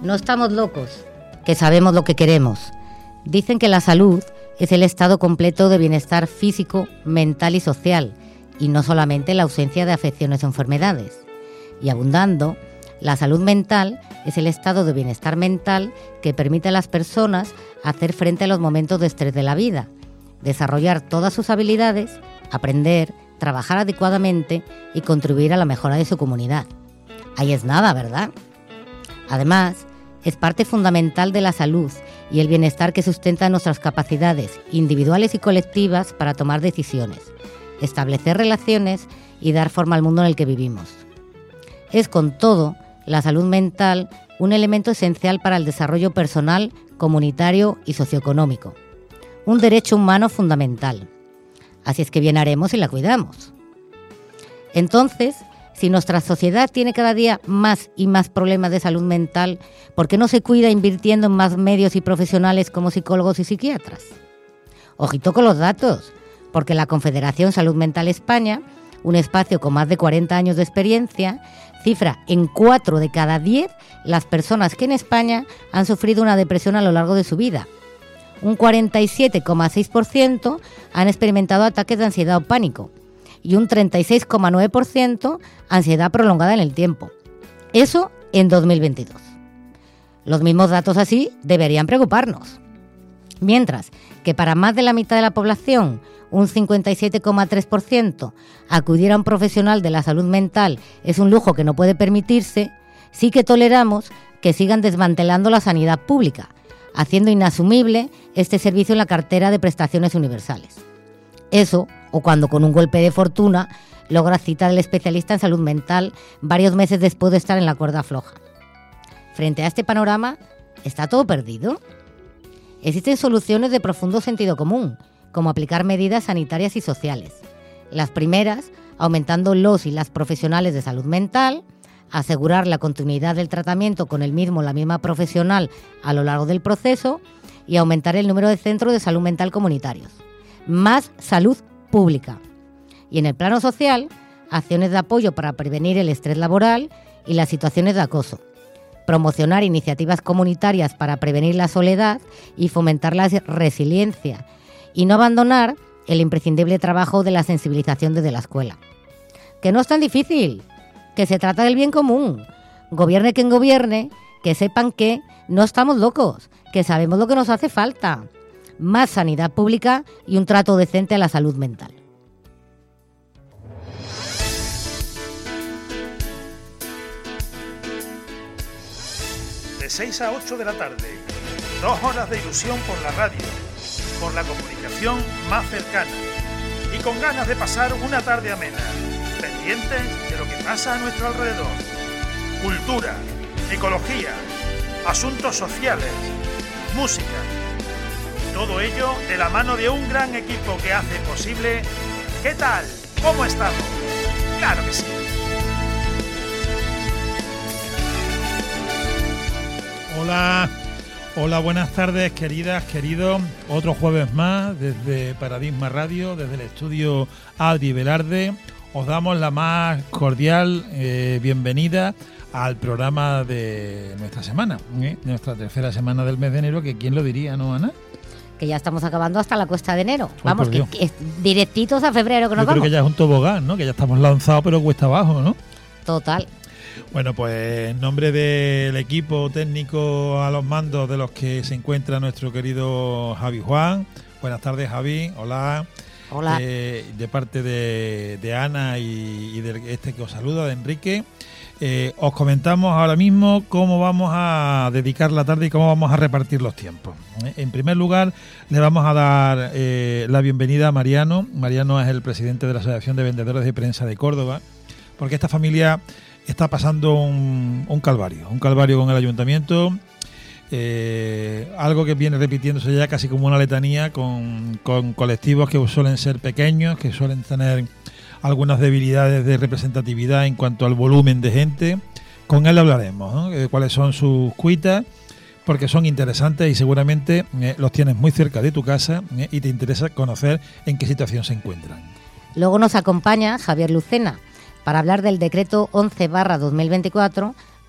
No estamos locos, que sabemos lo que queremos. Dicen que la salud es el estado completo de bienestar físico, mental y social, y no solamente la ausencia de afecciones o enfermedades. Y abundando, la salud mental es el estado de bienestar mental que permite a las personas hacer frente a los momentos de estrés de la vida, desarrollar todas sus habilidades, aprender, trabajar adecuadamente y contribuir a la mejora de su comunidad. Ahí es nada, ¿verdad? Además, es parte fundamental de la salud y el bienestar que sustenta nuestras capacidades individuales y colectivas para tomar decisiones, establecer relaciones y dar forma al mundo en el que vivimos. Es, con todo, la salud mental un elemento esencial para el desarrollo personal, comunitario y socioeconómico. Un derecho humano fundamental. Así es que bien haremos si la cuidamos. Entonces, si nuestra sociedad tiene cada día más y más problemas de salud mental, ¿por qué no se cuida invirtiendo en más medios y profesionales como psicólogos y psiquiatras? Ojito con los datos, porque la Confederación Salud Mental España, un espacio con más de 40 años de experiencia, cifra en 4 de cada 10 las personas que en España han sufrido una depresión a lo largo de su vida. Un 47,6% han experimentado ataques de ansiedad o pánico y un 36,9% ansiedad prolongada en el tiempo. Eso en 2022. Los mismos datos así deberían preocuparnos. Mientras que para más de la mitad de la población, un 57,3%, acudir a un profesional de la salud mental es un lujo que no puede permitirse, sí que toleramos que sigan desmantelando la sanidad pública, haciendo inasumible este servicio en la cartera de prestaciones universales. Eso, o cuando con un golpe de fortuna logra cita del especialista en salud mental varios meses después de estar en la cuerda floja. Frente a este panorama, ¿está todo perdido? Existen soluciones de profundo sentido común, como aplicar medidas sanitarias y sociales. Las primeras, aumentando los y las profesionales de salud mental, asegurar la continuidad del tratamiento con el mismo o la misma profesional a lo largo del proceso y aumentar el número de centros de salud mental comunitarios. Más salud pública. Y en el plano social, acciones de apoyo para prevenir el estrés laboral y las situaciones de acoso. Promocionar iniciativas comunitarias para prevenir la soledad y fomentar la resiliencia. Y no abandonar el imprescindible trabajo de la sensibilización desde la escuela. Que no es tan difícil, que se trata del bien común. Gobierne quien gobierne, que sepan que no estamos locos, que sabemos lo que nos hace falta. Más sanidad pública y un trato decente a la salud mental. De 6 a 8 de la tarde, 2 horas de ilusión por la radio, por la comunicación más cercana y con ganas de pasar una tarde amena, pendientes de lo que pasa a nuestro alrededor. Cultura, ecología, asuntos sociales, música. Todo ello de la mano de un gran equipo que hace posible... ¿Qué tal? ¿Cómo estamos? ¡Claro que sí! Hola, buenas tardes, queridas, queridos. Otro jueves más desde Paradigma Radio, desde el estudio Adri Velarde. Os damos la más cordial bienvenida al programa de nuestra semana, nuestra tercera semana del mes de enero, que quién lo diría, ¿no, Ana? Que ya estamos acabando hasta la cuesta de enero. Pues vamos, que es directitos a febrero que nos vamos. Yo creo que ya es un tobogán, ¿no? Que ya estamos lanzados, pero cuesta abajo, ¿no? Total. Bueno, pues en nombre del equipo técnico a los mandos de los que se encuentra nuestro querido Javi Juan. Buenas tardes, Javi. Hola. Hola. De parte de Ana y de este que os saluda, de Enrique. Os comentamos ahora mismo cómo vamos a dedicar la tarde y cómo vamos a repartir los tiempos. En primer lugar, le vamos a dar la bienvenida a Mariano. Mariano es el presidente de la Asociación de Vendedores de Prensa de Córdoba, porque esta familia está pasando un calvario con el ayuntamiento, algo que viene repitiéndose ya casi como una letanía con colectivos que suelen ser pequeños, que suelen tener algunas debilidades de representatividad en cuanto al volumen de gente. Con él hablaremos, ¿no? Cuáles son sus cuitas, porque son interesantes y seguramente los tienes muy cerca de tu casa y te interesa conocer en qué situación se encuentran. Luego nos acompaña Javier Lucena para hablar del decreto 11/2024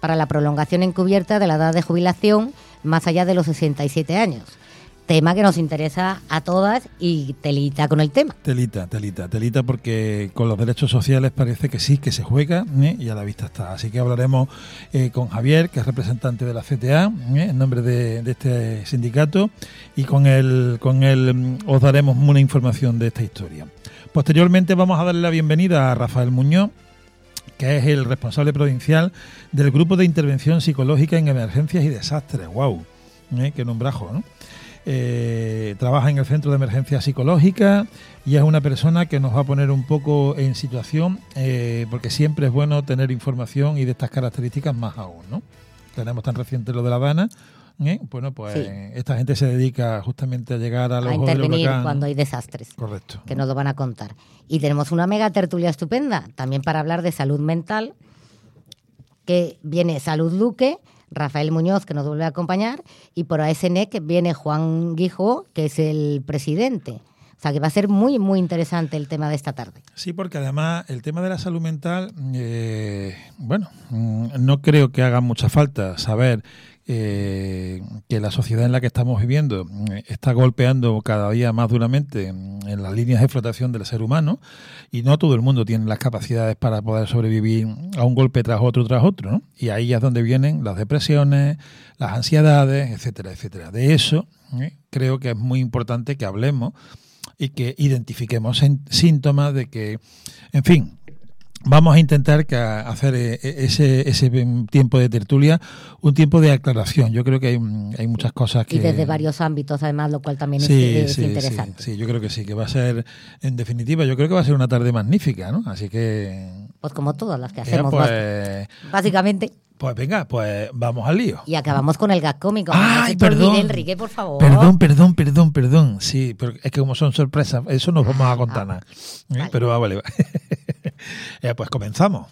para la prolongación encubierta de la edad de jubilación más allá de los 67 años. Tema que nos interesa a todas y telita con el tema. Telita, porque con los derechos sociales parece que sí, que se juega, y a la vista está. Así que hablaremos con Javier, que es representante de la CTA, en nombre de este sindicato, y con él os daremos una información de esta historia. Posteriormente vamos a darle la bienvenida a Rafael Muñoz, que es el responsable provincial del Grupo de Intervención Psicológica en Emergencias y Desastres. ¡Guau! ¡Qué nombrajo!, ¿no? Trabaja en el Centro de Emergencia Psicológica y es una persona que nos va a poner un poco en situación, porque siempre es bueno tener información y de estas características más aún, ¿no? Tenemos tan reciente lo de La Habana. Bueno, pues sí. Esta gente se dedica justamente a llegar a intervenir cuando hay desastres. Correcto. Que nos lo van a contar. Y tenemos una mega tertulia estupenda, también para hablar de salud mental, que viene Salud Luque, Rafael Muñoz, que nos vuelve a acompañar, y por ASNEC viene Juan Guijó, que es el presidente. O sea, que va a ser muy, muy interesante el tema de esta tarde. Sí, porque además el tema de la salud mental, no creo que haga mucha falta saber que la sociedad en la que estamos viviendo está golpeando cada día más duramente en las líneas de flotación del ser humano, y no todo el mundo tiene las capacidades para poder sobrevivir a un golpe tras otro, ¿no? Y ahí es donde vienen las depresiones, las ansiedades, etcétera, etcétera. De eso creo que es muy importante que hablemos y que identifiquemos síntomas de que, en fin, vamos a intentar hacer ese tiempo de tertulia un tiempo de aclaración. Yo creo que hay muchas cosas que... Y desde varios ámbitos, además, lo cual también es interesante. Sí, yo creo que sí, que va a ser, en definitiva, yo creo que va a ser una tarde magnífica, ¿no? Así que... Pues como todas las que hacemos, básicamente. Pues venga, pues vamos al lío. Y acabamos con el gag cómico. ¡Ay, perdón! Enrique, por favor. Perdón. Sí, pero es que como son sorpresas, eso no vamos a contar nada. Vale. Pero vale. Pues comenzamos.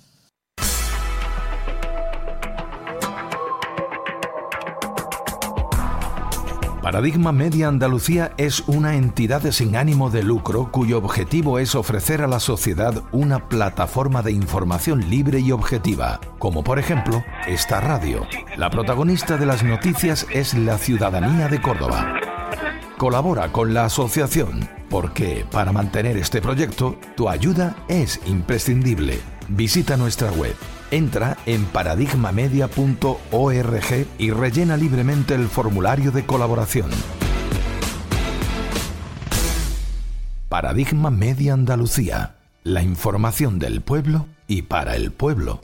Paradigma Media Andalucía es una entidad sin ánimo de lucro cuyo objetivo es ofrecer a la sociedad una plataforma de información libre y objetiva, como por ejemplo esta radio. La protagonista de las noticias es la ciudadanía de Córdoba. Colabora con la asociación, porque para mantener este proyecto, tu ayuda es imprescindible. Visita nuestra web. Entra en paradigmamedia.org y rellena libremente el formulario de colaboración. Paradigma Media Andalucía. La información del pueblo y para el pueblo.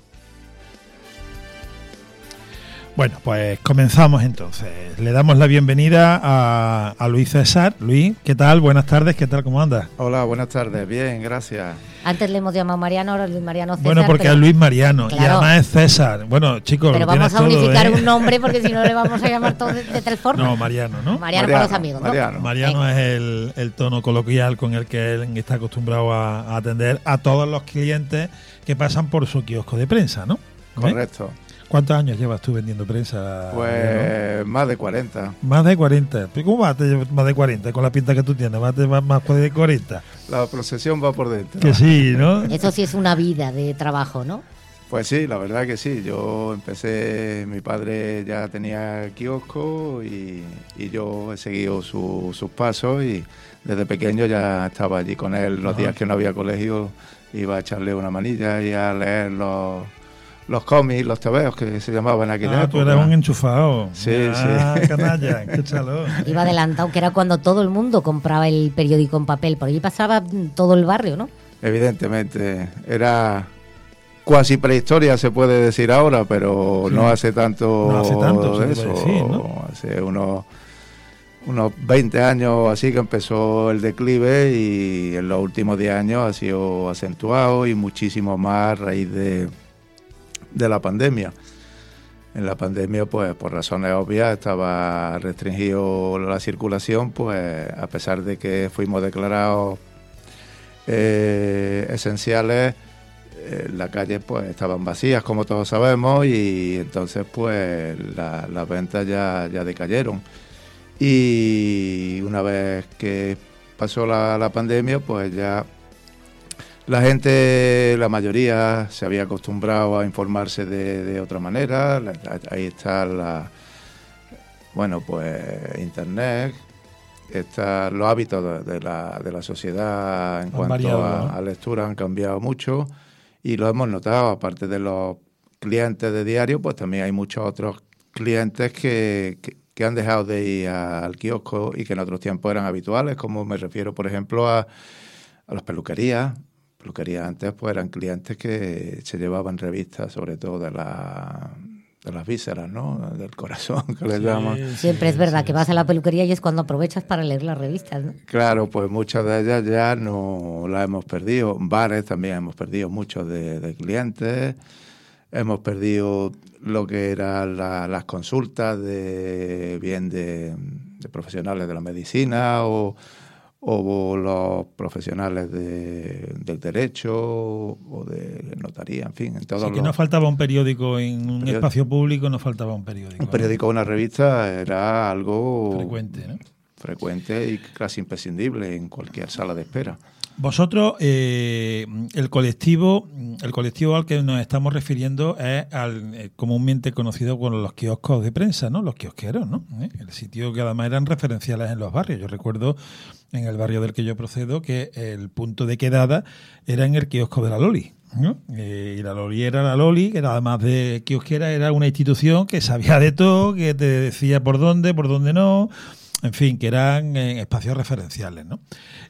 Bueno, pues comenzamos entonces. Le damos la bienvenida a Luis César. Luis, ¿qué tal? Buenas tardes, ¿qué tal? ¿Cómo andas? Hola, buenas tardes. Bien, gracias. Antes le hemos llamado Mariano, ahora Luis Mariano César. Bueno, porque es Luis Mariano, claro. Y además es César. Bueno, chicos, pero vamos a unificar un nombre, porque si no le vamos a llamar todos de tal forma. No, Mariano, ¿no? Mariano para los amigos, ¿no? Mariano es el tono coloquial con el que él está acostumbrado a atender a todos los clientes que pasan por su kiosco de prensa, ¿no? Correcto. ¿Cuántos años llevas tú vendiendo prensa? Pues más de 40. Más de 40. ¿Cómo vas más de 40 con la pinta que tú tienes? ¿Más de 40? La procesión va por dentro. Que sí, ¿no? Eso sí es una vida de trabajo, ¿no? Pues sí, la verdad que sí. Yo empecé, mi padre ya tenía kiosco y yo he seguido sus pasos, y desde pequeño ya estaba allí con él. Los días que no había colegio iba a echarle una manilla y a leer los cómics, los tebeos que se llamaban en aquella época. Tú eras un enchufado. Sí. Canalla, escúchalo. Iba adelantado, que era cuando todo el mundo compraba el periódico en papel. Por allí pasaba todo el barrio, ¿no? Evidentemente. Era cuasi prehistoria, se puede decir ahora, pero sí. No hace tanto de eso. Decir, ¿no? Hace unos 20 años así que empezó el declive, y en los últimos 10 años ha sido acentuado y muchísimo más a raíz de la pandemia. En la pandemia, pues por razones obvias, estaba restringido la circulación, pues a pesar de que fuimos declarados esenciales, las calles pues estaban vacías, como todos sabemos, y entonces pues las ventas ya decayeron. Y una vez que pasó la pandemia, pues ya La gente, la mayoría, se había acostumbrado a informarse de otra manera. Ahí está Internet, los hábitos de la sociedad en cuanto a lectura han cambiado mucho y lo hemos notado. Aparte de los clientes de diario, pues también hay muchos otros clientes que han dejado de ir al kiosco y que en otros tiempos eran habituales, como me refiero, por ejemplo, a las peluquerías. Peluquerías antes pues eran clientes que se llevaban revistas, sobre todo de las vísceras, ¿no? Del corazón, que les llaman. Siempre es verdad que vas a la peluquería y es cuando aprovechas para leer las revistas, ¿no? Claro, pues muchas de ellas ya no las hemos perdido. Bares también hemos perdido muchos de clientes. Hemos perdido lo que eran las consultas de profesionales de la medicina o los profesionales del derecho o de notaría, en fin. Que no faltaba un periódico en un espacio público, no faltaba un periódico. Un periódico o una revista era algo frecuente, ¿no? Frecuente y casi imprescindible en cualquier sala de espera. Vosotros, el colectivo al que nos estamos refiriendo es al comúnmente conocido como los kioscos de prensa, ¿no? Los kiosqueros, ¿no? El sitio que además eran referenciales en los barrios. Yo recuerdo en el barrio del que yo procedo que el punto de quedada era en el kiosco de la Loli, ¿no? Y la Loli era la Loli, que además de kiosquera era una institución que sabía de todo, que te decía por dónde no. En fin, que eran espacios referenciales, ¿no?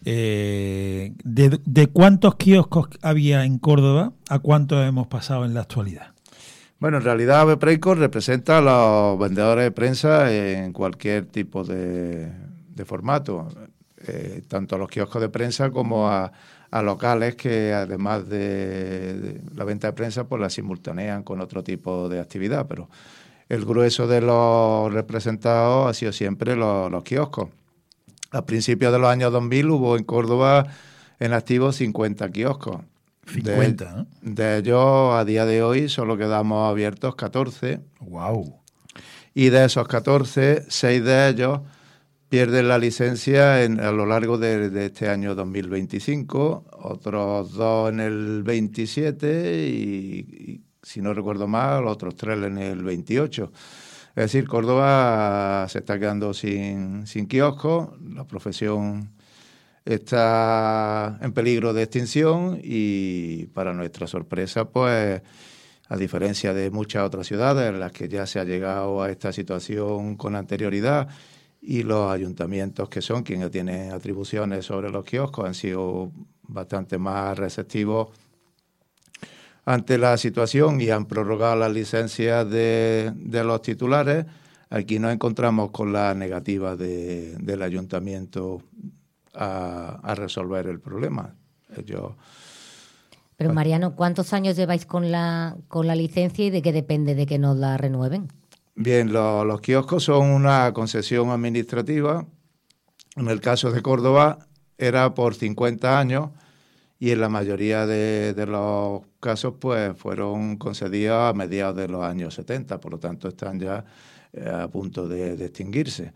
¿De cuántos kioscos había en Córdoba a cuántos hemos pasado en la actualidad? Bueno, en realidad AB Preico representa a los vendedores de prensa en cualquier tipo de formato, tanto a los kioscos de prensa como a locales que además de la venta de prensa pues la simultanean con otro tipo de actividad, pero el grueso de los representados ha sido siempre los kioscos. A principios de los años 2000 hubo en Córdoba en activo 50 kioscos. 50, ¿no? De ellos, a día de hoy, solo quedamos abiertos 14. ¡Wow! Y de esos 14, 6 de ellos pierden la licencia a lo largo de este año 2025, otros 2 en el 27 y si no recuerdo mal, los otros 3 en el 28. Es decir, Córdoba se está quedando sin kioscos, la profesión está en peligro de extinción y para nuestra sorpresa, pues, a diferencia de muchas otras ciudades en las que ya se ha llegado a esta situación con anterioridad y los ayuntamientos que son quienes tienen atribuciones sobre los kioscos han sido bastante más receptivos ante la situación y han prorrogado las licencias de los titulares. Aquí nos encontramos con la negativa del ayuntamiento a resolver el problema. Pero Mariano, ¿cuántos años lleváis con la licencia y de qué depende de que nos la renueven? Bien, los kioscos son una concesión administrativa. En el caso de Córdoba era por 50 años y en la mayoría de los casos pues fueron concedidos a mediados de los años 70, por lo tanto están ya a punto de extinguirse.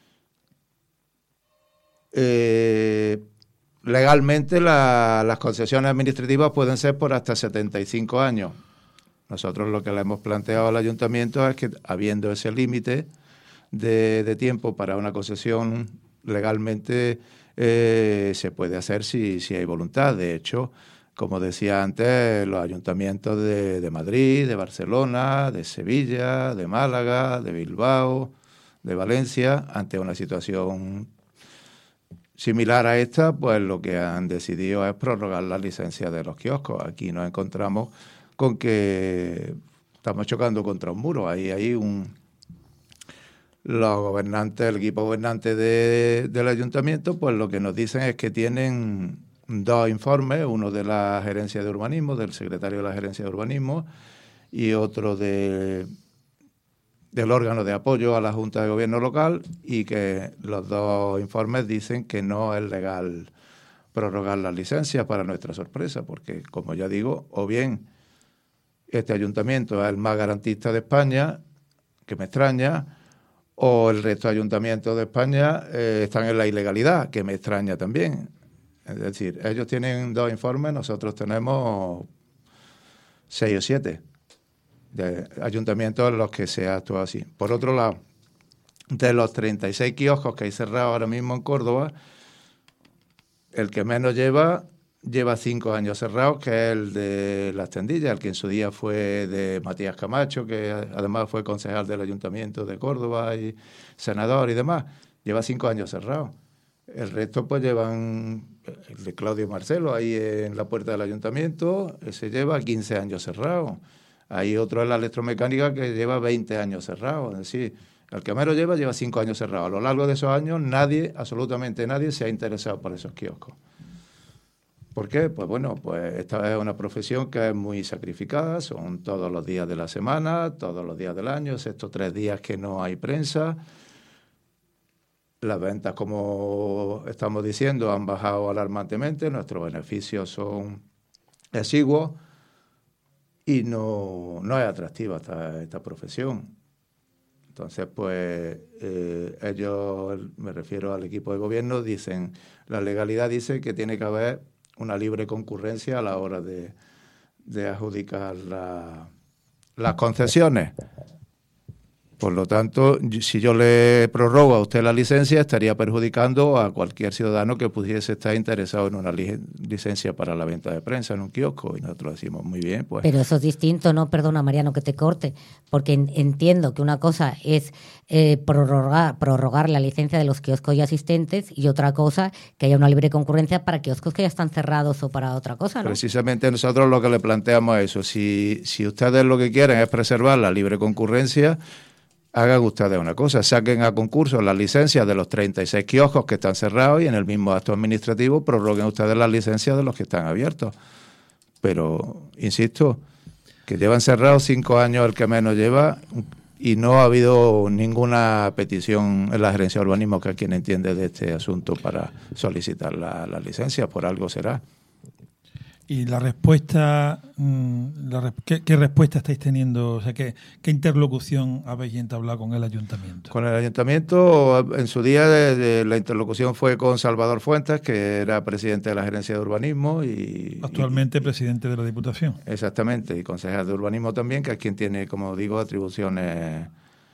Legalmente las concesiones administrativas pueden ser por hasta 75 años. Nosotros lo que le hemos planteado al ayuntamiento es que, habiendo ese límite de tiempo para una concesión, legalmente se puede hacer si hay voluntad. De hecho, como decía antes, los ayuntamientos de Madrid, de Barcelona, de Sevilla, de Málaga, de Bilbao, de Valencia, ante una situación similar a esta, pues lo que han decidido es prorrogar la licencia de los kioscos. Aquí nos encontramos con que estamos chocando contra un muro. Ahí hay los gobernantes, el equipo gobernante del ayuntamiento, pues lo que nos dicen es que tienen 2 informes, uno de la gerencia de urbanismo, del secretario de la gerencia de urbanismo, y otro del órgano de apoyo a la Junta de Gobierno local, y que los 2 informes dicen que no es legal prorrogar las licencias, para nuestra sorpresa, porque, como ya digo, o bien este ayuntamiento es el más garantista de España, que me extraña, o el resto de ayuntamientos de España están en la ilegalidad, que me extraña también. Es decir, ellos tienen 2 informes, nosotros tenemos 6 o 7 de ayuntamientos en los que se ha actuado así. Por otro lado, de los 36 kioscos que hay cerrados ahora mismo en Córdoba, el que menos lleva 5 años cerrados, que es el de Las Tendillas, el que en su día fue de Matías Camacho, que además fue concejal del Ayuntamiento de Córdoba y senador y demás. Lleva 5 años cerrados. El resto pues llevan, el de Claudio Marcelo, ahí en la puerta del Ayuntamiento, ese lleva 15 años cerrado. Hay otro en la electromecánica que lleva 20 años cerrado. Es decir, el que menos lleva 5 años cerrado. A lo largo de esos años nadie, absolutamente nadie, se ha interesado por esos kioscos. ¿Por qué? Pues bueno, pues esta es una profesión que es muy sacrificada, son todos los días de la semana, todos los días del año, excepto 3 días que no hay prensa. Las ventas, como estamos diciendo, han bajado alarmantemente, nuestros beneficios son exiguos y no es atractiva esta profesión. Entonces, pues ellos, me refiero al equipo de gobierno, dicen, la legalidad dice que tiene que haber una libre concurrencia a la hora de adjudicar las concesiones. Por lo tanto, si yo le prorrogo a usted la licencia, estaría perjudicando a cualquier ciudadano que pudiese estar interesado en una licencia para la venta de prensa en un kiosco. Y nosotros decimos, muy bien, pues... Pero eso es distinto, ¿no? Perdona, Mariano, que te corte, porque entiendo que una cosa es prorrogar la licencia de los kioscos ya existentes y otra cosa que haya una libre concurrencia para kioscos que ya están cerrados o para otra cosa, ¿no? Precisamente nosotros lo que le planteamos es eso. Si ustedes lo que quieren es preservar la libre concurrencia, hagan ustedes una cosa, saquen a concurso las licencias de los 36 kioscos que están cerrados y en el mismo acto administrativo prorroguen ustedes las licencias de los que están abiertos. Pero, insisto, que llevan cerrados 5 años el que menos lleva y no ha habido ninguna petición en la Gerencia de Urbanismo, que es quien entiende de este asunto, para solicitar las licencias, por algo será. Y la respuesta, ¿qué respuesta estáis teniendo? O sea, ¿qué interlocución habéis entablado con el ayuntamiento? Con el ayuntamiento, en su día, la interlocución fue con Salvador Fuentes, que era presidente de la Gerencia de Urbanismo. Actualmente presidente de la Diputación. Exactamente, y concejal de Urbanismo también, que es quien tiene, como digo, atribuciones.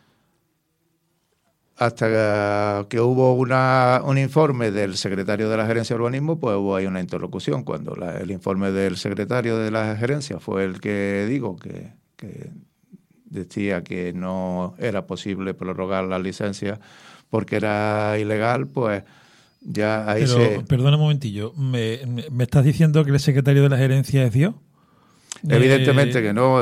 Hasta que hubo un informe del secretario de la Gerencia de Urbanismo, pues hubo ahí una interlocución. Cuando el informe del secretario de la Gerencia fue el que digo que decía que no era posible prorrogar las licencias porque era ilegal, pues ya ahí Perdona un momentillo, ¿me estás diciendo que el secretario de la Gerencia es Dios? Evidentemente que no.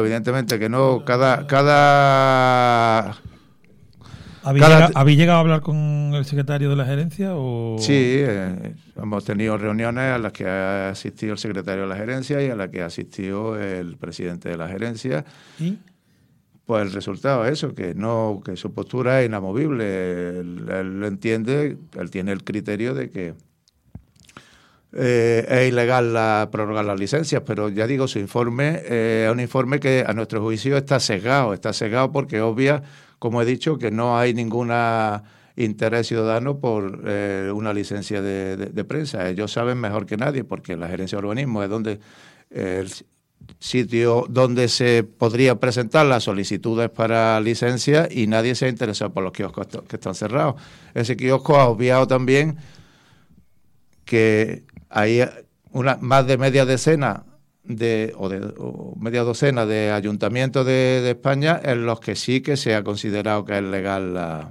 ¿Habéis llegado a hablar con el secretario de la Gerencia? O... Sí, hemos tenido reuniones a las que ha asistido el secretario de la Gerencia y a las que ha asistido el presidente de la Gerencia. ¿Y? Pues el resultado es eso, que su postura es inamovible. Él entiende, él tiene el criterio de que es ilegal prorrogar las licencias, pero ya digo, su informe es un informe que a nuestro juicio está sesgado porque obvia, como he dicho, que no hay ningún interés ciudadano por una licencia de prensa. Ellos saben mejor que nadie, porque la Gerencia de Urbanismo es donde el sitio donde se podría presentar las solicitudes para licencia, y nadie se ha interesado por los kioscos que están cerrados. Ese kiosco ha obviado también que hay más de media docena de ayuntamientos de España en los que sí que se ha considerado que es legal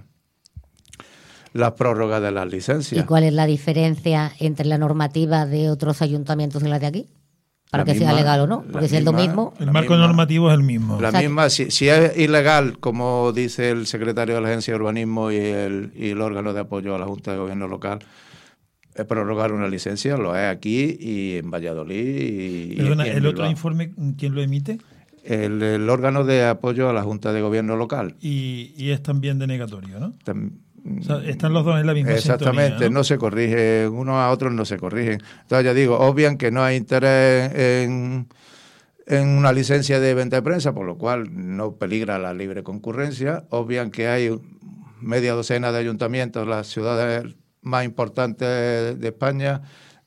la prórroga de las licencias. ¿Y cuál es la diferencia entre la normativa de otros ayuntamientos y la de aquí? Para que sea legal o no, porque si es lo mismo... El marco normativo es el mismo. La misma, si es ilegal, como dice el secretario de la Agencia de Urbanismo y el órgano de apoyo a la Junta de Gobierno Local, prorrogar una licencia, lo es aquí y en Valladolid. Perdona, y en ¿el Bilbao. otro informe quién lo emite? El órgano de apoyo a la Junta de Gobierno Local. Y es también denegatorio, ¿no? O sea, están los dos en la misma Exactamente, sintonía, ¿no? no se corrigen, unos a otros no se corrigen. Entonces ya digo, obvian que no hay interés en una licencia de venta de prensa, por lo cual no peligra la libre concurrencia. Obvian que hay media docena de ayuntamientos, las ciudades más importantes de España,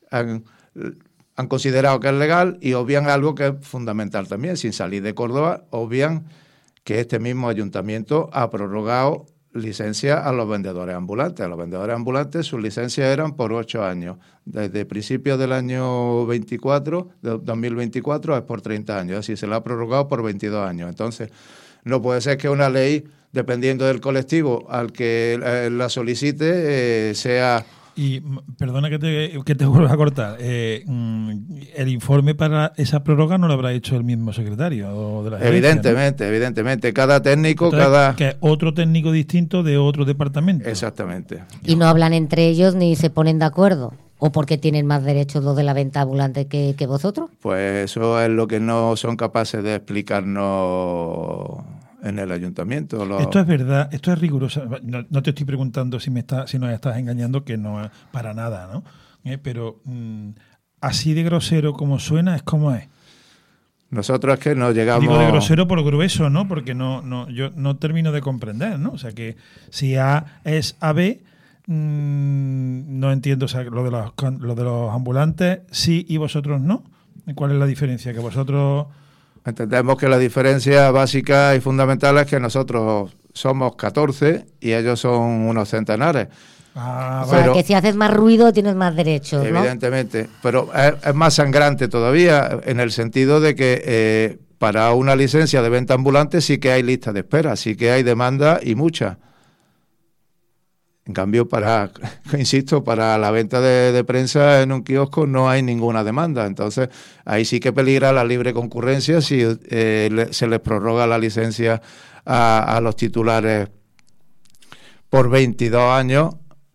han considerado que es legal y obvian algo que es fundamental también. Sin salir de Córdoba, obvian que este mismo ayuntamiento ha prorrogado licencias a los vendedores ambulantes. A los vendedores ambulantes sus licencias eran por 8 años. Desde principios del año 24, de 2024, es por 30 años. Es decir, se la ha prorrogado por 22 años. Entonces, no puede ser que una ley, dependiendo del colectivo al que la solicite, sea... Y perdona que te vuelva a cortar. ¿El informe para esa prórroga no lo habrá hecho el mismo secretario de la gerencia, ¿no? Evidentemente. Cada técnico, entonces, que otro técnico distinto de otro departamento. Exactamente. Y no hablan entre ellos ni se ponen de acuerdo. ¿O porque tienen más derechos los de la venta ambulante que vosotros? Pues eso es lo que no son capaces de explicarnos en el ayuntamiento. Esto es verdad, esto es riguroso. No te estoy preguntando si nos estás engañando, que no es para nada, ¿no? Pero así de grosero como suena, es como es. Nosotros es que no llegamos... Digo de grosero por grueso, ¿no? Porque yo no termino de comprender, ¿no? O sea que si A es AB, no entiendo, o sea, lo de los ambulantes sí y vosotros no. ¿Cuál es la diferencia? Que vosotros... Entendemos que la diferencia básica y fundamental es que nosotros somos 14 y ellos son unos centenares. O sea, que si haces más ruido tienes más derechos, ¿no? Evidentemente, pero es más sangrante todavía en el sentido de que para una licencia de venta ambulante sí que hay lista de espera, sí que hay demanda y mucha. En cambio, insisto, para la venta de prensa en un kiosco no hay ninguna demanda. Entonces, ahí sí que peligra la libre concurrencia si se les prorroga la licencia a los titulares por 22 años.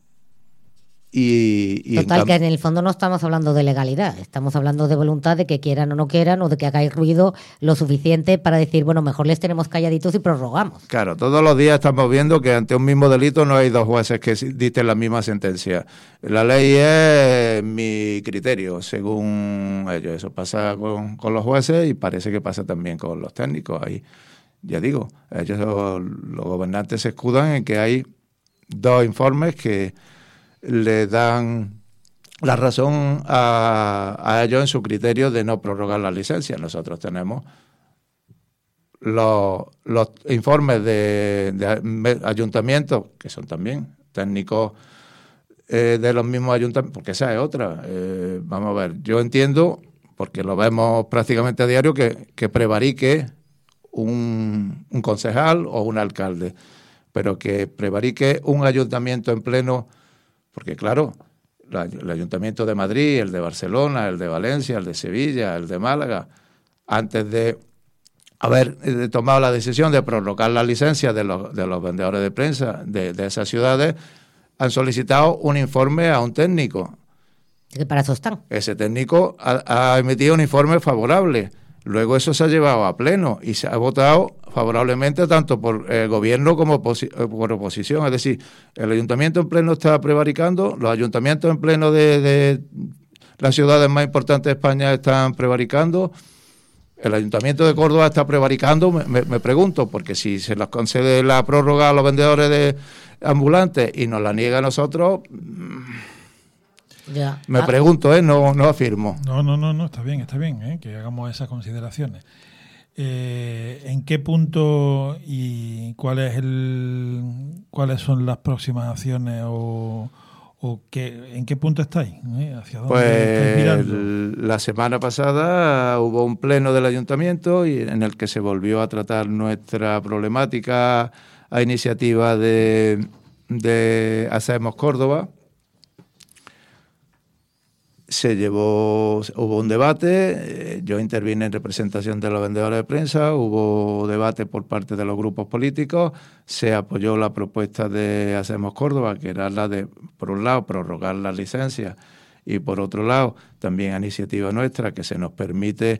Total, que en el fondo no estamos hablando de legalidad, estamos hablando de voluntad, de que quieran o no quieran, o de que hagáis ruido lo suficiente para decir, bueno, mejor les tenemos calladitos y prorrogamos. Claro, todos los días estamos viendo que ante un mismo delito no hay dos jueces que dicten la misma sentencia. La ley es mi criterio, según ellos. Eso pasa con los jueces y parece que pasa también con los técnicos. Ahí, ya digo, ellos, los gobernantes se escudan en que hay dos informes que le dan la razón a ellos en su criterio de no prorrogar la licencia. Nosotros tenemos los informes de ayuntamientos, que son también técnicos de los mismos ayuntamientos, porque esa es otra. Vamos a ver, yo entiendo, porque lo vemos prácticamente a diario, que prevarique un concejal o un alcalde, pero que prevarique un ayuntamiento en pleno. Porque claro, el Ayuntamiento de Madrid, el de Barcelona, el de Valencia, el de Sevilla, el de Málaga, antes de haber tomado la decisión de prorrogar la licencia de los vendedores de prensa de esas ciudades, han solicitado un informe a un técnico. Que para eso están. Ese técnico ha emitido un informe favorable. Luego eso se ha llevado a pleno y se ha votado favorablemente tanto por el gobierno como por oposición. Es decir, el ayuntamiento en pleno está prevaricando, los ayuntamientos en pleno de las ciudades más importantes de España están prevaricando, el ayuntamiento de Córdoba está prevaricando, me pregunto, porque si se les concede la prórroga a los vendedores de ambulantes y nos la niega a nosotros... Ya. Me pregunto, no afirmo. No, está bien, que hagamos esas consideraciones. ¿En qué punto y cuáles son las próximas acciones o en qué punto estáis? ¿Hacia dónde estáis mirando? La semana pasada hubo un pleno del ayuntamiento en el que se volvió a tratar nuestra problemática a iniciativa de Hacemos Córdoba. Hubo un debate, yo intervine en representación de los vendedores de prensa, hubo debate por parte de los grupos políticos, se apoyó la propuesta de Hacemos Córdoba, que era la de, por un lado, prorrogar las licencias y por otro lado, también a iniciativa nuestra, que se nos permita,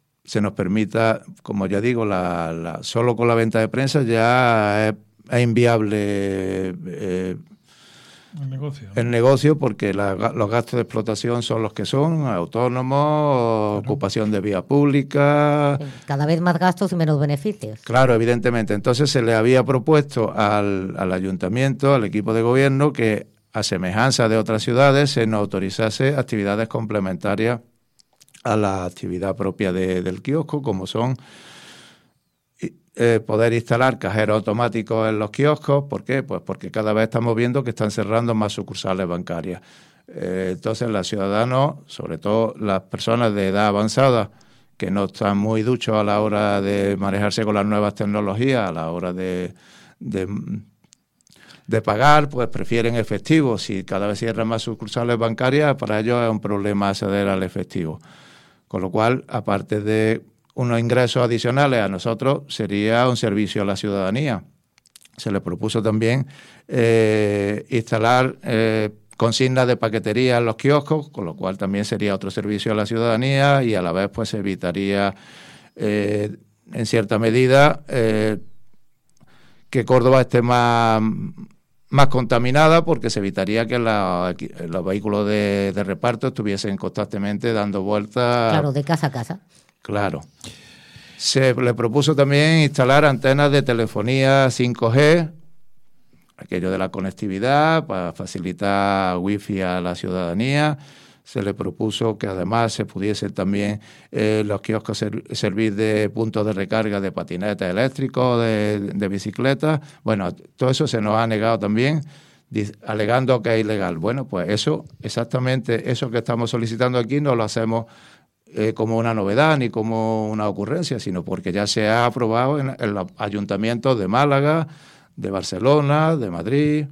como ya digo, solo con la venta de prensa ya es inviable el negocio, porque los gastos de explotación son los que son, autónomos, ocupación de vía pública. Cada vez más gastos y menos beneficios. Claro, evidentemente. Entonces se le había propuesto al ayuntamiento, al equipo de gobierno, que a semejanza de otras ciudades, se nos autorizase actividades complementarias a la actividad propia del kiosco, como son poder instalar cajeros automáticos en los kioscos. ¿Por qué? Pues porque cada vez estamos viendo que están cerrando más sucursales bancarias. Entonces, los ciudadanos, sobre todo las personas de edad avanzada, que no están muy duchos a la hora de manejarse con las nuevas tecnologías, a la hora de pagar, pues prefieren efectivo. Si cada vez cierran más sucursales bancarias, para ellos es un problema acceder al efectivo. Con lo cual, aparte de unos ingresos adicionales a nosotros, sería un servicio a la ciudadanía. Se le propuso también instalar consignas de paquetería en los kioscos, con lo cual también sería otro servicio a la ciudadanía y a la vez pues se evitaría en cierta medida que Córdoba esté más contaminada, porque se evitaría que los vehículos de reparto estuviesen constantemente dando vueltas. Claro, de casa a casa. Claro. Se le propuso también instalar antenas de telefonía 5G, aquello de la conectividad, para facilitar wifi a la ciudadanía. Se le propuso que además se pudiese también los kioscos servir de puntos de recarga de patinetes eléctricos, de bicicletas. Bueno, todo eso se nos ha negado también, alegando que es ilegal. Bueno, pues eso, exactamente eso que estamos solicitando aquí, no lo hacemos como una novedad ni como una ocurrencia, sino porque ya se ha aprobado en los ayuntamientos de Málaga, de Barcelona, de Madrid.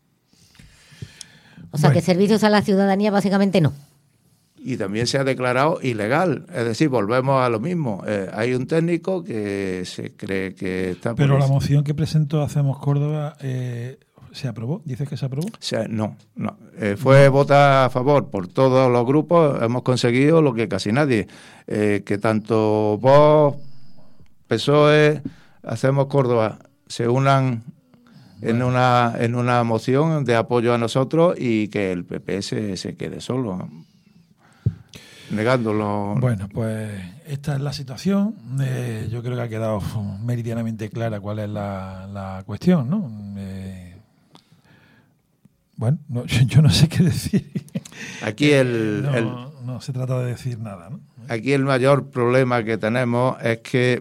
O sea, que servicios a la ciudadanía básicamente no. Y también se ha declarado ilegal. Es decir, volvemos a lo mismo. Hay un técnico que se cree que está... Pero la moción que presentó Hacemos Córdoba ¿se aprobó? ¿Dices que se aprobó? No. Fue votada a favor por todos los grupos. Hemos conseguido lo que casi nadie. Que tanto Vox, PSOE, Hacemos Córdoba se unan en una moción de apoyo a nosotros y que el PP se quede solo, negándolo. Bueno, pues esta es la situación. Yo creo que ha quedado meridianamente clara cuál es la cuestión, ¿no? Bueno, yo no sé qué decir. Aquí no se trata de decir nada, ¿no? Aquí el mayor problema que tenemos es que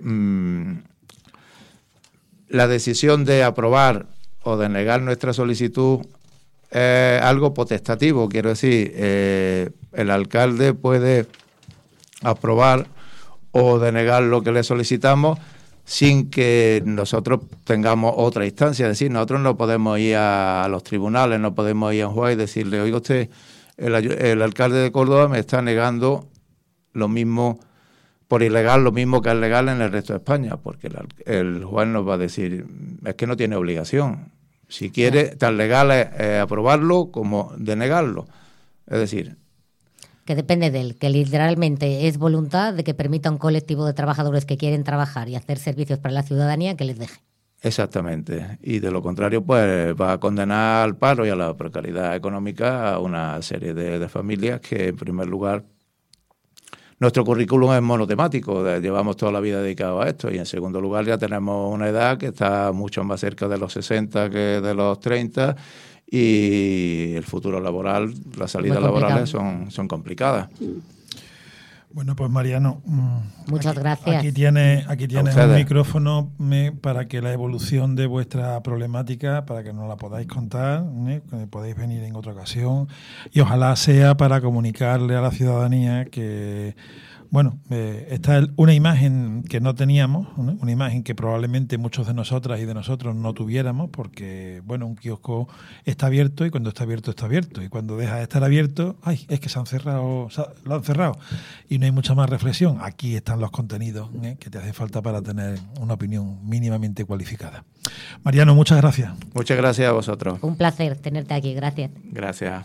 la decisión de aprobar o de negar nuestra solicitud es algo potestativo. Quiero decir, el alcalde puede aprobar o denegar lo que le solicitamos sin que nosotros tengamos otra instancia. Es decir, nosotros no podemos ir a los tribunales, no podemos ir a un juez y decirle: oiga usted, el alcalde de Córdoba me está negando lo mismo, por ilegal, lo mismo que es legal en el resto de España, porque el juez nos va a decir: es que no tiene obligación. Si quiere, tan legal es aprobarlo como denegarlo. Es decir... Que depende de él, que literalmente es voluntad de que permita a un colectivo de trabajadores que quieren trabajar y hacer servicios para la ciudadanía que les deje. Exactamente. Y de lo contrario, pues va a condenar al paro y a la precariedad económica a una serie de familias que, en primer lugar, nuestro currículum es monotemático, llevamos toda la vida dedicados a esto, y en segundo lugar ya tenemos una edad que está mucho más cerca de los 60 que de los 30, y el futuro laboral, las salidas laborales son complicadas. Bueno, pues Mariano, muchas gracias. Aquí tienes un micrófono para que la evolución de vuestra problemática, para que nos la podáis contar, que podéis venir en otra ocasión, y ojalá sea para comunicarle a la ciudadanía que, bueno, esta es una imagen que no teníamos, ¿no? Una imagen que probablemente muchos de nosotras y de nosotros no tuviéramos, porque, bueno, un kiosco está abierto y cuando está abierto, y cuando deja de estar abierto, es que lo han cerrado, y no hay mucha más reflexión. Aquí están los contenidos que te hace falta para tener una opinión mínimamente cualificada. Mariano, muchas gracias. Muchas gracias a vosotros. Un placer tenerte aquí, gracias. Gracias.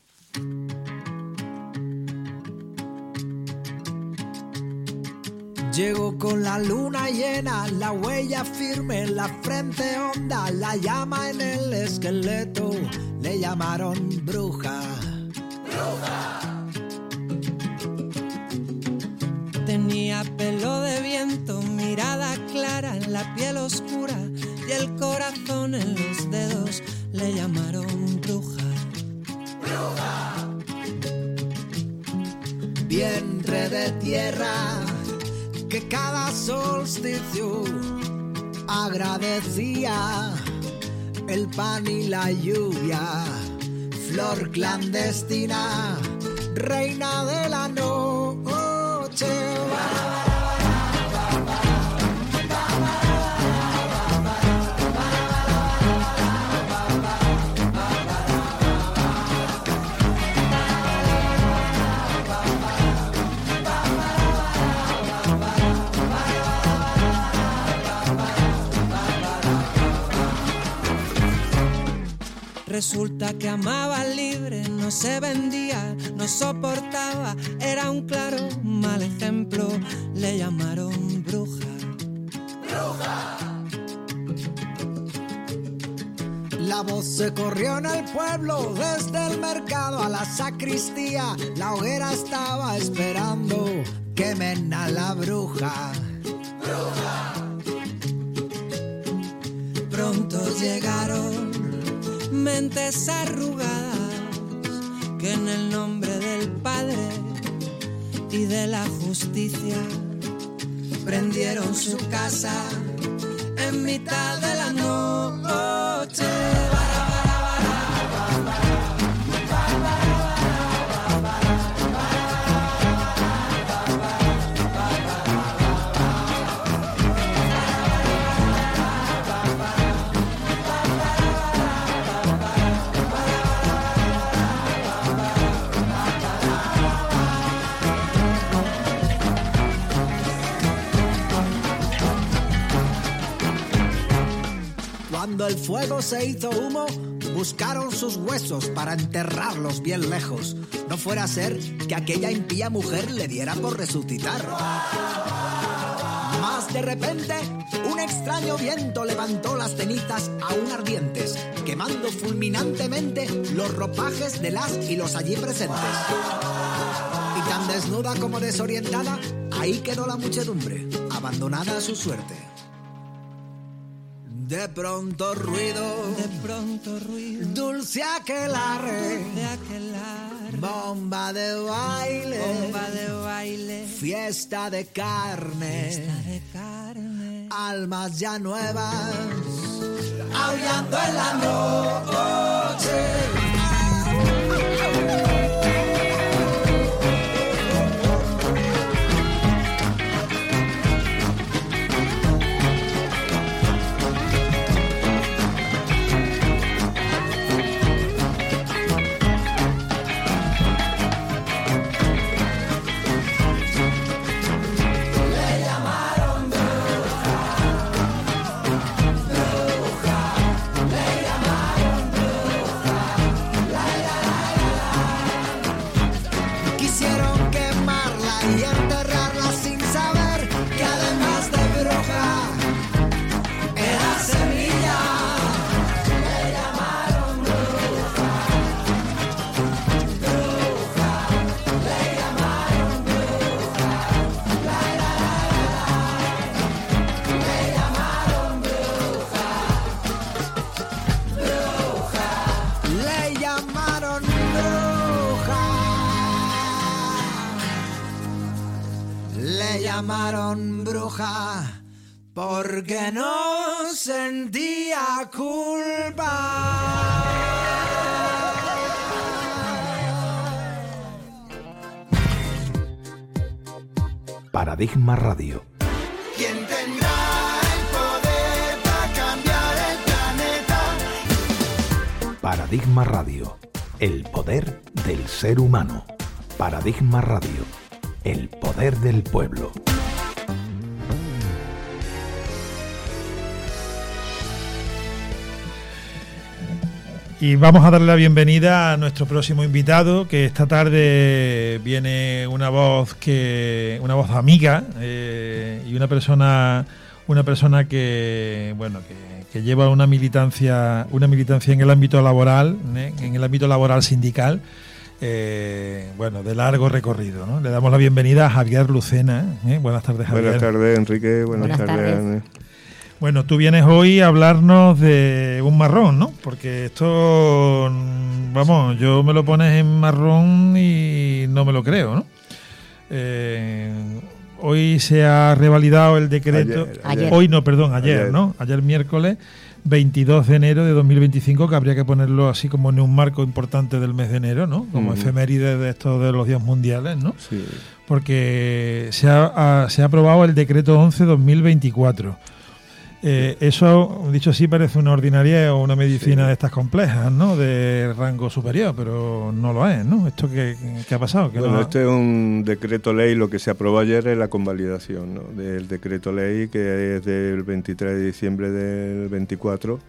Llego con la luna llena, la huella firme, la frente honda, la llama en el esqueleto, le llamaron bruja. ¡Bruja! Tenía pelo de viento, mirada clara en la piel oscura y el corazón en los dedos, le llamaron bruja. vientre de tierra que cada solsticio agradecía el pan y la lluvia, flor clandestina, reina de la noche. Resulta que amaba libre, no se vendía, no soportaba, era un claro mal ejemplo, le llamaron bruja. ¡Bruja! La voz se corrió en el pueblo, desde el mercado a la sacristía, la hoguera estaba esperando, quemen a la bruja. ¡Bruja! Pronto llegaron mentes arrugadas que en el nombre del Padre y de la justicia prendieron su casa en mitad de la noche. Cuando el fuego se hizo humo, buscaron sus huesos para enterrarlos bien lejos. No fuera a ser que aquella impía mujer le diera por resucitar. Mas de repente, un extraño viento levantó las cenizas aún ardientes, quemando fulminantemente los ropajes de las y los allí presentes. Y tan desnuda como desorientada, ahí quedó la muchedumbre, abandonada a su suerte. De pronto ruido, dulce aquelarre, bomba de baile, fiesta de carne, almas ya nuevas, aullando en la noche. Llamaron bruja porque no sentía culpa. Paradigma Radio. ¿Quién tendrá el poder para cambiar el planeta? Paradigma Radio. El poder del ser humano. Paradigma Radio. El poder del pueblo. Y vamos a darle la bienvenida a nuestro próximo invitado, que esta tarde viene una voz amiga y una persona que bueno que lleva una militancia en el ámbito laboral, sindical. Bueno, de largo recorrido, ¿no? Le damos la bienvenida a Javier Lucena. Buenas tardes, Javier. Buenas tardes, Enrique. Buenas tardes, Ana. Bueno, tú vienes hoy a hablarnos de un marrón, ¿no? Porque esto, vamos, yo me lo pones en marrón y no me lo creo, ¿no? Hoy se ha revalidado el decreto. Ayer. ¿no? Ayer miércoles 22 de enero de 2025, que habría que ponerlo así como en un marco importante del mes de enero, ¿no? Como efeméride de estos de los días mundiales, ¿no? Sí. Porque se ha aprobado el decreto 11/2024. Eso, dicho así, parece una ordinaria o una medicina de estas complejas, ¿no? De rango superior, pero no lo es, ¿no? ¿Esto qué ha pasado? Bueno, este es un decreto ley, lo que se aprobó ayer es la convalidación, ¿no? Del decreto ley, que es del 23 de diciembre del 24,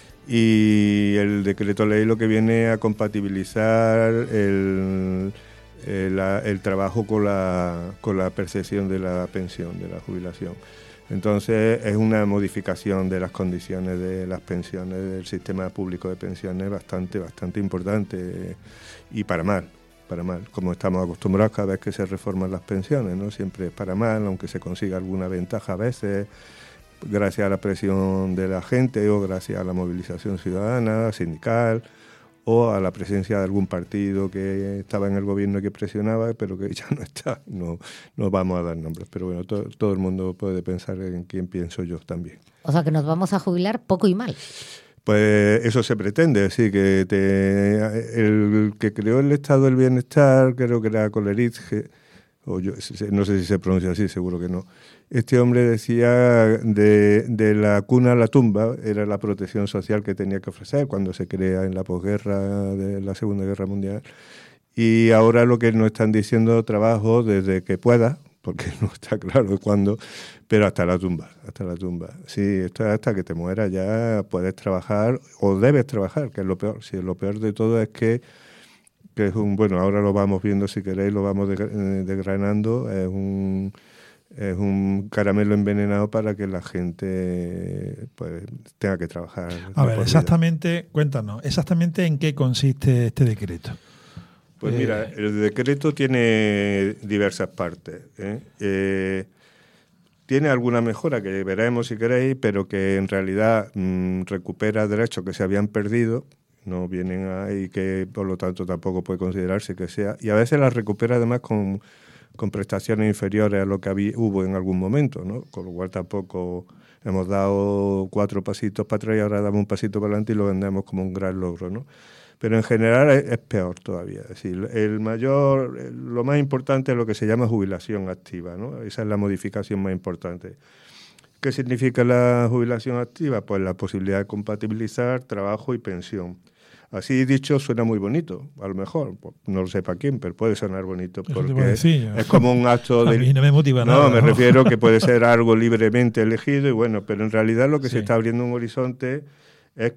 y el decreto ley lo que viene a compatibilizar el trabajo con la percepción de la pensión, de la jubilación. Entonces es una modificación de las condiciones de las pensiones del sistema público de pensiones bastante importante, y para mal, como estamos acostumbrados cada vez que se reforman las pensiones, ¿no? Siempre es para mal, aunque se consiga alguna ventaja a veces gracias a la presión de la gente o gracias a la movilización ciudadana, sindical, o a la presencia de algún partido que estaba en el gobierno y que presionaba, pero que ya no está. No vamos a dar nombres, pero bueno, todo el mundo puede pensar en quién pienso yo también. O sea, que nos vamos a jubilar poco y mal. Pues eso se pretende, sí, que el que creó el Estado del Bienestar, creo que era Coleridge, o yo no sé si se pronuncia así, seguro que no. Este hombre decía de la cuna a la tumba era la protección social que tenía que ofrecer cuando se crea en la posguerra de la Segunda Guerra Mundial. Y ahora lo que nos están diciendo, trabajo desde que pueda, porque no está claro cuándo, pero hasta la tumba. Sí, esto es hasta que te mueras, ya puedes trabajar o debes trabajar, que es lo peor. Sí, lo peor de todo es que es bueno, ahora lo vamos viendo, si queréis, lo vamos desgranando, es un caramelo envenenado para que la gente pues tenga que trabajar. A ver, cuéntanos, exactamente en qué consiste este decreto. Pues mira, el decreto tiene diversas partes, tiene alguna mejora que veremos si queréis, pero que en realidad recupera derechos que se habían perdido, no vienen ahí, que por lo tanto tampoco puede considerarse que sea, y a veces las recupera además con prestaciones inferiores a lo que hubo en algún momento, ¿no? Con lo cual tampoco hemos dado 4 pasitos para atrás y ahora damos un pasito para adelante y lo vendemos como un gran logro, ¿no? Pero en general es peor todavía. Es decir, lo más importante es lo que se llama jubilación activa, ¿no? Esa es la modificación más importante. ¿Qué significa la jubilación activa? Pues la posibilidad de compatibilizar trabajo y pensión. Así dicho, suena muy bonito, a lo mejor, no lo sé para quién, pero puede sonar bonito, porque es como un acto de... A mí no me motiva nada. No, me refiero que puede ser algo libremente elegido, y bueno, pero en realidad lo que se está abriendo un horizonte es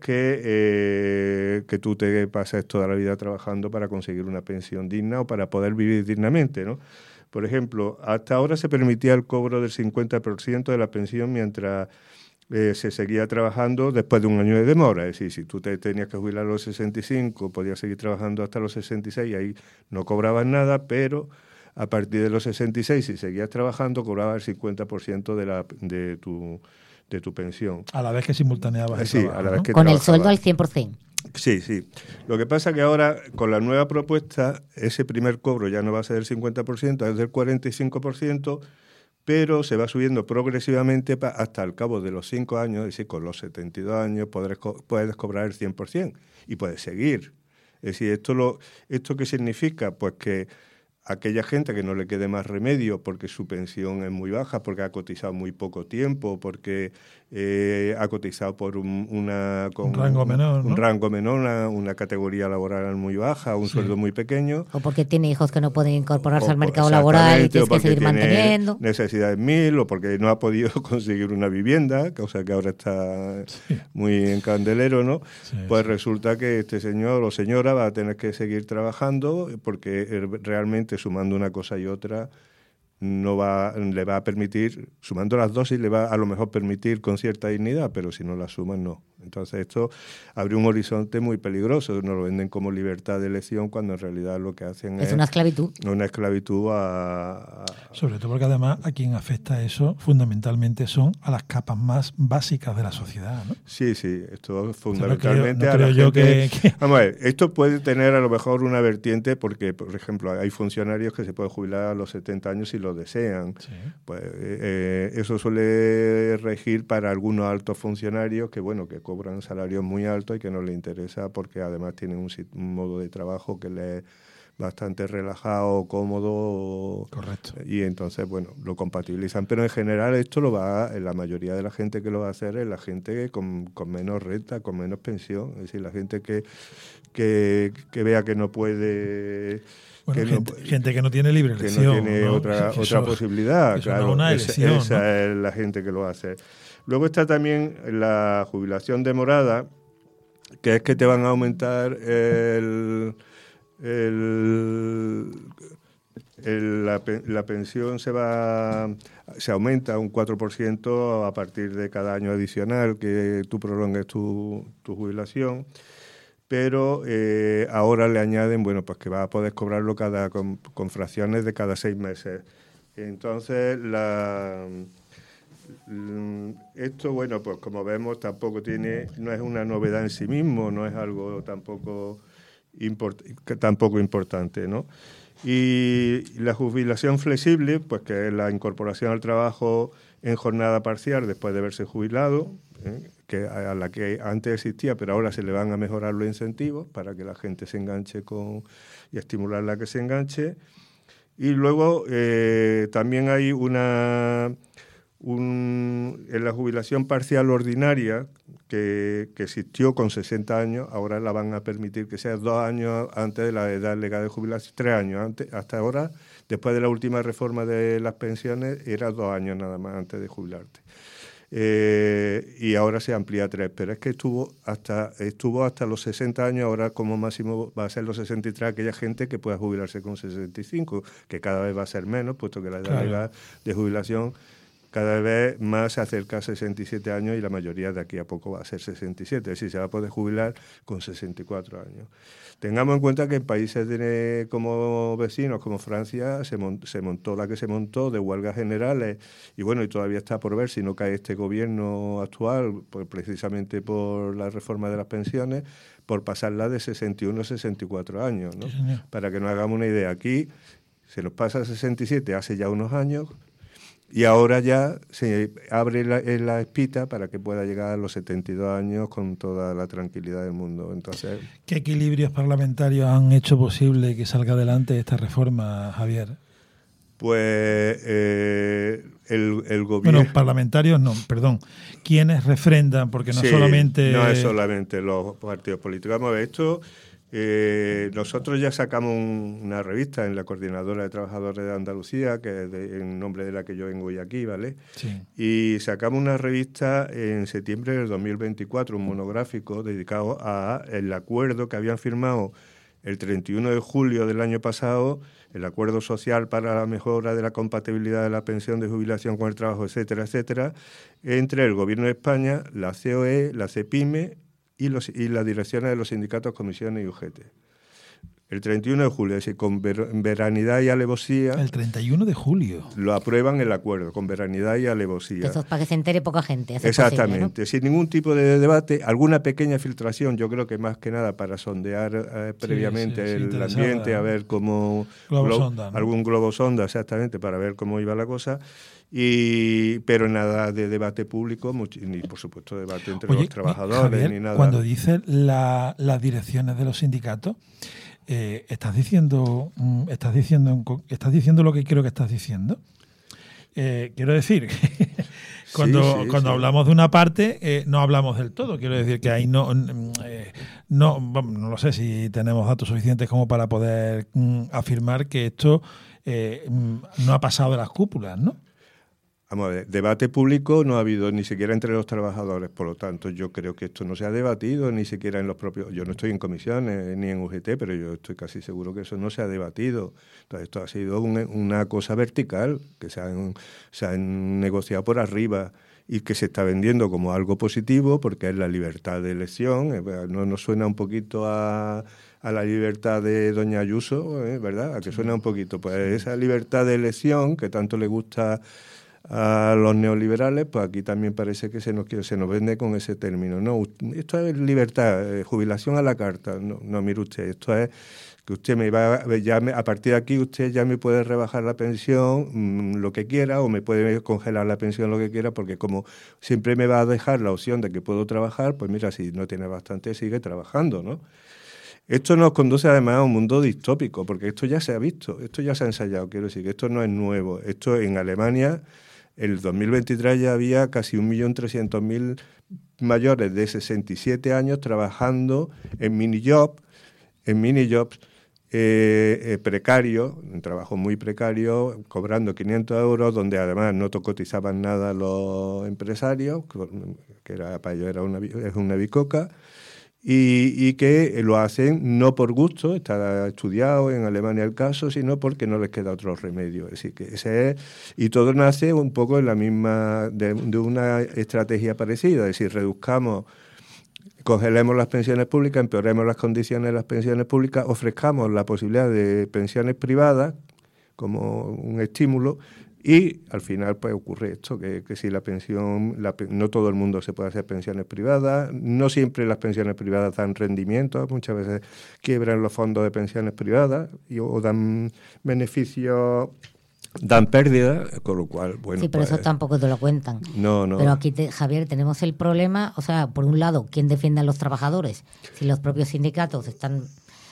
que tú te pases toda la vida trabajando para conseguir una pensión digna o para poder vivir dignamente, ¿no? Por ejemplo, hasta ahora se permitía el cobro del 50% de la pensión mientras se seguía trabajando después de un año de demora. Es decir, si tú te tenías que jubilar a los 65, podías seguir trabajando hasta los 66 y ahí no cobrabas nada, pero a partir de los 66, si seguías trabajando, cobrabas el 50% de tu pensión. A la vez que simultaneabas el trabajo, a la vez que con el sueldo al 100%. Sí. Lo que pasa es que ahora, con la nueva propuesta, ese primer cobro ya no va a ser del 50%, es del 45%, pero se va subiendo progresivamente hasta el cabo de los 5 años, es decir, con los 72 años puedes cobrar el 100% y puedes seguir. Es decir, ¿esto qué significa? Pues que aquella gente que no le quede más remedio porque su pensión es muy baja, porque ha cotizado muy poco tiempo, porque ha cotizado por un rango menor, ¿no? Un rango menor, una categoría laboral muy baja, un sueldo muy pequeño. O porque tiene hijos que no pueden incorporarse al mercado laboral y tienes que seguir manteniendo. Necesidades 1000, o porque no ha podido conseguir una vivienda, cosa que ahora está muy en candelero, ¿no? Pues resulta que este señor o señora va a tener que seguir trabajando porque realmente sumando una cosa y otra le va a permitir, sumando las dosis le va a lo mejor permitir con cierta dignidad, pero si no las suman no. Entonces esto abre un horizonte muy peligroso. Nos lo venden como libertad de elección cuando en realidad lo que hacen es una esclavitud. Una esclavitud Sobre todo porque además a quien afecta eso fundamentalmente son a las capas más básicas de la sociedad, ¿no? Sí, esto fundamentalmente no a la creo gente... que... Vamos a ver, esto puede tener a lo mejor una vertiente porque, por ejemplo, hay funcionarios que se pueden jubilar a los 70 años si lo desean. Sí. Pues eso suele regir para algunos altos funcionarios que, bueno, que cobran salarios muy altos y que no les interesa porque además tienen un modo de trabajo que les es bastante relajado, cómodo. Correcto. Y entonces, bueno, lo compatibilizan. Pero en general esto la mayoría de la gente que lo va a hacer es la gente con menos renta, con menos pensión. Es decir, la gente que vea que no puede... Bueno, gente que no tiene libre elección. Que no tiene otra posibilidad. Eso claro, no es una elección, esa es la gente que lo hace. Luego está también la jubilación demorada, que es que te van a aumentar la pensión se aumenta un 4% a partir de cada año adicional que tú prolongues tu jubilación, pero ahora le añaden, bueno, pues que vas a poder cobrarlo con fracciones de cada 6 meses. Entonces, esto, bueno, pues como vemos, no es una novedad en sí mismo, no es algo tampoco importante, ¿no? Y la jubilación flexible, pues que es la incorporación al trabajo en jornada parcial después de haberse jubilado, que a la que antes existía, pero ahora se le van a mejorar los incentivos para que la gente se enganche y estimularla a que se enganche. Y luego también hay en la jubilación parcial ordinaria, que existió con 60 años, ahora la van a permitir que sea 2 años antes de la edad legal de jubilación, 3 años antes. Hasta ahora, después de la última reforma de las pensiones, era 2 años nada más antes de jubilarte. Y ahora se amplía a 3, pero es que estuvo hasta los 60 años, ahora como máximo va a ser los 63 aquella gente que pueda jubilarse con 65, que cada vez va a ser menos, puesto que la edad legal de jubilación cada vez más se acerca a 67 años y la mayoría de aquí a poco va a ser 67, es decir, se va a poder jubilar con 64 años. Tengamos en cuenta que en países como vecinos, como Francia, se montó la que se montó de huelgas generales y bueno, y todavía está por ver si no cae este gobierno actual, pues precisamente por la reforma de las pensiones, por pasarla de 61 a 64 años, ¿no? Sí, para que nos hagamos una idea, aquí se nos pasa a 67 hace ya unos años. Y ahora ya se abre la espita para que pueda llegar a los 72 años con toda la tranquilidad del mundo. Entonces, ¿qué equilibrios parlamentarios han hecho posible que salga adelante esta reforma, Javier? Pues el gobierno... Bueno, parlamentarios no, perdón. ¿Quiénes refrendan? Porque no solamente... No es solamente los partidos políticos. Vamos a ver, esto... nosotros ya sacamos una revista en la Coordinadora de Trabajadores de Andalucía, que es en nombre de la que yo vengo hoy aquí, ¿vale? Sí. Y sacamos una revista en septiembre del 2024, un monográfico dedicado al acuerdo que habían firmado el 31 de julio del año pasado, el acuerdo social para la mejora de la compatibilidad de la pensión de jubilación con el trabajo, etcétera, etcétera, entre el Gobierno de España, la COE, la CEPIME y las direcciones de los sindicatos, comisiones y UGT. El 31 de julio, es decir, con veranidad y alevosía... El 31 de julio. Lo aprueban el acuerdo, con veranidad y alevosía. Eso es para que se entere poca gente. Exactamente, posible, ¿no? Sin ningún tipo de debate, alguna pequeña filtración, yo creo que más que nada para sondear previamente el ambiente, a ver cómo... Globosonda, ¿no? Algún globosonda, exactamente, para ver cómo iba la cosa... pero nada de debate público, ni por supuesto debate entre los trabajadores, Javier, ni nada. Cuando dices las direcciones de los sindicatos, estás diciendo lo que creo que estás diciendo. Quiero decir, cuando hablamos de una parte, no hablamos del todo. Quiero decir que ahí no lo sé si tenemos datos suficientes como para poder afirmar que esto no ha pasado de las cúpulas, ¿no? Vamos a ver, debate público no ha habido ni siquiera entre los trabajadores, por lo tanto yo creo que esto no se ha debatido ni siquiera en los propios... Yo no estoy en comisiones ni en UGT, pero yo estoy casi seguro que eso no se ha debatido. Entonces esto ha sido una cosa vertical, que se han negociado por arriba y que se está vendiendo como algo positivo porque es la libertad de elección. ¿No nos suena un poquito a la libertad de doña Ayuso, verdad? ¿A que suena un poquito? Pues esa libertad de elección que tanto le gusta a los neoliberales, pues aquí también parece que se nos vende con ese término. No, esto es libertad, jubilación a la carta. No, mire usted, esto es que usted a partir de aquí usted ya me puede rebajar la pensión lo que quiera, o me puede congelar la pensión lo que quiera, porque como siempre me va a dejar la opción de que puedo trabajar, pues mira, si no tiene bastante, sigue trabajando, ¿no? Esto nos conduce además a un mundo distópico, porque esto ya se ha visto, esto ya se ha ensayado, quiero decir que esto no es nuevo. Esto en Alemania, el 2023 ya había casi 1.300.000 mayores de 67 años trabajando en minijobs, precarios, un trabajo muy precario, cobrando 500 euros, donde además no cotizaban nada los empresarios, que para ellos es una bicoca, y que lo hacen no por gusto, está estudiado en Alemania el caso, sino porque no les queda otro remedio. Es decir, que y todo nace un poco en la misma, de una estrategia parecida, es decir, congelemos las pensiones públicas, empeoremos las condiciones de las pensiones públicas, ofrezcamos la posibilidad de pensiones privadas como un estímulo, y al final pues ocurre esto, que si la pensión, no todo el mundo se puede hacer pensiones privadas, no siempre las pensiones privadas dan rendimientos, muchas veces quiebran los fondos de pensiones privadas o dan beneficios, dan pérdidas, con lo cual, bueno... Sí, pero pues, eso tampoco te lo cuentan. No. Pero aquí, Javier, tenemos el problema, o sea, por un lado, ¿quién defiende a los trabajadores? Si los propios sindicatos están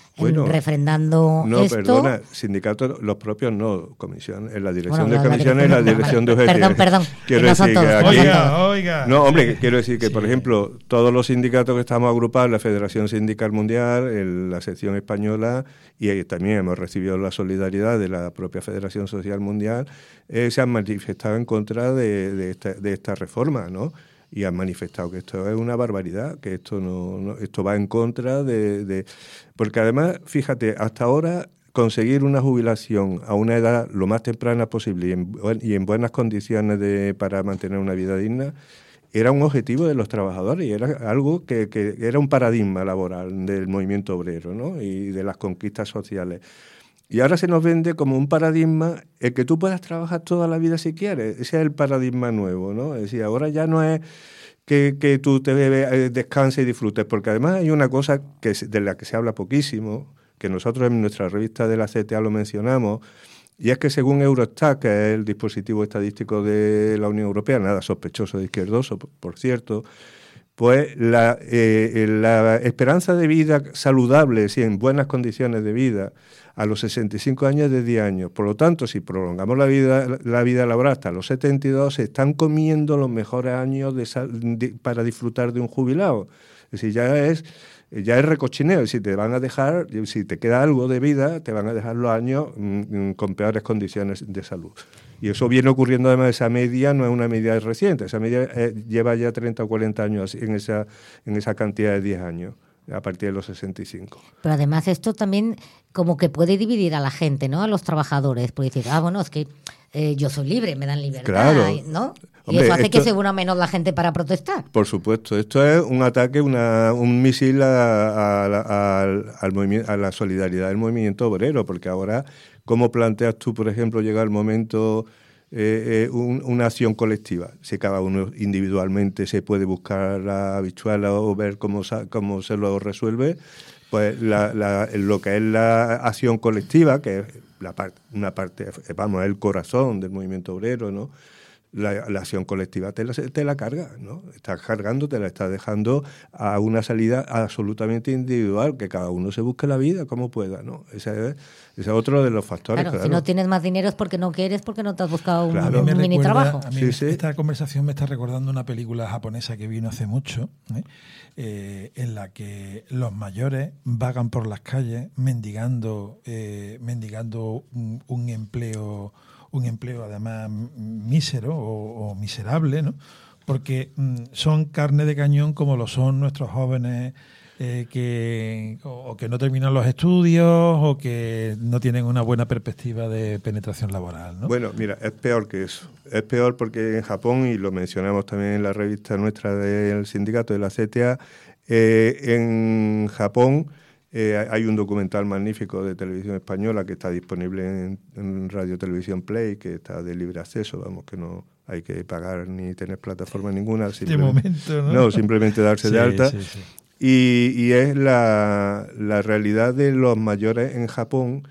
refrendando esto... No, perdona, sindicatos, los propios no, comisión, en la dirección de comisiones y la dirección de UGT. Perdón, quiero que no decir son todos. que aquí, Oiga. No, hombre, quiero decir que, por ejemplo, todos los sindicatos que estamos agrupados, la Federación Sindical Mundial, la sección española, y también hemos recibido la solidaridad de la propia Federación Social Mundial, se han manifestado en contra de esta reforma, ¿no? Y han manifestado que esto es una barbaridad, que esto va en contra de... Porque además, fíjate, hasta ahora conseguir una jubilación a una edad lo más temprana posible y en buenas condiciones para mantener una vida digna era un objetivo de los trabajadores y era algo que era un paradigma laboral del movimiento obrero, ¿no? Y de las conquistas sociales. Y ahora se nos vende como un paradigma el que tú puedas trabajar toda la vida si quieres. Ese es el paradigma nuevo, ¿no? Es decir, ahora ya no es que tú descanses y disfrutes, porque además hay una cosa de la que se habla poquísimo, que nosotros en nuestra revista de la CTA lo mencionamos, y es que según Eurostat, que es el dispositivo estadístico de la Unión Europea, nada sospechoso de izquierdoso, por cierto, pues la esperanza de vida saludable, sí, en buenas condiciones de vida, a los 65 años es de 10 años. Por lo tanto, si prolongamos la vida laboral hasta los 72, se están comiendo los mejores años para disfrutar de un jubilado. Es decir, ya es recochineo. Si te van a dejar, si te queda algo de vida, te van a dejar los años con peores condiciones de salud. Y eso viene ocurriendo, además, esa media no es una media reciente, esa media lleva ya 30 o 40 años en esa cantidad de 10 años, a partir de los 65. Pero además esto también como que puede dividir a la gente, ¿no? A los trabajadores, porque decir, bueno, es que yo soy libre, me dan libertad, claro. ¿no? Y Hombre, eso hace que se una menos la gente para protestar. Por supuesto, esto es un ataque, un misil al movimiento, a la solidaridad del movimiento obrero, porque ahora, ¿cómo planteas tú, por ejemplo, llega el momento una acción colectiva? Si cada uno individualmente se puede buscar la habichuela o ver cómo se lo resuelve, pues lo que es la acción colectiva, que es una parte, vamos, el corazón del movimiento obrero, ¿no? La acción colectiva te la carga, ¿no? Estás cargando, te la estás dejando a una salida absolutamente individual, que cada uno se busque la vida como pueda, ¿no? Ese es otro de los factores. Claro, si no tienes más dinero es porque no quieres, porque no te has buscado un mini trabajo. A mí esta conversación me está recordando una película japonesa que vino hace mucho, en la que los mayores vagan por las calles mendigando un empleo además mísero o miserable, ¿no? Porque son carne de cañón como lo son nuestros jóvenes que no terminan los estudios o que no tienen una buena perspectiva de penetración laboral, ¿no? Bueno, mira, es peor que eso. Es peor porque en Japón, y lo mencionamos también en la revista nuestra del sindicato de la CTA, en Japón hay un documental magnífico de televisión española que está disponible en Radio Televisión Play, que está de libre acceso, vamos, que no hay que pagar ni tener plataforma ninguna. De momento, ¿no? No, simplemente darse de alta. Sí, sí. Y es la realidad de los mayores en Japón.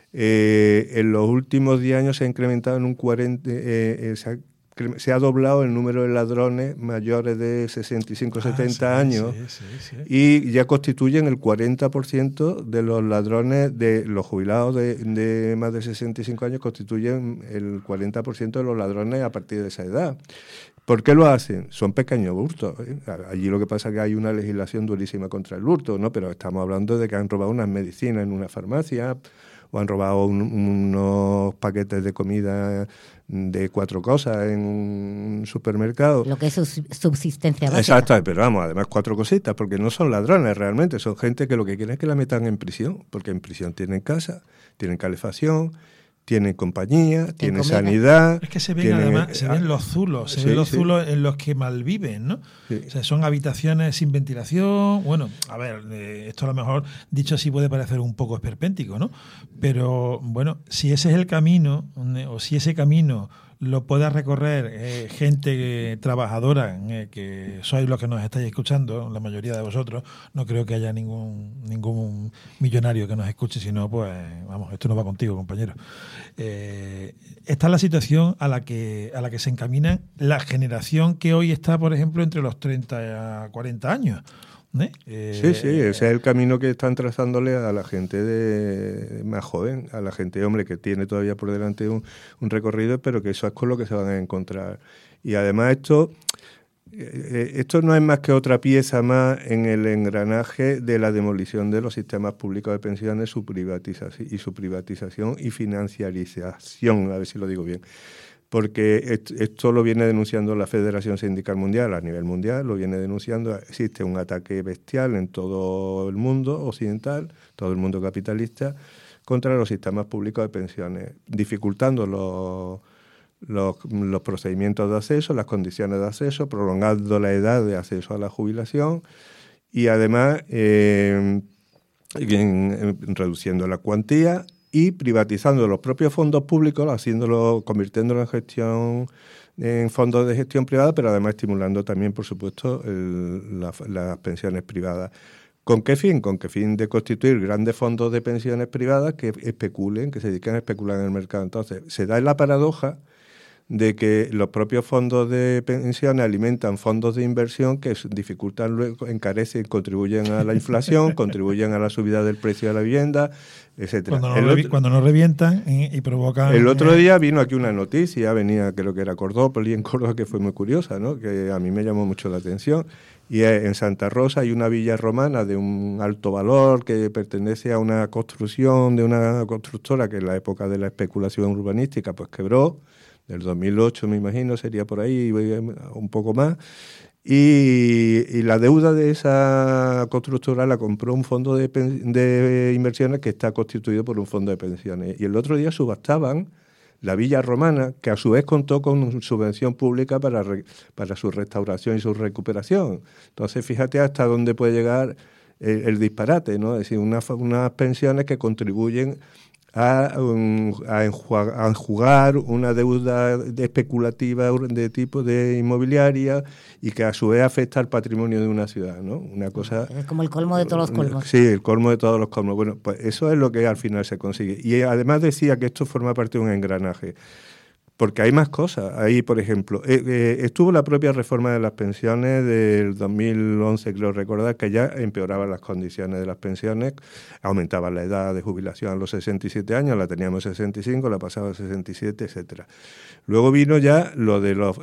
En los últimos 10 años se ha incrementado en un 40... se ha doblado el número de ladrones mayores de 65 70 años y ya constituyen el 40% de los ladrones, de los jubilados de más de 65 años, constituyen el 40% de los ladrones a partir de esa edad. ¿Por qué lo hacen? Son pequeños hurtos. Allí lo que pasa es que hay una legislación durísima contra el hurto, ¿no? Pero estamos hablando de que han robado unas medicinas en una farmacia, o han robado unos paquetes de comida de 4 cosas en un supermercado. Lo que es subsistencia básica. Exacto, pero vamos, además 4 cositas, porque no son ladrones realmente, son gente que lo que quieren es que la metan en prisión, porque en prisión tienen casa, tienen calefacción, tienen compañía, tienen comida. Sanidad. Es que se ven además, se ven los zulos, zulos en los que malviven, ¿no? Sí. O sea, son habitaciones sin ventilación. Bueno, a ver, esto a lo mejor dicho así puede parecer un poco esperpéntico, ¿no? Pero bueno, si ese es el camino, o si ese camino lo pueda recorrer gente trabajadora, que sois los que nos estáis escuchando, la mayoría de vosotros, no creo que haya ningún millonario que nos escuche, sino pues, vamos, esto no va contigo, compañero. Esta es la situación a la que se encamina la generación que hoy está, por ejemplo, entre los 30 a 40 años. Sí, ese es el camino que están trazándole a la gente más joven, a la gente, hombre, que tiene todavía por delante un recorrido, pero que eso es con lo que se van a encontrar. Y además esto no es más que otra pieza más en el engranaje de la demolición de los sistemas públicos de pensiones, su privatización y financiarización, a ver si lo digo bien. Porque esto lo viene denunciando la Federación Sindical Mundial a nivel mundial, lo viene denunciando. Existe un ataque bestial en todo el mundo occidental, todo el mundo capitalista, contra los sistemas públicos de pensiones, dificultando los procedimientos de acceso, las condiciones de acceso, prolongando la edad de acceso a la jubilación y además reduciendo la cuantía y privatizando los propios fondos públicos, convirtiéndolo en fondos de gestión privada, pero además estimulando también, por supuesto, las pensiones privadas. ¿Con qué fin? Con qué fin de constituir grandes fondos de pensiones privadas que especulen, que se dediquen a especular en el mercado. Entonces, se da la paradoja de que los propios fondos de pensiones alimentan fondos de inversión que dificultan, luego encarecen, contribuyen a la inflación, contribuyen a la subida del precio de la vivienda, etcétera. Cuando no revientan y provocan... El otro día vino aquí una noticia, venía, creo que era Cordópolis, en Córdoba, que fue muy curiosa, ¿no? Que a mí me llamó mucho la atención. Y en Santa Rosa hay una villa romana de un alto valor que pertenece a una construcción de una constructora que en la época de la especulación urbanística pues quebró. Del 2008, me imagino, sería por ahí, un poco más. Y la deuda de esa constructora la compró un fondo de inversiones que está constituido por un fondo de pensiones. Y el otro día subastaban la Villa Romana, que a su vez contó con subvención pública para su restauración y su recuperación. Entonces, fíjate hasta dónde puede llegar el disparate, ¿no? Es decir, unas pensiones que contribuyen a enjugar una deuda especulativa de tipo de inmobiliaria y que a su vez afecta al patrimonio de una ciudad, ¿no? Una cosa... Es como el colmo de todos los colmos. Sí, el colmo de todos los colmos. Bueno, pues eso es lo que al final se consigue. Y además decía que esto forma parte de un engranaje. Porque hay más cosas. Ahí, por ejemplo, estuvo la propia reforma de las pensiones del 2011, creo recordar, que ya empeoraba las condiciones de las pensiones, aumentaba la edad de jubilación a los 67 años, la teníamos 65, la pasaba a 67, etcétera. Luego vino ya lo de los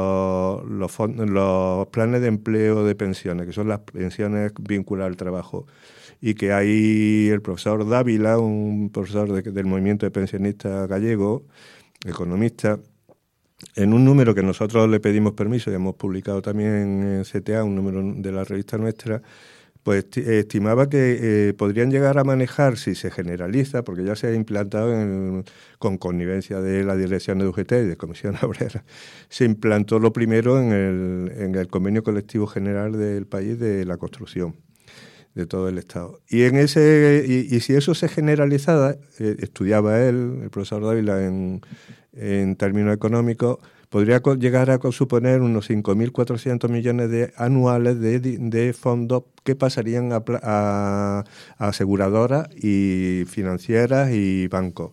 planes de empleo de pensiones, que son las pensiones vinculadas al trabajo. Y que hay el profesor Dávila, un profesor del movimiento de pensionistas gallego, economista, en un número que nosotros le pedimos permiso y hemos publicado también en CTA, un número de la revista nuestra, pues estimaba que podrían llegar a manejar, si se generaliza, porque ya se ha implantado con connivencia de la Dirección de UGT y de Comisión Obrera, se implantó lo primero en el Convenio Colectivo General del país de la construcción de todo el Estado. Y y si eso se generalizaba, estudiaba el profesor Dávila en términos económicos, podría llegar a suponer unos 5.400 millones anuales de fondos que pasarían a aseguradoras y financieras y bancos.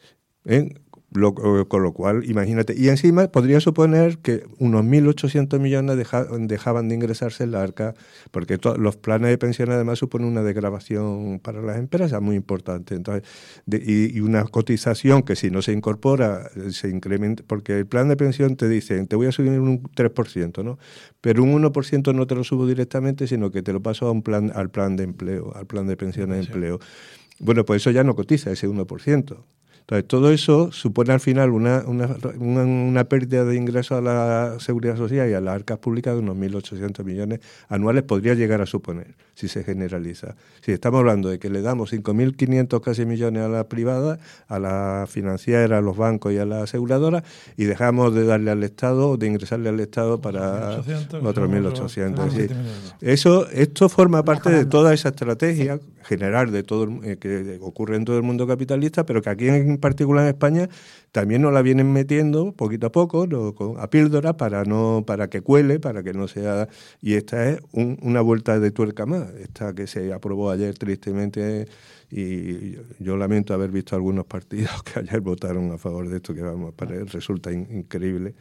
Con lo cual, imagínate, y encima podría suponer que unos 1.800 millones dejaban de ingresarse en la arca, porque los planes de pensión además suponen una desgravación para las empresas muy importante. Entonces, y una cotización que si no se incorpora, se incrementa, porque el plan de pensión te dice, te voy a subir un 3%, ¿no? Pero un 1% no te lo subo directamente, sino que te lo paso al plan de empleo, al plan de pensiones de empleo. Bueno, pues eso ya no cotiza, ese 1%. Entonces, todo eso supone al final una pérdida de ingresos a la seguridad social y a las arcas públicas de unos 1.800 millones anuales, podría llegar a suponer, si se generaliza. Si estamos hablando de que le damos 5.500 casi millones a la privada, a la financiera, a los bancos y a las aseguradoras, y dejamos de darle al Estado, de ingresarle al Estado para otros 1.800. Esto forma parte de toda esa estrategia general de todo que ocurre en todo el mundo capitalista, pero que aquí en particular en España también nos la vienen metiendo poquito a poco, a píldora, para que cuele, para que no sea. Y esta es una vuelta de tuerca más, esta que se aprobó ayer tristemente, y yo lamento haber visto algunos partidos que ayer votaron a favor de esto, que resulta increíble.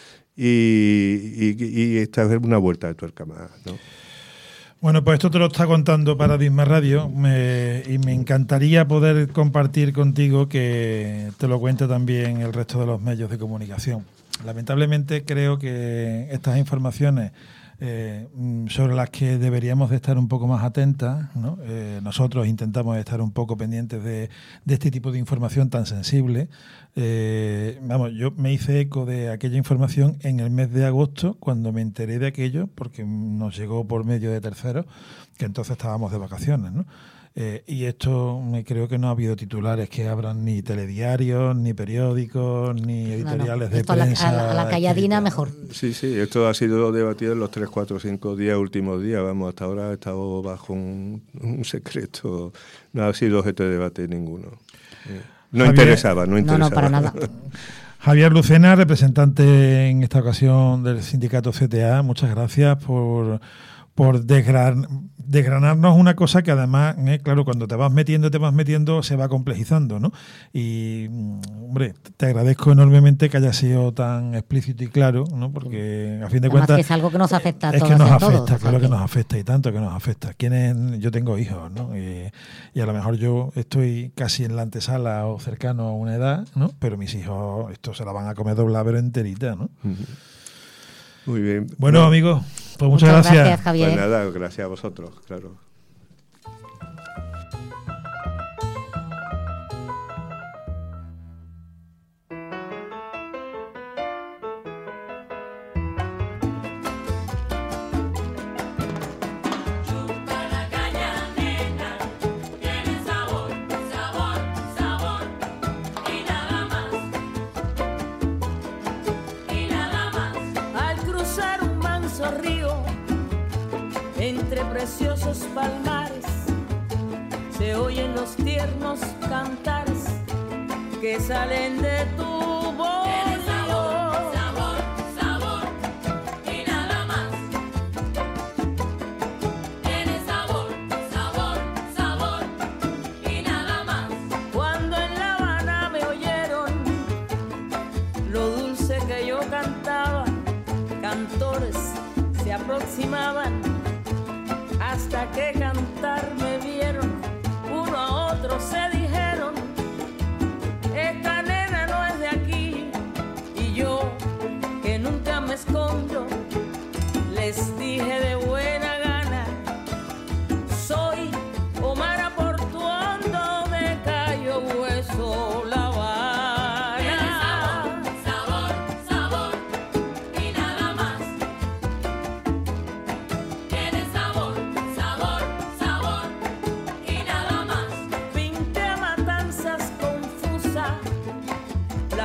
Y esta es una vuelta de tuerca más, ¿no? Bueno, pues esto te lo está contando Paradigma Radio y me encantaría poder compartir contigo que te lo cuente también el resto de los medios de comunicación. Lamentablemente creo que estas informaciones sobre las que deberíamos de estar un poco más atentas, ¿no? Nosotros intentamos estar un poco pendientes de este tipo de información tan sensible. Yo me hice eco de aquella información en el mes de agosto, cuando me enteré de aquello, porque nos llegó por medio de terceros, que entonces estábamos de vacaciones, ¿no? Y esto creo que no ha habido titulares que abran ni telediarios, ni periódicos, ni editoriales de prensa. A la calladina mejor. Sí, esto ha sido debatido en los 3, 4, 5 últimos días. Hasta ahora ha estado bajo un secreto. No ha sido objeto de debate ninguno. No interesaba. No, para nada. Javier Lucena, representante en esta ocasión del sindicato CTA, muchas gracias por desgranarnos una cosa que además, claro, cuando te vas metiendo, se va complejizando, ¿no? Y, hombre, te agradezco enormemente que haya sido tan explícito y claro, ¿no? Porque, a fin de cuentas, que es algo que nos afecta a todos. Es que nos afecta, claro que nos afecta, y tanto que nos afecta. Yo tengo hijos, ¿no? Y a lo mejor yo estoy casi en la antesala o cercano a una edad, ¿no? Pero mis hijos esto se la van a comer doblada pero enterita, ¿no? Muy bien. Bueno, amigos, pues muchas gracias. Javier. Pues nada, gracias a vosotros, claro. Preciosos palmares se oyen los tiernos cantares que salen de tu voz. Tienes sabor, sabor, sabor y nada más. Tienes sabor, sabor, sabor y nada más. Cuando en La Habana me oyeron lo dulce que yo cantaba, cantores se aproximaban hasta que cantar me vieron, uno a otro se dijeron, esta nena no es de aquí, y yo, que nunca me escondo, les dije de buena gana, soy Omar Aportuondo de Cayo Hueso, La Habana. Tienes sabor, sabor, sabor y nada más. Tienes sabor, sabor,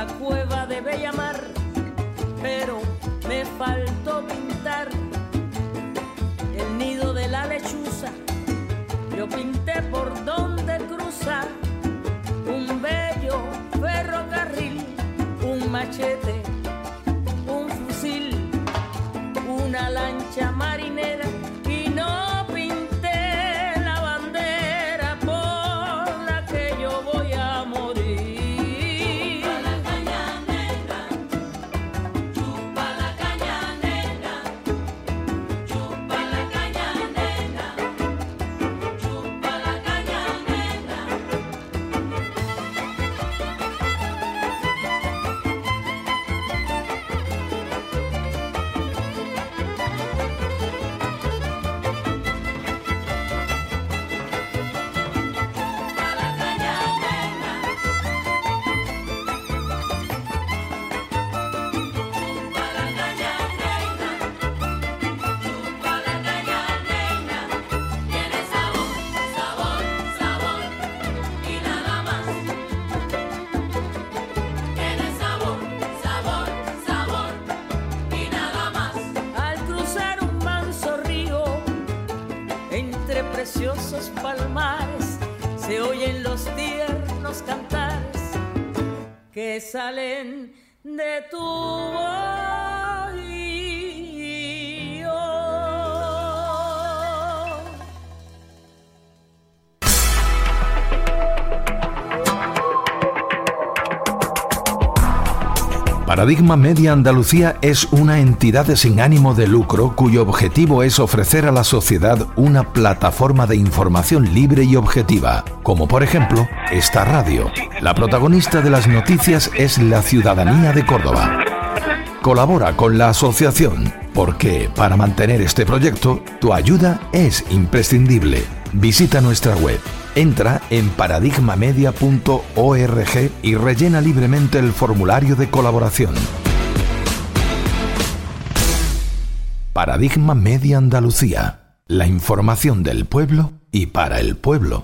la cueva de Bellamar, pero me faltó pintar el nido de la lechuza. Yo pinté por donde cruza un bello ferrocarril, un machete, un fusil, una lancha marinera, y no pinté la bandera por la que yo voy a morir. Chupa la caña negra, chupa la caña negra, chupa la caña negra, chupa la caña negra. Tiene sabor, sabor, sabor y nada más. Tiene sabor, sabor, sabor y nada más. Al cruzar un manso río entre preciosos palmares, se oyen los tiernos cantares que salen de tu bohío. Paradigma Media Andalucía es una entidad sin ánimo de lucro cuyo objetivo es ofrecer a la sociedad una plataforma de información libre y objetiva, como por ejemplo esta radio. La protagonista de las noticias es la ciudadanía de Córdoba. Colabora con la asociación, porque para mantener este proyecto, tu ayuda es imprescindible. Visita nuestra web, entra en paradigmamedia.org y rellena libremente el formulario de colaboración. Paradigma Media Andalucía, la información del pueblo y para el pueblo.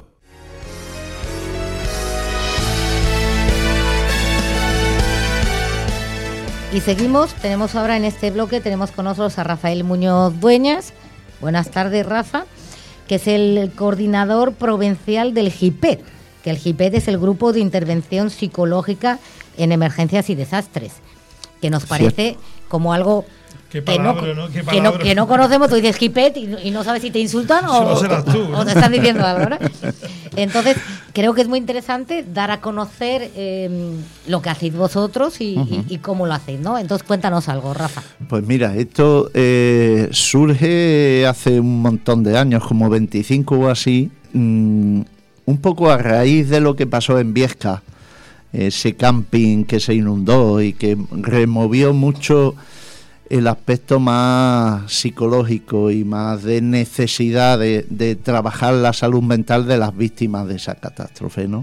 Y seguimos, tenemos ahora en este bloque, tenemos con nosotros a Rafael Muñoz Dueñas. Buenas tardes, Rafa, que es el coordinador provincial del GIPED, que el GIPED es el Grupo de Intervención Psicológica en Emergencias y Desastres, que nos parece como algo Qué que palabra, ¿no? Qué palabra. que no conocemos. Tú dices GIPED y no sabes si te insultan Solo serás tú, ¿no? o te están diciendo algo, ¿no? Entonces, creo que es muy interesante dar a conocer lo que hacéis vosotros y cómo lo hacéis, ¿no? Entonces, cuéntanos algo, Rafa. Pues mira, esto surge hace un montón de años, como 25 o así, un poco a raíz de lo que pasó en Viesca, ese camping que se inundó y que removió mucho el aspecto más psicológico y más de necesidad de trabajar la salud mental de las víctimas de esa catástrofe, ¿no?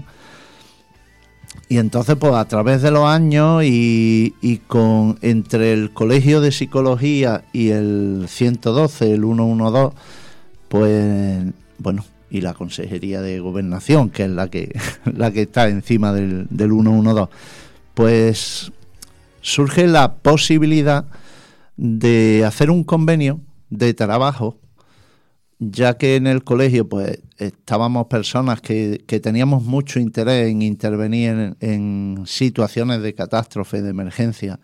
Y entonces, pues a través de los años y con entre el Colegio de Psicología y el 112, el 112, pues bueno, y la Consejería de Gobernación, que es la que está encima del 112, pues surge la posibilidad de hacer un convenio de trabajo, ya que en el colegio pues estábamos personas que teníamos mucho interés en intervenir en situaciones de catástrofe, de emergencia,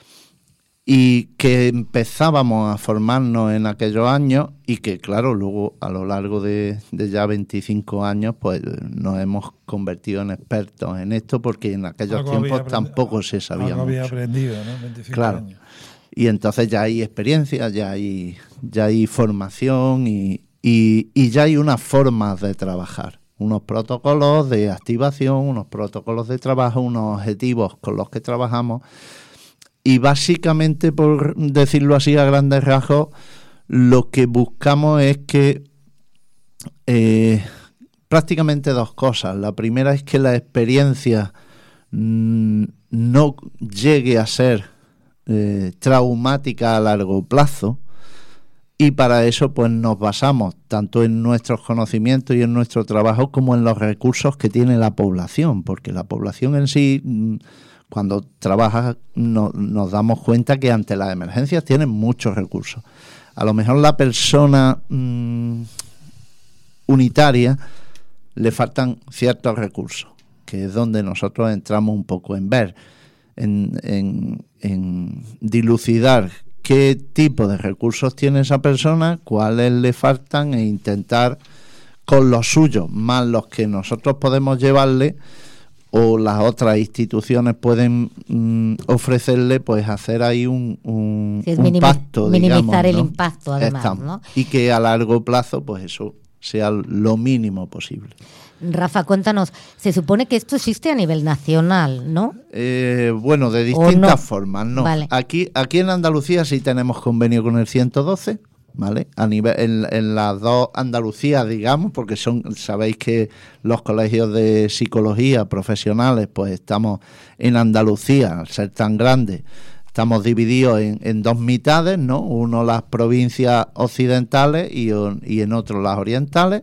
y que empezábamos a formarnos en aquellos años y que claro, luego a lo largo de ya 25 años pues nos hemos convertido en expertos en esto, porque en aquellos tiempos tampoco se sabía algo había mucho. aprendido, ¿no? 25 Claro. años. Y entonces ya hay experiencia, ya hay formación y ya hay unas formas de trabajar, unos protocolos de activación, unos protocolos de trabajo, unos objetivos con los que trabajamos. Y básicamente, por decirlo así a grandes rasgos, lo que buscamos es que prácticamente dos cosas. La primera es que la experiencia no llegue a ser traumática a largo plazo, y para eso pues nos basamos tanto en nuestros conocimientos y en nuestro trabajo como en los recursos que tiene la población, porque la población en sí, cuando trabajas nos damos cuenta que ante las emergencias tienen muchos recursos. A lo mejor la persona unitaria le faltan ciertos recursos, que es donde nosotros entramos un poco en ver, en dilucidar qué tipo de recursos tiene esa persona, cuáles le faltan e intentar con los suyos, más los que nosotros podemos llevarle o las otras instituciones pueden ofrecerle, pues hacer ahí un pacto, minimizar, digamos, el ¿no? impacto, además, ¿no? Y que a largo plazo, pues eso sea lo mínimo posible. Rafa, cuéntanos, se supone que esto existe a nivel nacional, ¿no? Bueno, de distintas no. formas, ¿no? Vale. Aquí en Andalucía sí tenemos convenio con el 112, ¿vale? A nivel en las dos Andalucías, digamos, porque sabéis que los colegios de psicología profesionales, pues estamos en Andalucía, al ser tan grande, estamos divididos en dos mitades, ¿no? Uno las provincias occidentales y en otro las orientales.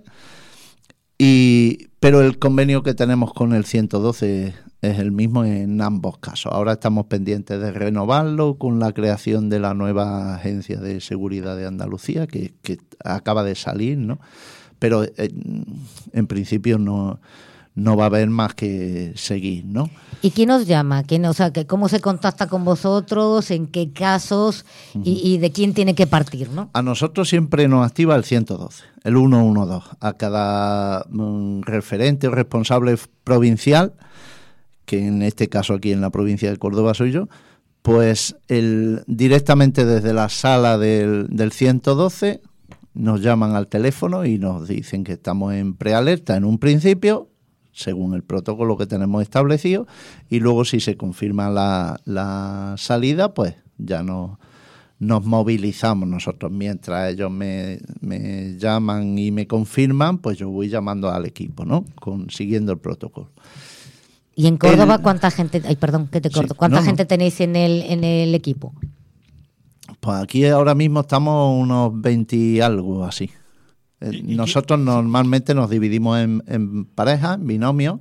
Pero el convenio que tenemos con el 112 es el mismo en ambos casos. Ahora estamos pendientes de renovarlo con la creación de la nueva Agencia de Seguridad de Andalucía, que acaba de salir, ¿no? Pero en principio no va a haber más que seguir, ¿no? ¿Y quién os llama? ¿Cómo se contacta con vosotros? ¿En qué casos? ¿Y de quién tiene que partir, no? A nosotros siempre nos activa el 112, el 112. A cada referente o responsable provincial, que en este caso aquí en la provincia de Córdoba soy yo, pues directamente desde la sala del 112 nos llaman al teléfono y nos dicen que estamos en prealerta en un principio, según el protocolo que tenemos establecido, y luego si se confirma la salida, pues ya nos movilizamos nosotros. Mientras ellos me llaman y me confirman, pues yo voy llamando al equipo, ¿no? Siguiendo el protocolo. ¿Y en Córdoba cuánta gente, perdón que te corto, Sí, cuánta gente tenéis en el equipo? Pues aquí ahora mismo estamos unos 20 y algo así. Nosotros normalmente nos dividimos en parejas, en binomios,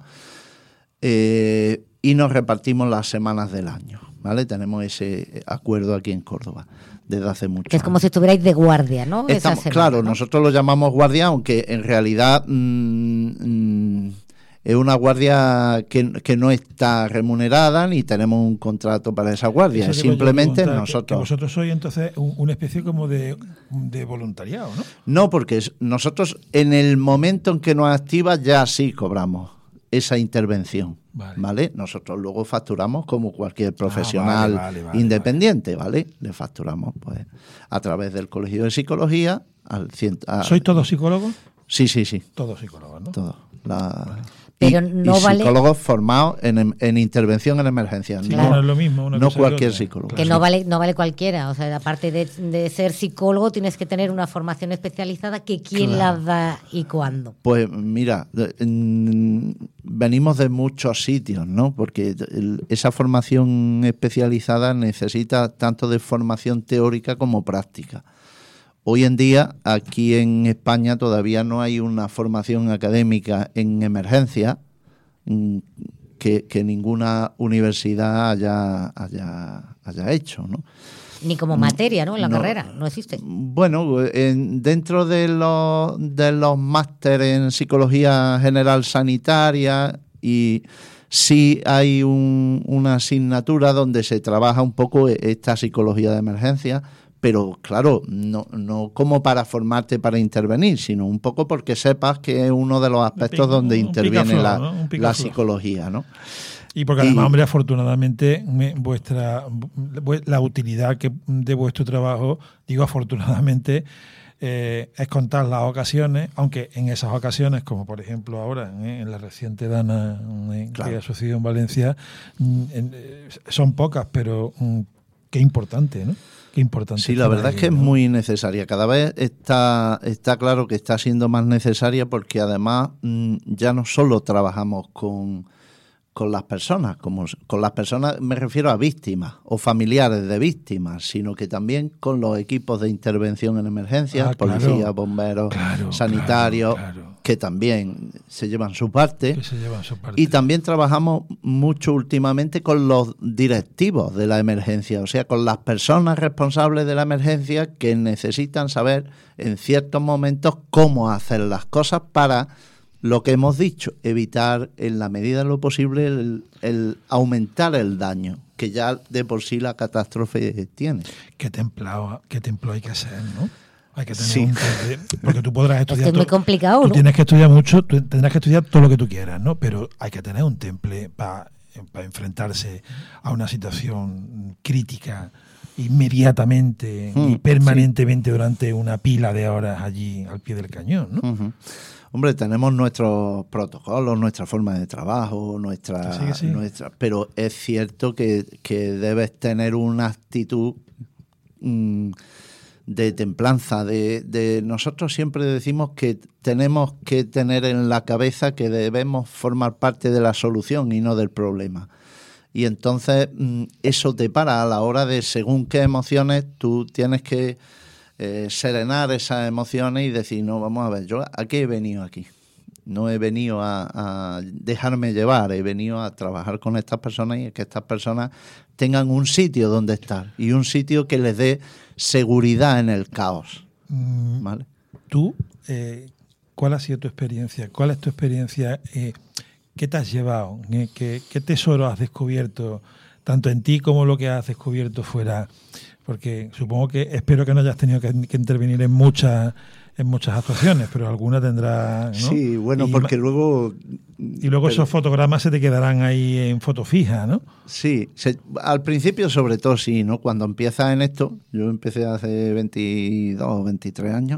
y nos repartimos las semanas del año, ¿vale? Tenemos ese acuerdo aquí en Córdoba desde hace mucho Que es como si estuvierais de guardia, ¿no? Esa semana, claro, ¿no? nosotros lo llamamos guardia, aunque en realidad es una guardia que no está remunerada ni tenemos un contrato para esa guardia. Es simplemente nosotros. Que vosotros sois entonces una especie como de voluntariado, ¿no? No, porque nosotros en el momento en que nos activa ya sí cobramos esa intervención, ¿vale? Nosotros luego facturamos como cualquier profesional independiente, ¿vale? Le facturamos pues a través del Colegio de Psicología. ¿Sois todos psicólogos? Sí. Todos psicólogos, ¿no? Todos. Pero y vale, psicólogos formados en intervención en emergencias. Sí, no es lo mismo. No cualquier psicólogo. Que no vale cualquiera. O sea, aparte de ser psicólogo, tienes que tener una formación especializada. Que ¿quién la da y cuándo? Pues mira, venimos de muchos sitios, ¿no? Porque esa formación especializada necesita tanto de formación teórica como práctica. Hoy en día, aquí en España, todavía no hay una formación académica en emergencia que ninguna universidad haya hecho, ¿no? Ni como materia, ¿no? En la carrera, no existe. Bueno, dentro de los másteres en psicología general sanitaria, y sí hay una asignatura donde se trabaja un poco esta psicología de emergencia, pero claro, no como para formarte para intervenir, sino un poco porque sepas que es uno de los aspectos donde interviene la psicología, ¿no? Y porque además, hombre, afortunadamente, la utilidad de vuestro trabajo, digo afortunadamente, es contar las ocasiones, aunque en esas ocasiones, como por ejemplo ahora, en la reciente dana que ha sucedido en Valencia, son pocas, pero qué importante, ¿no? Qué importante. Sí, la verdad es que es muy necesaria. Cada vez está claro que está siendo más necesaria porque además ya no solo trabajamos con las personas, con las personas me refiero a víctimas o familiares de víctimas, sino que también con los equipos de intervención en emergencias, policías, bomberos, sanitarios. que también se llevan su parte. parte. Y también trabajamos mucho últimamente con los directivos de la emergencia, o sea, con las personas responsables de la emergencia que necesitan saber en ciertos momentos cómo hacer las cosas para lo que hemos dicho, evitar en la medida de lo posible el aumentar el daño que ya de por sí la catástrofe tiene. Qué templado hay que ser, ¿no? Hay que tener Sí. porque tú podrás estudiar. Es que es muy complicado, tú ¿no? tienes que estudiar mucho, tú tendrás que estudiar todo lo que tú quieras, ¿no? Pero hay que tener un temple para enfrentarse a una situación crítica inmediatamente y permanentemente durante una pila de horas allí al pie del cañón, ¿no? Uh-huh. Hombre, tenemos nuestros protocolos, nuestra forma de trabajo, nuestra, pero es cierto que debes tener una actitud de templanza. De nosotros siempre decimos que tenemos que tener en la cabeza que debemos formar parte de la solución y no del problema. Y entonces eso te para a la hora de según qué emociones tú tienes que serenar esas emociones y decir, no, vamos a ver, yo ¿a qué he venido aquí? No he venido a dejarme llevar, he venido a trabajar con estas personas y que estas personas tengan un sitio donde estar y un sitio que les dé seguridad en el caos. ¿Vale? Tú, ¿cuál ha sido tu experiencia? ¿Cuál es tu experiencia? ¿Qué te has llevado? ¿Qué tesoro has descubierto tanto en ti como lo que has descubierto fuera? Porque supongo espero que no hayas tenido que intervenir en muchas actuaciones, pero alguna tendrá, ¿no? Sí, bueno, porque luego... Y luego esos fotogramas se te quedarán ahí en foto fija, ¿no? Sí, al principio sobre todo sí, ¿no? Cuando empiezas en esto, yo empecé hace 22 o 23 años,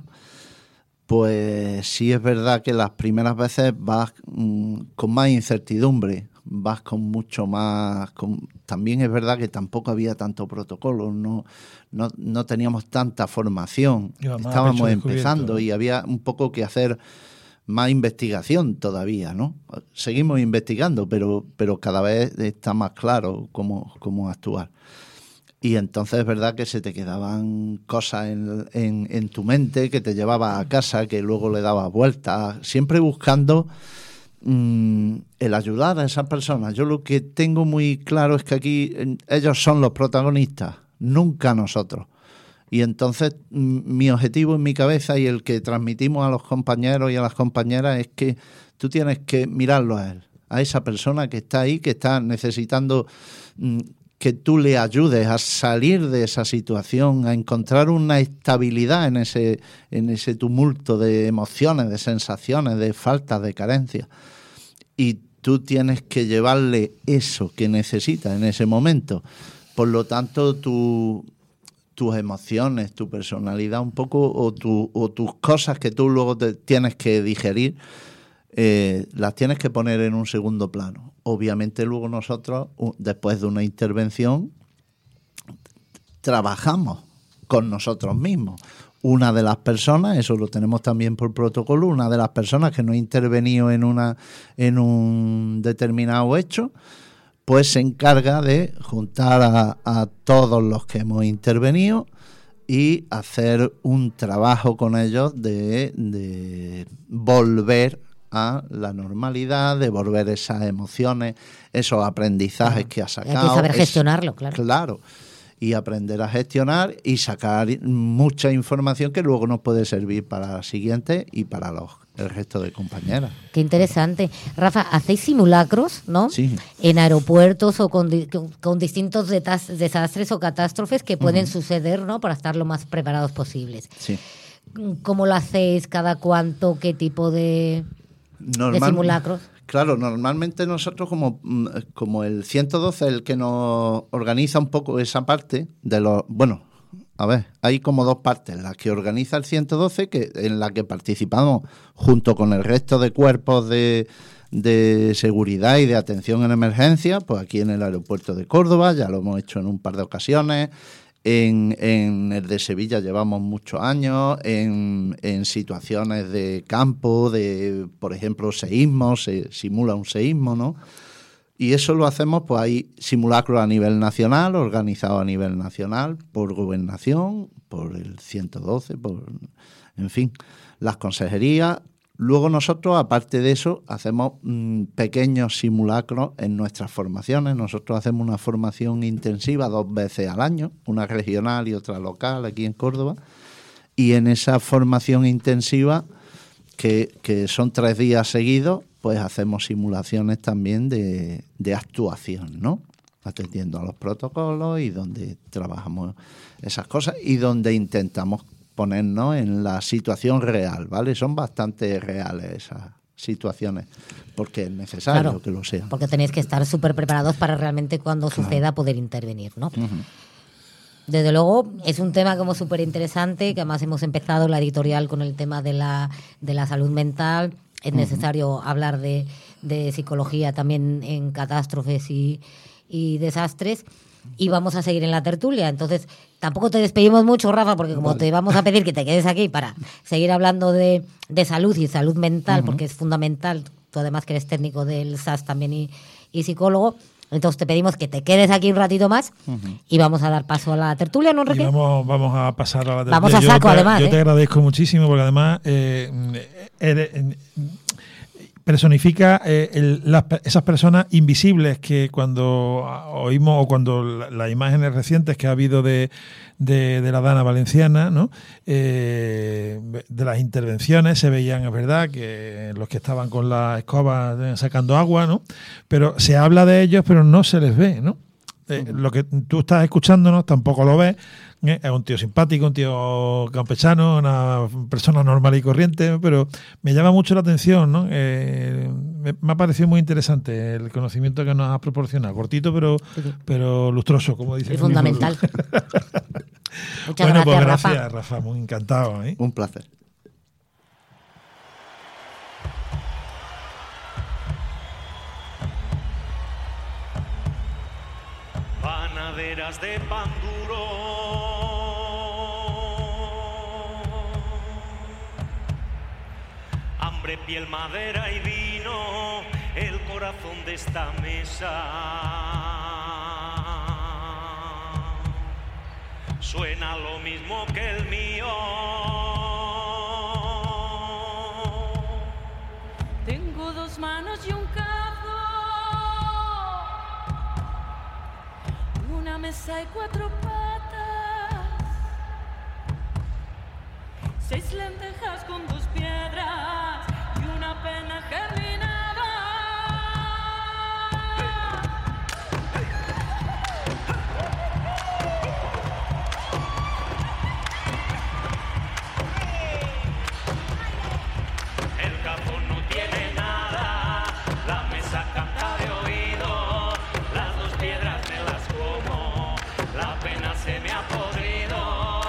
pues sí es verdad que las primeras veces vas con más incertidumbre, vas con mucho más... También es verdad que tampoco había tanto protocolo, no teníamos tanta formación, estábamos empezando y había un poco que hacer más investigación todavía, ¿no? Seguimos investigando, pero cada vez está más claro cómo actuar. Y entonces es verdad que se te quedaban cosas en tu mente que te llevabas a casa, que luego le dabas vueltas, siempre buscando el ayudar a esas personas. Yo lo que tengo muy claro es que aquí ellos son los protagonistas, nunca nosotros. Y entonces mi objetivo en mi cabeza y el que transmitimos a los compañeros y a las compañeras es que tú tienes que mirarlo a él, a esa persona que está ahí, que está necesitando que tú le ayudes a salir de esa situación, a encontrar una estabilidad en ese tumulto de emociones, de sensaciones, de faltas, de carencias. Y tú tienes que llevarle eso que necesita en ese momento. Por lo tanto, tus emociones, tu personalidad un poco o tus cosas que tú luego tienes que digerir, las tienes que poner en un segundo plano. Obviamente luego nosotros, después de una intervención, trabajamos con nosotros mismos. Una de las personas, eso lo tenemos también por protocolo, una de las personas que no ha intervenido en un determinado hecho, pues se encarga de juntar a todos los que hemos intervenido y hacer un trabajo con ellos de volver a la normalidad, de volver esas emociones, esos aprendizajes que ha sacado. Hay que saber gestionarlo, claro. Claro. Y aprender a gestionar y sacar mucha información que luego nos puede servir para la siguiente y para el resto de compañeras. Qué interesante. Rafa, ¿hacéis simulacros, no? Sí. En aeropuertos o con distintos desastres o catástrofes que pueden suceder, ¿no? Para estar lo más preparados posibles. Sí. ¿Cómo lo hacéis? ¿Cada cuánto? ¿Qué tipo de simulacros? Claro, normalmente nosotros como el 112, el que nos organiza un poco esa parte de los... Bueno, a ver, hay como dos partes. La que organiza el 112, en la que participamos junto con el resto de cuerpos de seguridad y de atención en emergencia, pues aquí en el aeropuerto de Córdoba, ya lo hemos hecho en un par de ocasiones. En el de Sevilla llevamos muchos años, en situaciones de campo, por ejemplo, seísmos, se simula un seísmo, ¿no? Y eso lo hacemos, pues hay simulacros a nivel nacional, organizados a nivel nacional, por gobernación, por el 112, en fin, las consejerías. Luego nosotros, aparte de eso, hacemos pequeños simulacros en nuestras formaciones. Nosotros hacemos una formación intensiva 2 veces al año, una regional y otra local aquí en Córdoba. Y en esa formación intensiva, que son 3 días seguidos, pues hacemos simulaciones también de actuación, ¿no? Atendiendo a los protocolos y donde trabajamos esas cosas y donde intentamos ponernos en la situación real, ¿vale? Son bastante reales esas situaciones, porque es necesario que lo sean. Porque tenéis que estar súper preparados para realmente cuando suceda poder intervenir, ¿no? Uh-huh. Desde luego es un tema como súper interesante, que además hemos empezado la editorial con el tema de la salud mental. Es necesario hablar de psicología también en catástrofes y desastres. Y vamos a seguir en la tertulia. Entonces, tampoco te despedimos mucho, Rafa, porque como te vamos a pedir que te quedes aquí para seguir hablando de salud y salud mental, porque es fundamental, tú además que eres técnico del SAS también y psicólogo, entonces te pedimos que te quedes aquí un ratito más y vamos a dar paso a la tertulia, ¿no, Enrique? Vamos a pasar a la tertulia. Vamos a saco, además. Yo te agradezco muchísimo porque además personifica esas personas invisibles que cuando oímos o cuando las imágenes recientes que ha habido de la Dana Valenciana, ¿no? De las intervenciones se veían, es verdad, que los que estaban con la escoba sacando agua, ¿no? Pero se habla de ellos, pero no se les ve, ¿no? Lo que tú estás escuchándonos tampoco lo ves. Es un tío simpático, un tío campechano, una persona normal y corriente, pero me llama mucho la atención, ¿no? Me ha parecido muy interesante el conocimiento que nos has proporcionado, cortito pero lustroso, como dice. Y fundamental. Muchas gracias, pues gracias, Rafa, muy encantado, ¿eh? Un placer. Panaderas de pan duro, hambre, piel, madera y vino, el corazón de esta mesa. Suena lo mismo que el mío. Tengo 2 manos y un cazo, una mesa y 4 patas, 6 lentejas con 2 piedras y una pena germinada. El cajón no tiene nada, la mesa canta de oído, las 2 piedras me las como, la pena se me ha podrido.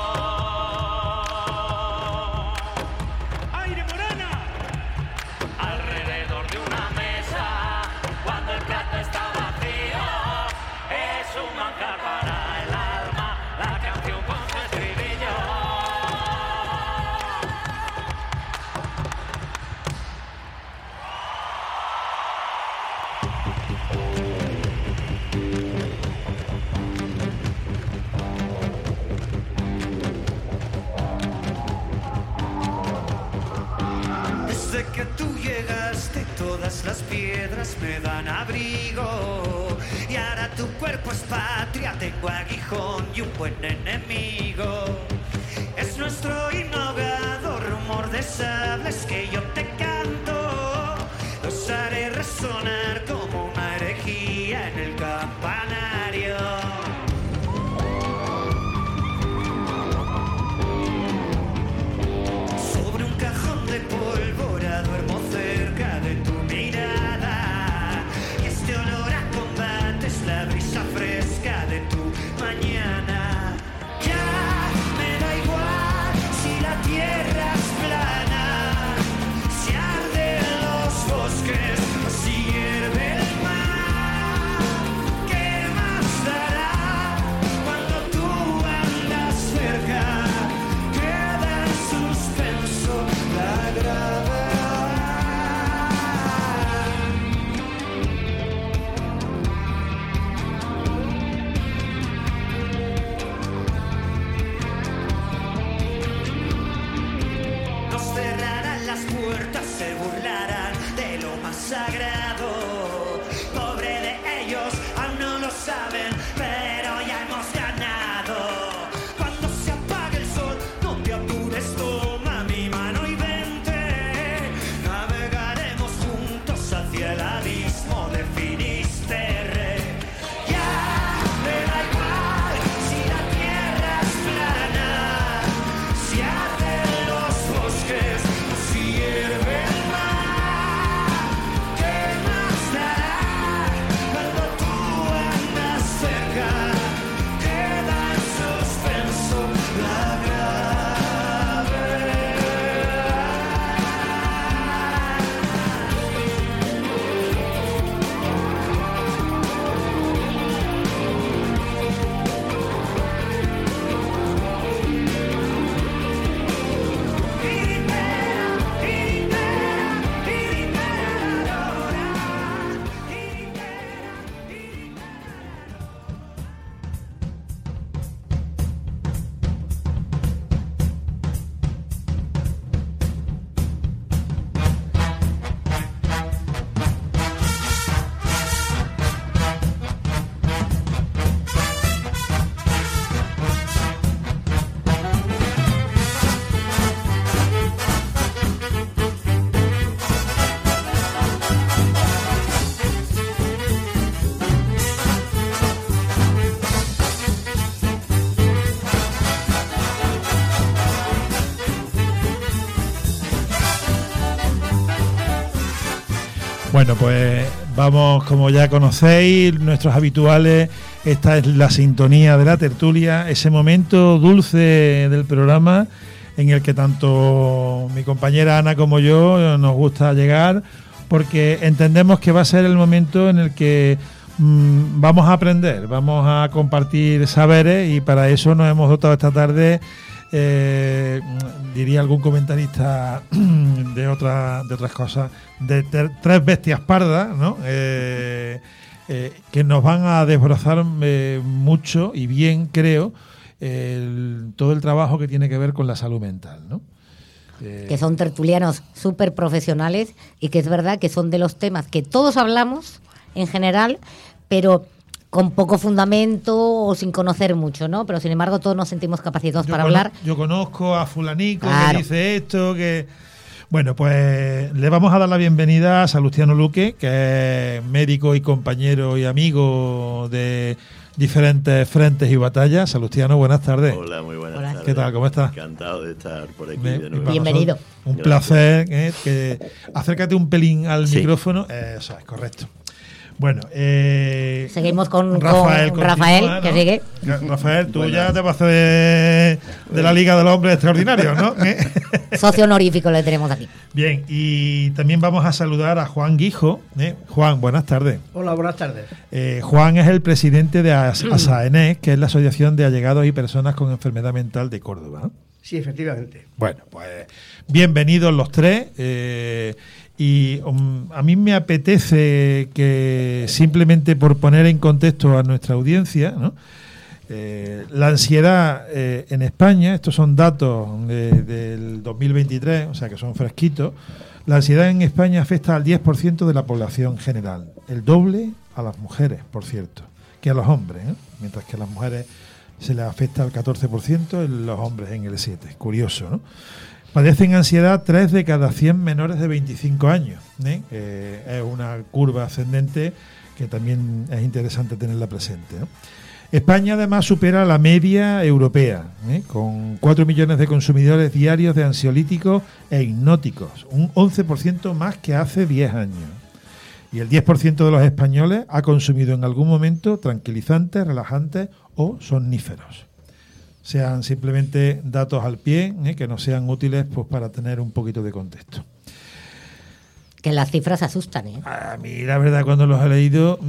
¡Aire, Morana! Alrededor de una mesa, cuando el plato está vacío, es un manjar para el alma, la canción con su estribillo. Desde que tú llegaste todas las piedras me dan abrigo y ahora tu cuerpo es patria, tengo aguijón y un buen enemigo. Es nuestro innovador rumor de sables que yo te canto, los haré resonar como una herejía en el campanario. Sobre un cajón de pólvora duermo cerca de tu mirada y este olor a combate es la brisa fresca de tu mañana. Ya me da igual si la tierra es plana, si arden los bosques o si hierve el mar. Que Bueno, pues vamos, como ya conocéis, nuestros habituales, esta es la sintonía de la tertulia, ese momento dulce del programa en el que tanto mi compañera Ana como yo nos gusta llegar, porque entendemos que va a ser el momento en el que vamos a aprender, vamos a compartir saberes, y para eso nos hemos dotado esta tarde, diría algún comentarista de otras cosas, de tres bestias pardas, ¿no? Que nos van a desbrozar mucho y bien, creo, todo el trabajo que tiene que ver con la salud mental, ¿no? Que son tertulianos súper profesionales, y que es verdad que son de los temas que todos hablamos en general, pero con poco fundamento o sin conocer mucho, ¿no? Pero sin embargo todos nos sentimos capacitados para hablar. Yo conozco a fulanico, claro, que dice esto, que... Bueno, pues le vamos a dar la bienvenida a Salustiano Luque, que es médico y compañero y amigo de diferentes frentes y batallas. Salustiano, buenas tardes. Hola, muy buenas tardes. ¿Qué tal? ¿Cómo estás? Encantado de estar por aquí de nuevo. Bienvenido. Un placer. Que acércate un pelín al micrófono. Eso es correcto. Bueno, seguimos con Rafael, ¿no? Que sigue. Rafael, tú ya te vas de la Liga de los Hombres Extraordinarios, ¿no? Socio honorífico le tenemos aquí. Bien, y también vamos a saludar a Juan Guijo. Juan, buenas tardes. Hola, buenas tardes. Juan es el presidente de ASAENES, que es la Asociación de Allegados y Personas con Enfermedad Mental de Córdoba, ¿no? Sí, efectivamente. Bueno, pues bienvenidos los tres. Y a mí me apetece que, simplemente por poner en contexto a nuestra audiencia, ¿no? La ansiedad en España, estos son datos del 2023, o sea que son fresquitos. La ansiedad en España afecta al 10% de la población general, el doble a las mujeres, por cierto, que a los hombres, ¿eh? Mientras que a las mujeres se les afecta al 14%, en los hombres en el 7%. Curioso, ¿no? Padecen ansiedad 3 de cada 100 menores de 25 años. Es una curva ascendente que también es interesante tenerla presente, ¿no? España además supera la media europea, con 4 millones de consumidores diarios de ansiolíticos e hipnóticos, un 11% más que hace 10 años. Y el 10% de los españoles ha consumido en algún momento tranquilizantes, relajantes o somníferos. Sean simplemente datos al pie, que nos sean útiles pues para tener un poquito de contexto. Que las cifras asustan, ¿eh? A mí, la verdad, cuando los he leído,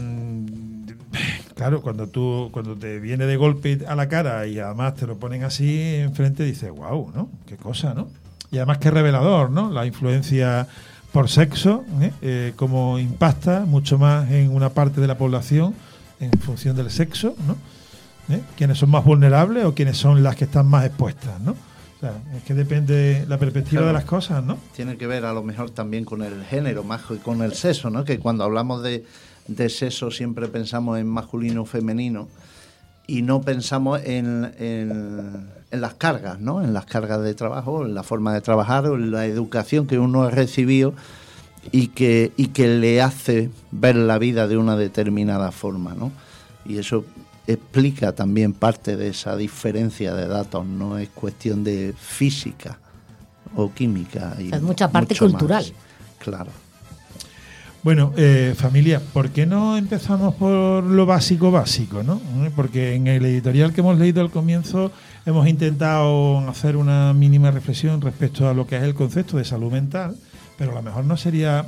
claro, cuando te viene de golpe a la cara y además te lo ponen así enfrente, dices, wow, ¿no? Qué cosa, ¿no? Y además qué revelador, ¿no? La influencia por sexo, cómo impacta mucho más en una parte de la población en función del sexo, ¿no? ¿Quiénes son más vulnerables o quiénes son las que están más expuestas, ¿no? O sea, es que depende la perspectiva, claro, de las cosas, ¿no? Tiene que ver a lo mejor también con el género más que con el sexo, ¿no? Que cuando hablamos de sexo siempre pensamos en masculino o femenino y no pensamos en las cargas, ¿no? En las cargas de trabajo, en la forma de trabajar o en la educación que uno ha recibido y que le hace ver la vida de una determinada forma, ¿no? Y eso explica también parte de esa diferencia de datos, no es cuestión de física o química. Y es mucha parte cultural. Más. Claro. Bueno, familia, ¿por qué no empezamos por lo básico, ¿no? Porque en el editorial que hemos leído al comienzo hemos intentado hacer una mínima reflexión respecto a lo que es el concepto de salud mental, pero a lo mejor no sería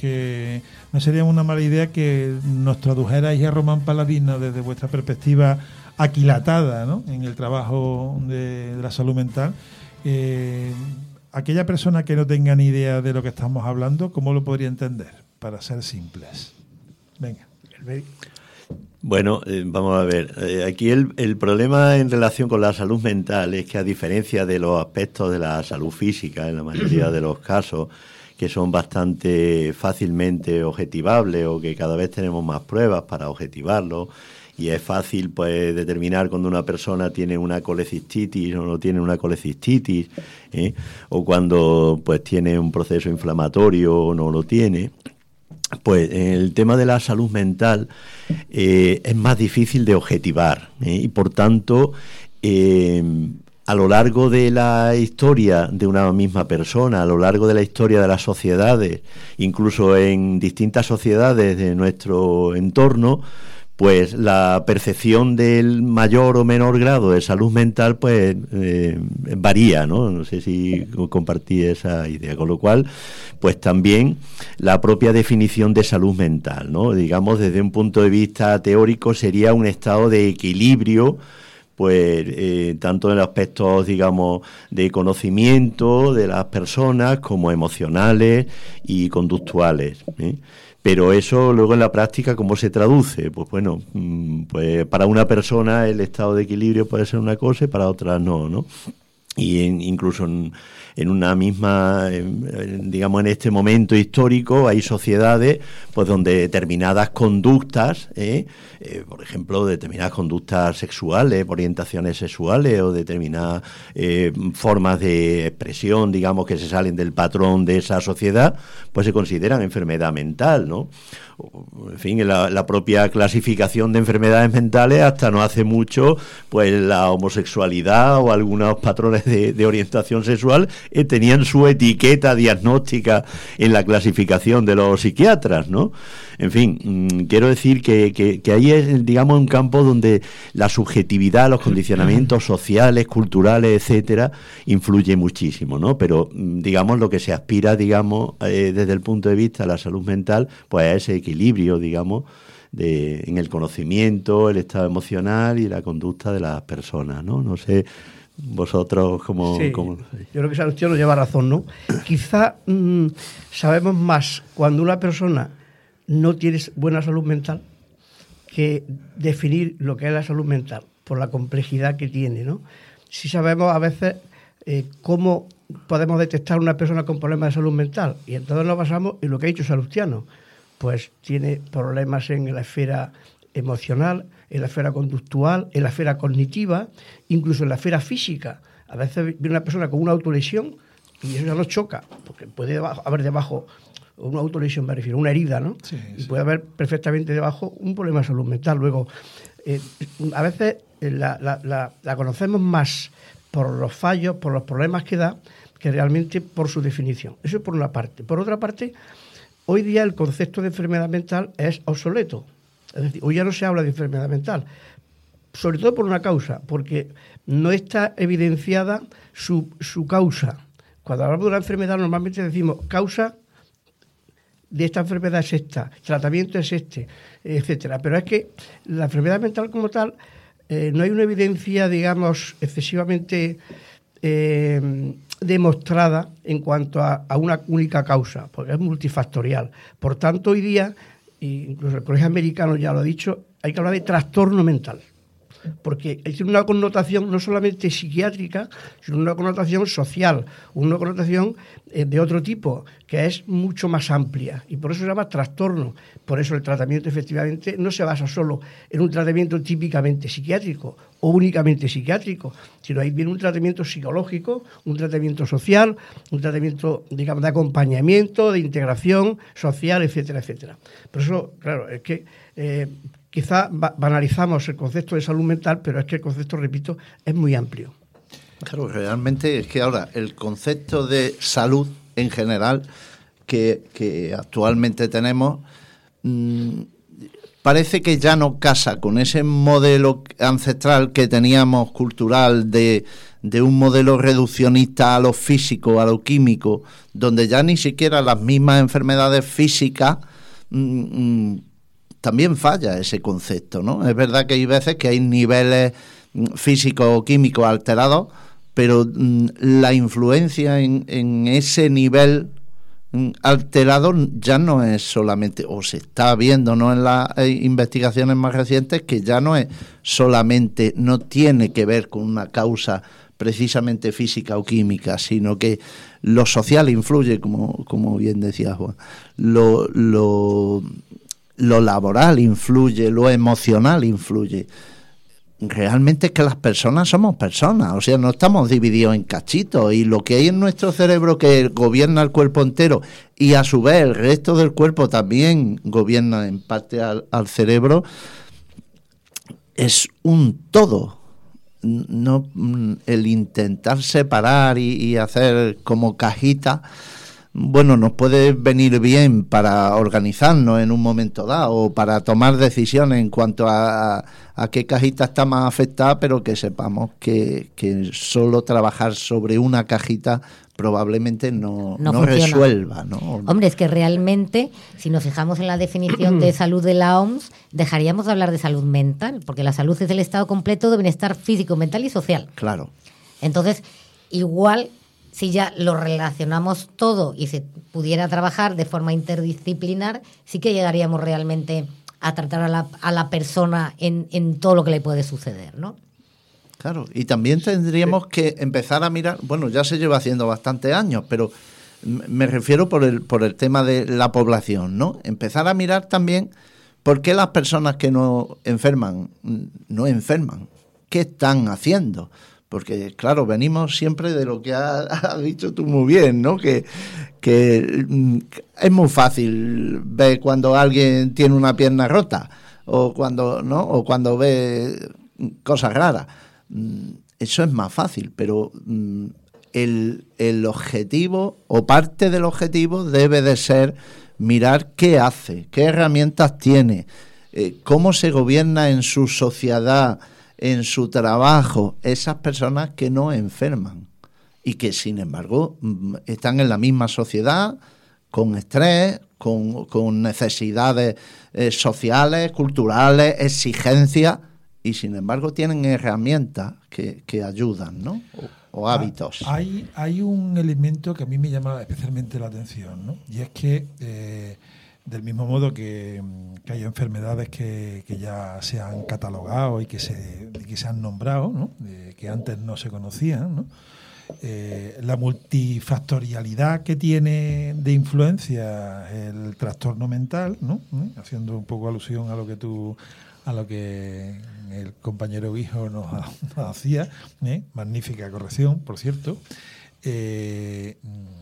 una mala idea que nos tradujerais a Román Paladino desde vuestra perspectiva aquilatada, ¿no? En el trabajo de la salud mental. Aquella persona que no tenga ni idea de lo que estamos hablando, ¿cómo lo podría entender? Para ser simples. Venga. Bueno, vamos a ver. Aquí el problema en relación con la salud mental es que, a diferencia de los aspectos de la salud física, en la mayoría de los casos, que son bastante fácilmente objetivables o que cada vez tenemos más pruebas para objetivarlo, y es fácil pues determinar cuando una persona tiene una colecistitis o no tiene una colecistitis, o cuando pues tiene un proceso inflamatorio o no lo tiene. Pues en el tema de la salud mental es más difícil de objetivar, y por tanto a lo largo de la historia de una misma persona, a lo largo de la historia de las sociedades, incluso en distintas sociedades de nuestro entorno, pues la percepción del mayor o menor grado de salud mental pues varía, ¿no? No sé si compartí esa idea, con lo cual pues también la propia definición de salud mental, ¿no? Digamos, desde un punto de vista teórico sería un estado de equilibrio, pues tanto en aspectos, digamos, de conocimiento de las personas como emocionales y conductuales, ¿eh? Pero eso luego en la práctica, ¿cómo se traduce? Pues bueno, pues para una persona el estado de equilibrio puede ser una cosa y para otras no, ¿no? Y incluso en una misma, digamos, en este momento histórico hay sociedades pues donde determinadas conductas, por ejemplo, determinadas conductas sexuales, orientaciones sexuales o determinadas formas de expresión, digamos, que se salen del patrón de esa sociedad, pues se consideran enfermedad mental, ¿no? En fin, la propia clasificación de enfermedades mentales hasta no hace mucho, pues la homosexualidad o algunos patrones de orientación sexual tenían su etiqueta diagnóstica en la clasificación de los psiquiatras, ¿no? En fin, quiero decir que ahí es, digamos, un campo donde la subjetividad, los condicionamientos sociales, culturales, etcétera, influye muchísimo, ¿no? Pero, digamos, lo que se aspira, digamos, desde el punto de vista de la salud mental, pues a ese equilibrio, digamos, en el conocimiento, el estado emocional y la conducta de las personas, ¿no? No sé, vosotros cómo... Sí, yo creo que Salustiano lleva razón, ¿no? Quizá sabemos más cuando una persona no tiene buena salud mental que definir lo que es la salud mental por la complejidad que tiene, ¿no? Sí sabemos a veces cómo podemos detectar una persona con problemas de salud mental y entonces nos basamos en lo que ha dicho Salustiano. Pues tiene problemas en la esfera emocional, en la esfera conductual, en la esfera cognitiva, incluso en la esfera física. A veces viene una persona con una autolesión y eso ya nos choca, porque puede haber debajo una autolesión, me refiero, una herida, ¿no? Sí, sí. Y puede haber perfectamente debajo un problema de salud mental. Luego, a veces la conocemos más por los fallos, por los problemas que da, que realmente por su definición. Eso es por una parte. Por otra parte, hoy día el concepto de enfermedad mental es obsoleto. Es decir, hoy ya no se habla de enfermedad mental, sobre todo por una causa, porque no está evidenciada su causa. Cuando hablamos de una enfermedad normalmente decimos causa de esta enfermedad es esta, tratamiento es este, etcétera. Pero es que la enfermedad mental como tal no hay una evidencia, digamos, excesivamente demostrada en cuanto a una única causa, porque es multifactorial. Por tanto, hoy día, incluso el Colegio Americano ya lo ha dicho, hay que hablar de trastorno mental, porque tiene una connotación no solamente psiquiátrica, sino una connotación social, una connotación de otro tipo, que es mucho más amplia, y por eso se llama trastorno. Por eso el tratamiento efectivamente no se basa solo en un tratamiento típicamente psiquiátrico o únicamente psiquiátrico, sino ahí viene un tratamiento psicológico, un tratamiento social, un tratamiento, digamos, de acompañamiento, de integración social, etcétera, etcétera. Por eso, claro, es que quizá banalizamos el concepto de salud mental, pero es que el concepto, repito, es muy amplio. Claro, realmente es que ahora el concepto de salud en general que actualmente tenemos parece que ya no casa con ese modelo ancestral que teníamos cultural de un modelo reduccionista a lo físico, a lo químico, donde ya ni siquiera las mismas enfermedades físicas también falla ese concepto, ¿no? Es verdad que hay veces que hay niveles físicos o químicos alterados, pero la influencia en ese nivel alterado ya no es solamente, o se está viendo, ¿no?, en las investigaciones más recientes, que ya no es solamente, no tiene que ver con una causa precisamente física o química, sino que lo social influye, como bien decía Juan, lo laboral influye, lo emocional influye. Realmente es que las personas somos personas, o sea, no estamos divididos en cachitos, y lo que hay en nuestro cerebro que gobierna el cuerpo entero y a su vez el resto del cuerpo también gobierna en parte al cerebro, es un todo. el intentar separar y hacer como cajita, bueno, nos puede venir bien para organizarnos en un momento dado o para tomar decisiones en cuanto a qué cajita está más afectada, pero que sepamos que solo trabajar sobre una cajita probablemente no resuelva, ¿no? Hombre, es que realmente, si nos fijamos en la definición de salud de la OMS, dejaríamos de hablar de salud mental, porque la salud es el estado completo de bienestar físico, mental y social. Claro. Entonces, igual, si ya lo relacionamos todo y se pudiera trabajar de forma interdisciplinar, sí que llegaríamos realmente a tratar a la persona en todo lo que le puede suceder, ¿no? Claro, y también tendríamos que empezar a mirar, bueno, ya se lleva haciendo bastantes años, pero me refiero por el tema de la población, ¿no? Empezar a mirar también por qué las personas que no enferman, qué están haciendo. Porque, claro, venimos siempre de lo que has dicho tú muy bien, ¿no? Que es muy fácil ver cuando alguien tiene una pierna rota o cuando ve cosas raras. Eso es más fácil, pero el objetivo o parte del objetivo debe de ser mirar qué hace, qué herramientas tiene, cómo se gobierna en su sociedad, en su trabajo, esas personas que no enferman y que sin embargo están en la misma sociedad, con estrés, con necesidades sociales, culturales, exigencias, y sin embargo tienen herramientas que ayudan, ¿no? O hábitos. Hay un elemento que a mí me llama especialmente la atención, ¿no? Y es que del mismo modo que hay enfermedades que ya se han catalogado y que se han nombrado, ¿no? Que antes no se conocían, ¿no? La multifactorialidad que tiene de influencia el trastorno mental, ¿no? Haciendo un poco alusión a lo que el compañero Guijo nos hacía, magnífica corrección, por cierto, que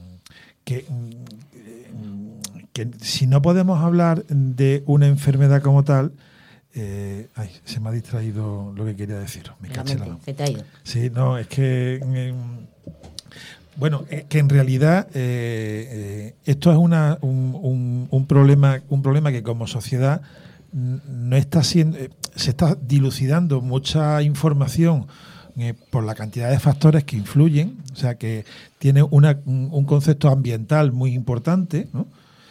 si no podemos hablar de una enfermedad como tal, se me ha distraído lo que quería decir. Se te ha ido. Sí, no, es que bueno, es que en realidad esto es un problema que como sociedad no está siendo, se está dilucidando mucha información por la cantidad de factores que influyen, o sea que tiene un concepto ambiental muy importante, ¿no?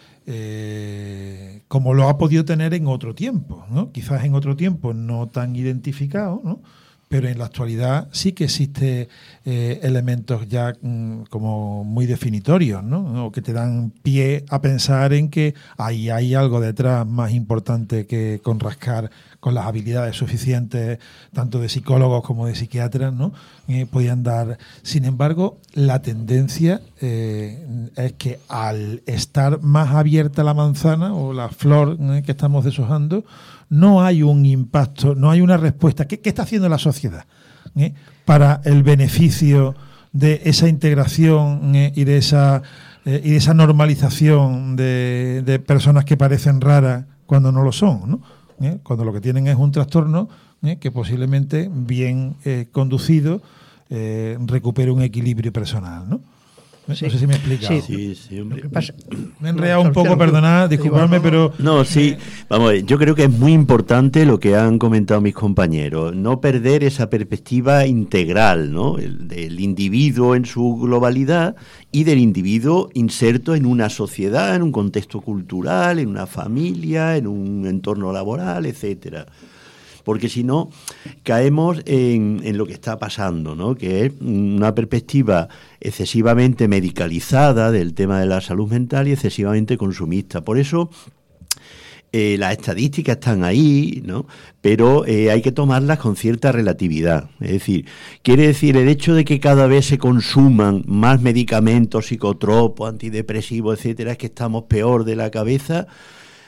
Como lo ha podido tener en otro tiempo, ¿no? Quizás en otro tiempo no tan identificado, ¿no? Pero en la actualidad sí que existe elementos ya como muy definitorios, ¿no? O que te dan pie a pensar en que ahí hay algo detrás más importante que con rascar con las habilidades suficientes, tanto de psicólogos como de psiquiatras, ¿no? Podían dar. Sin embargo, la tendencia es que al estar más abierta la manzana o la flor que estamos deshojando, no hay un impacto, no hay una respuesta. ¿Qué está haciendo la sociedad para el beneficio de esa integración y de esa normalización de personas que parecen raras cuando no lo son, ¿no? Cuando lo que tienen es un trastorno que posiblemente bien conducido recupere un equilibrio personal, ¿no? Sí. No sé si me he explicado. Sí, hombre. Me he enredado un poco, perdonad, disculpadme, pero... No, sí, vamos a ver, yo creo que es muy importante lo que han comentado mis compañeros, no perder esa perspectiva integral, ¿no? Del individuo en su globalidad y del individuo inserto en una sociedad, en un contexto cultural, en una familia, en un entorno laboral, etcétera. Porque si no, caemos en lo que está pasando, ¿no? Que es una perspectiva excesivamente medicalizada del tema de la salud mental y excesivamente consumista. Por eso las estadísticas están ahí, ¿no? Pero hay que tomarlas con cierta relatividad. Es decir, quiere decir el hecho de que cada vez se consuman más medicamentos psicotropos, antidepresivos, etcétera, es que estamos peor de la cabeza.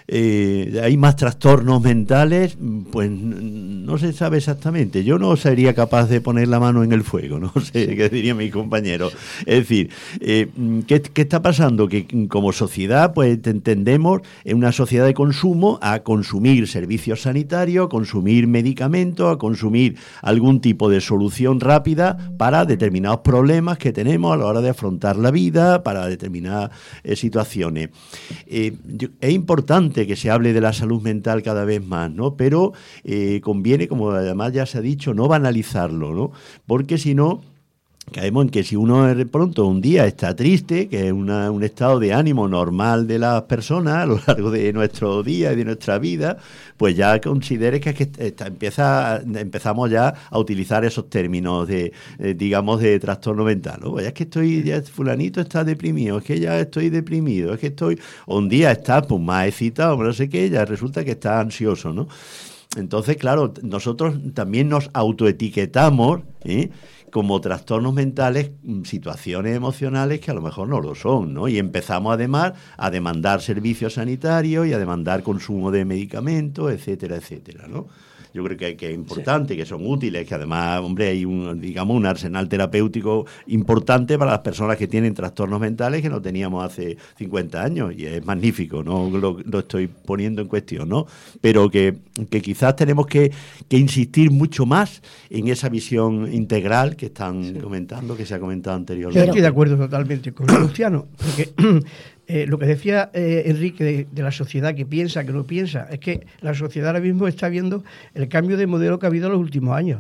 hay más trastornos mentales, pues no se sabe exactamente. Yo no sería capaz de poner la mano en el fuego, no sé qué diría mi compañero. Es decir, ¿qué está pasando? Que como sociedad pues tendemos en una sociedad de consumo a consumir servicios sanitarios, a consumir medicamentos, a consumir algún tipo de solución rápida para determinados problemas que tenemos a la hora de afrontar la vida, para determinadas situaciones. Es importante que se hable de la salud mental cada vez más, ¿no? Pero conviene, como además ya se ha dicho, no banalizarlo, ¿no? Porque si no, caemos en que si uno de pronto un día está triste, que es un estado de ánimo normal de las personas a lo largo de nuestro día y de nuestra vida, pues ya considere que empezamos ya a utilizar esos términos de, digamos, de trastorno mental, ¿no? Pues es que fulanito está deprimido, es que ya estoy deprimido, es que un día está pues más excitado, no sé qué, ya resulta que está ansioso, ¿no? Entonces, claro, nosotros también nos autoetiquetamos, como trastornos mentales, situaciones emocionales que a lo mejor no lo son, ¿no? Y empezamos además a demandar servicios sanitarios y a demandar consumo de medicamentos, etcétera, etcétera, ¿no? Yo creo que es importante, que son útiles, que además, hombre, hay un arsenal terapéutico importante para las personas que tienen trastornos mentales que no teníamos hace 50 años, y es magnífico, no lo estoy poniendo en cuestión, ¿no? Pero que quizás tenemos que insistir mucho más en esa visión integral que están comentando, que se ha comentado anteriormente. Yo estoy de acuerdo totalmente con Luciano, porque lo que decía Enrique de la sociedad que piensa, que no piensa, es que la sociedad ahora mismo está viendo el cambio de modelo que ha habido en los últimos años.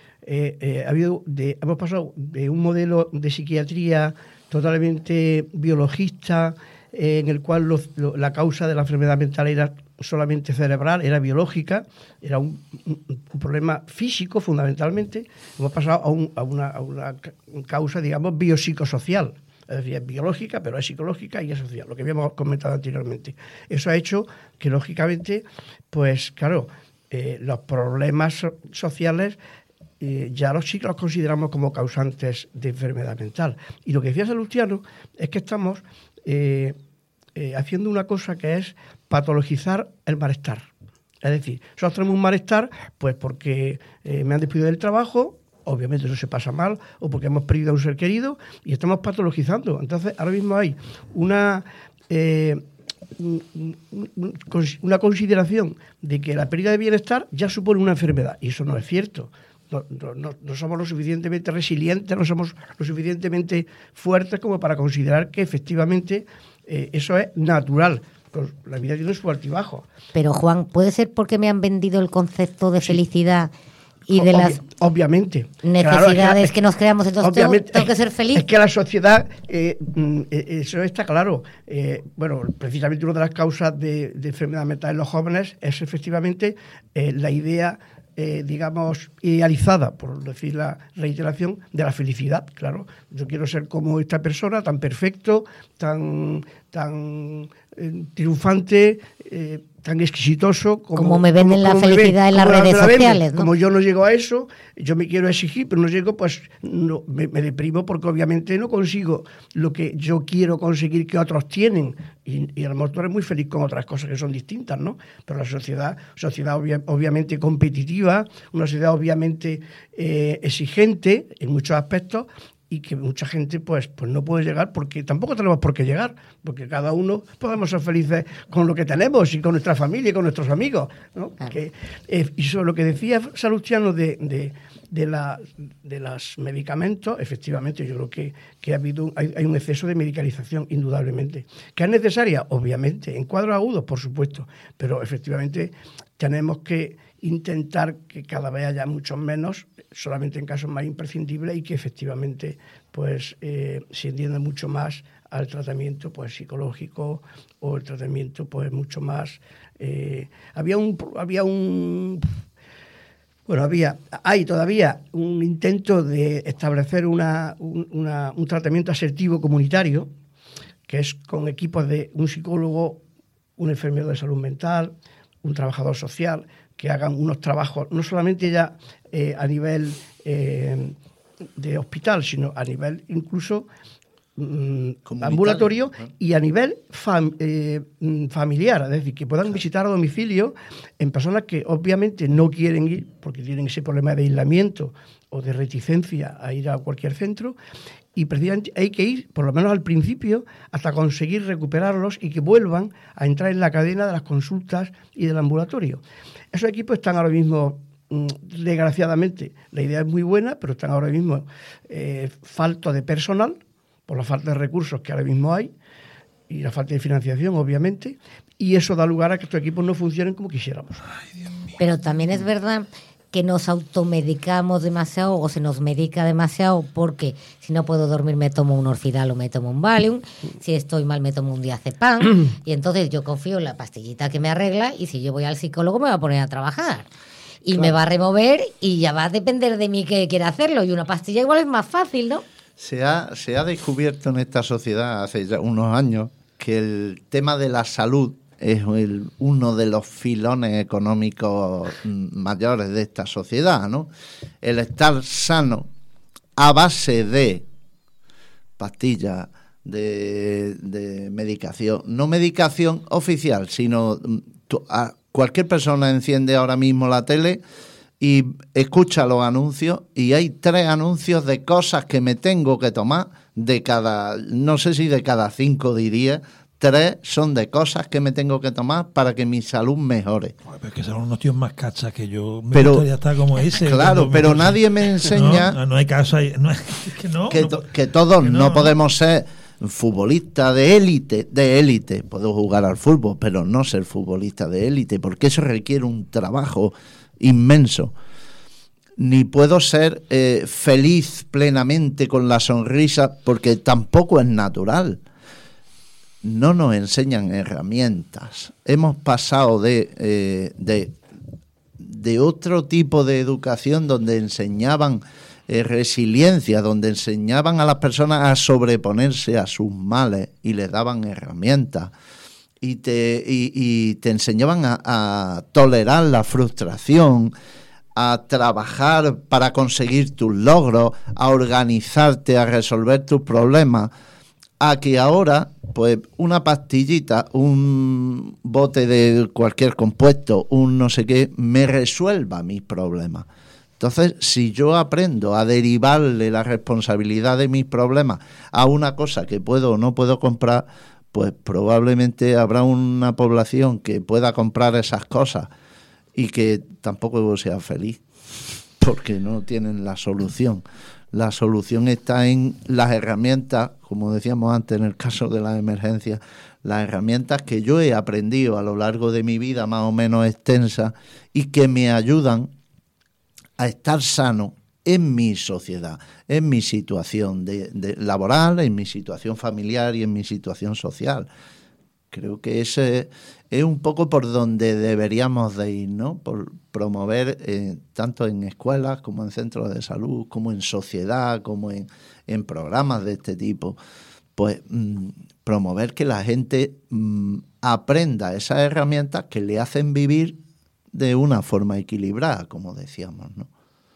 Hemos pasado de un modelo de psiquiatría totalmente biologista, en el cual la causa de la enfermedad mental era solamente cerebral, era biológica, era un problema físico fundamentalmente. Hemos pasado a una causa, digamos, biopsicosocial. Es decir, es biológica, pero es psicológica y es social, lo que habíamos comentado anteriormente. Eso ha hecho que, lógicamente, pues claro, los problemas sociales ya sí que los consideramos como causantes de enfermedad mental. Y lo que decía Salustiano es que estamos haciendo una cosa que es patologizar el malestar. Es decir, nosotros tenemos un malestar pues porque me han despedido del trabajo. Obviamente eso se pasa mal, o porque hemos perdido a un ser querido y estamos patologizando. Entonces, ahora mismo hay una consideración de que la pérdida de bienestar ya supone una enfermedad, y eso no es cierto. No somos lo suficientemente resilientes, no somos lo suficientemente fuertes como para considerar que efectivamente eso es natural. Pues la vida tiene su altibajo. Pero, Juan, ¿puede ser porque me han vendido el concepto de felicidad y de las obviamente necesidades que nos creamos? Entonces tengo que ser feliz. Es que la sociedad, eso está claro. Bueno, precisamente una de las causas de enfermedad mental en los jóvenes es efectivamente la idea, digamos, idealizada, por decir la reiteración, de la felicidad. Claro, yo quiero ser como esta persona, tan perfecto, tan triunfante, tan exquisitoso como me venden la felicidad en las redes sociales, ¿no? Como yo no llego a eso, yo me quiero exigir, pero no llego, pues no, me deprimo, porque obviamente no consigo lo que yo quiero conseguir que otros tienen, y a lo mejor tú eres muy feliz con otras cosas que son distintas, ¿no? Pero la sociedad obviamente competitiva, una sociedad obviamente exigente en muchos aspectos, y que mucha gente pues no puede llegar, porque tampoco tenemos por qué llegar, porque cada uno podemos ser felices con lo que tenemos y con nuestra familia y con nuestros amigos, ¿no? Claro. Y sobre lo que decía Salustiano de los medicamentos, efectivamente yo creo que hay un exceso de medicalización, indudablemente. ¿Que es necesaria? Obviamente, en cuadros agudos, por supuesto, pero efectivamente tenemos que intentar que cada vez haya muchos menos, solamente en casos más imprescindibles, y que efectivamente pues se entienda mucho más al tratamiento pues psicológico, o el tratamiento pues mucho más hay todavía un intento de establecer un tratamiento asertivo comunitario, que es con equipos de un psicólogo, un enfermero de salud mental, un trabajador social, que hagan unos trabajos no solamente ya a nivel de hospital, sino a nivel incluso ambulatorio y a nivel familiar, es decir, que puedan visitar a domicilio en personas que obviamente no quieren ir porque tienen ese problema de aislamiento o de reticencia a ir a cualquier centro, y precisamente hay que ir, por lo menos al principio, hasta conseguir recuperarlos y que vuelvan a entrar en la cadena de las consultas y del ambulatorio. Esos equipos están ahora mismo, desgraciadamente, la idea es muy buena, pero están ahora mismo faltos de personal, por la falta de recursos que ahora mismo hay, y la falta de financiación, obviamente, y eso da lugar a que estos equipos no funcionen como quisiéramos. Pero también es verdad que nos automedicamos demasiado o se nos medica demasiado, porque si no puedo dormir me tomo un Orfidal o me tomo un Valium, si estoy mal me tomo un diazepam, y entonces yo confío en la pastillita que me arregla, y si yo voy al psicólogo me va a poner a trabajar y Claro. me va a remover y ya va a depender de mí que quiera hacerlo, y una pastilla igual es más fácil, ¿no? Se ha descubierto en esta sociedad hace ya unos años que el tema de la salud es uno de los filones económicos mayores de esta sociedad, ¿no? El estar sano a base de pastillas, de medicación, no medicación oficial, sino cualquier persona enciende ahora mismo la tele y escucha los anuncios, y hay 3 anuncios de cosas que me tengo que tomar de cada, no sé si de cada 5 diría, 3 son de cosas que me tengo que tomar para que mi salud mejore. Pero es que son unos tíos más cachas que yo. Me Pero- gustaría estar como ese. Claro, pero nadie me enseña No hay caso ahí. No, es que no. que todos que no podemos ser futbolistas de élite. Puedo jugar al fútbol, pero no ser futbolista de élite, porque eso requiere un trabajo inmenso. Ni puedo ser feliz plenamente con la sonrisa, porque tampoco es natural. No nos enseñan herramientas. Hemos pasado de otro tipo de educación donde enseñaban resiliencia, donde enseñaban a las personas a sobreponerse a sus males y les daban herramientas y te enseñaban a tolerar la frustración, a trabajar para conseguir tus logros, a organizarte, a resolver tus problemas, a que ahora, pues, una pastillita, un bote de cualquier compuesto, un no sé qué, me resuelva mis problemas. Entonces, si yo aprendo a derivarle la responsabilidad de mis problemas a una cosa que puedo o no puedo comprar, pues probablemente habrá una población que pueda comprar esas cosas y que tampoco sea feliz, porque no tienen la solución. La solución está en las herramientas, como decíamos antes en el caso de las emergencias, las herramientas que yo he aprendido a lo largo de mi vida más o menos extensa y que me ayudan a estar sano en mi sociedad, en mi situación de laboral, en mi situación familiar y en mi situación social. Creo que ese es un poco por donde deberíamos de ir, ¿no? Por promover, tanto en escuelas como en centros de salud, como en sociedad, como en programas de este tipo, pues promover que la gente aprenda esas herramientas que le hacen vivir de una forma equilibrada, como decíamos, ¿no?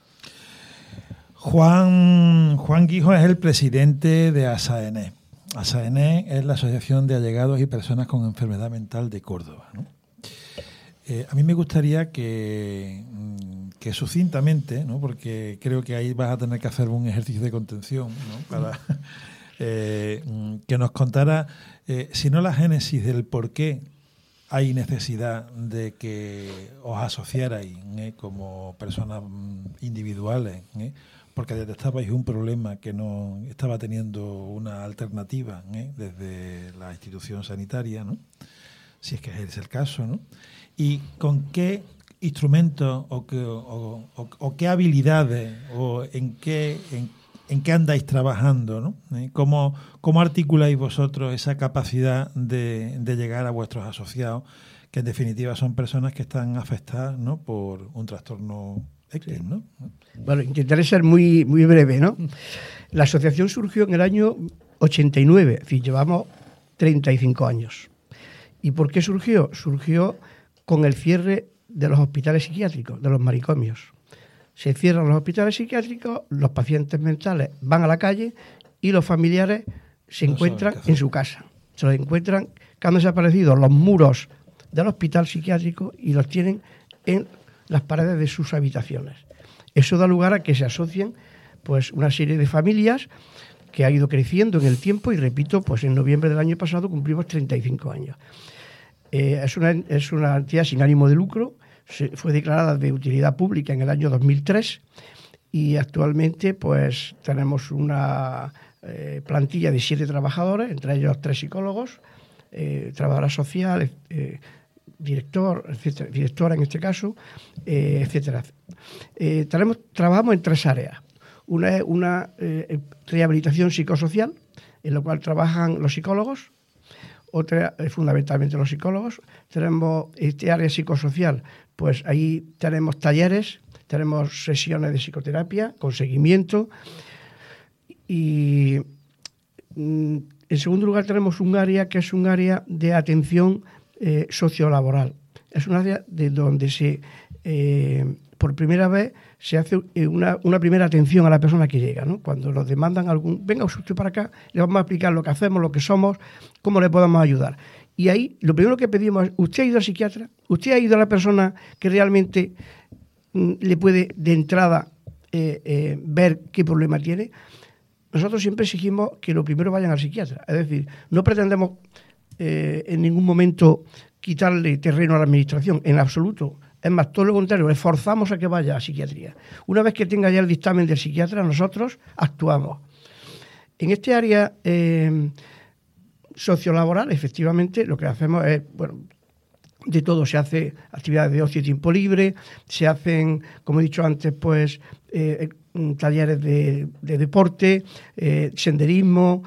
Juan Guijo es el presidente de ASAENE. ASAENE es la Asociación de Allegados y Personas con Enfermedad Mental de Córdoba, ¿no? A mí me gustaría que sucintamente, ¿no? Porque creo que ahí vas a tener que hacer un ejercicio de contención, ¿no? Para que nos contara, si no la génesis del por qué hay necesidad de que os asociarais como personas individuales, porque detectabais un problema que no estaba teniendo una alternativa desde la institución sanitaria, ¿no? Si es que es el caso, ¿no? Y con qué instrumentos o qué habilidades o en qué andáis trabajando, ¿no? ¿Cómo articuláis vosotros esa capacidad de llegar a vuestros asociados, que en definitiva son personas que están afectadas, ¿no? Por un trastorno X, ¿no? Bueno, intentaré ser muy, muy breve, ¿no? La asociación surgió en el año 89, es decir, llevamos 35 años. ¿Y por qué surgió? Surgió con el cierre de los hospitales psiquiátricos, de los manicomios. Se cierran los hospitales psiquiátricos, los pacientes mentales van a la calle y los familiares se encuentran en su casa. Se los encuentran que han desaparecido los muros del hospital psiquiátrico y los tienen en las paredes de sus habitaciones. Eso da lugar a que se asocien pues una serie de familias que ha ido creciendo en el tiempo y, repito, pues en noviembre del año pasado cumplimos 35 años. Es una entidad sin ánimo de lucro, fue declarada de utilidad pública en el año 2003 y actualmente pues tenemos una plantilla de 7 trabajadores, entre ellos 3 psicólogos, trabajadora social, directora en este caso, etcétera. Trabajamos en 3 áreas. Una es una rehabilitación psicosocial, en la cual trabajan los psicólogos, otra fundamentalmente los psicólogos. Tenemos este área psicosocial, pues ahí tenemos talleres, tenemos sesiones de psicoterapia con seguimiento y en segundo lugar tenemos un área que es un área de atención sociolaboral. Es un área de donde por primera vez se hace una primera atención a la persona que llega, ¿no? Cuando nos demandan venga usted para acá, le vamos a explicar lo que hacemos, lo que somos, cómo le podemos ayudar. Y ahí lo primero que pedimos es, ¿usted ha ido al psiquiatra? ¿Usted ha ido a la persona que realmente le puede de entrada ver qué problema tiene? Nosotros siempre exigimos que lo primero vayan al psiquiatra. Es decir, no pretendemos en ningún momento quitarle terreno a la administración, en absoluto. Es más, todo lo contrario, le forzamos a que vaya a psiquiatría. Una vez que tenga ya el dictamen del psiquiatra, nosotros actuamos. En este área sociolaboral, efectivamente, lo que hacemos es, de todo. Se hace actividades de ocio y tiempo libre, se hacen, como he dicho antes, pues talleres de deporte, senderismo,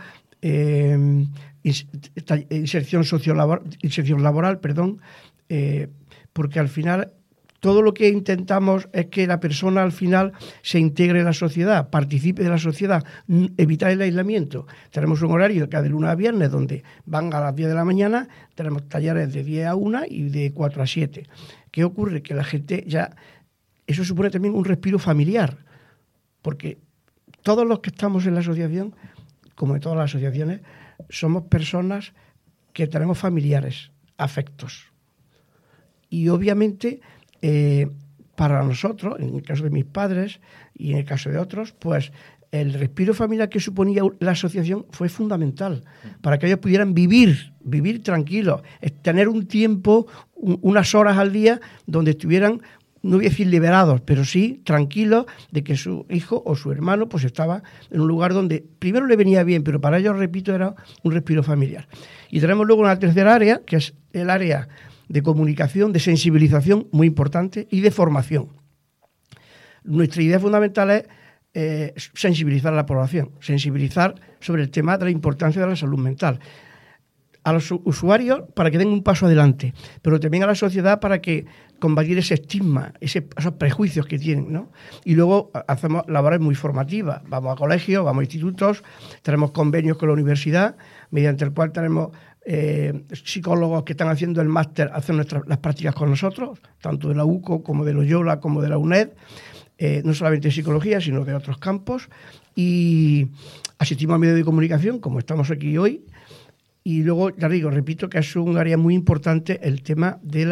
inserción laboral, porque al final todo lo que intentamos es que la persona al final se integre en la sociedad, participe de la sociedad, evitar el aislamiento. Tenemos un horario que es de lunes a viernes donde van a las 10 de la mañana, tenemos talleres de 10 a 1 y de 4 a 7. ¿Qué ocurre? Que la gente ya... Eso supone también un respiro familiar, porque todos los que estamos en la asociación, como en todas las asociaciones, somos personas que tenemos familiares, afectos. Y obviamente, para nosotros, en el caso de mis padres y en el caso de otros, pues el respiro familiar que suponía la asociación fue fundamental para que ellos pudieran vivir tranquilos, tener un tiempo, unas horas al día donde estuvieran, no voy a decir liberados, pero sí tranquilos de que su hijo o su hermano pues estaba en un lugar donde primero le venía bien, pero para ellos, repito, era un respiro familiar. Y tenemos luego una tercera área, que es el área de comunicación, de sensibilización, muy importante, y de formación. Nuestra idea fundamental es sensibilizar a la población, sensibilizar sobre el tema de la importancia de la salud mental. A los usuarios para que den un paso adelante, pero también a la sociedad para que combatir ese estigma, esos prejuicios que tienen, ¿no? Y luego hacemos labores muy formativas. Vamos a colegios, vamos a institutos, tenemos convenios con la universidad, mediante el cual tenemos psicólogos que están haciendo el máster, hacen las prácticas con nosotros, tanto de la UCO como de Loyola como de la UNED, no solamente de psicología, sino de otros campos. Y asistimos a medios de comunicación, como estamos aquí hoy. Y luego, ya digo, repito que es un área muy importante el tema de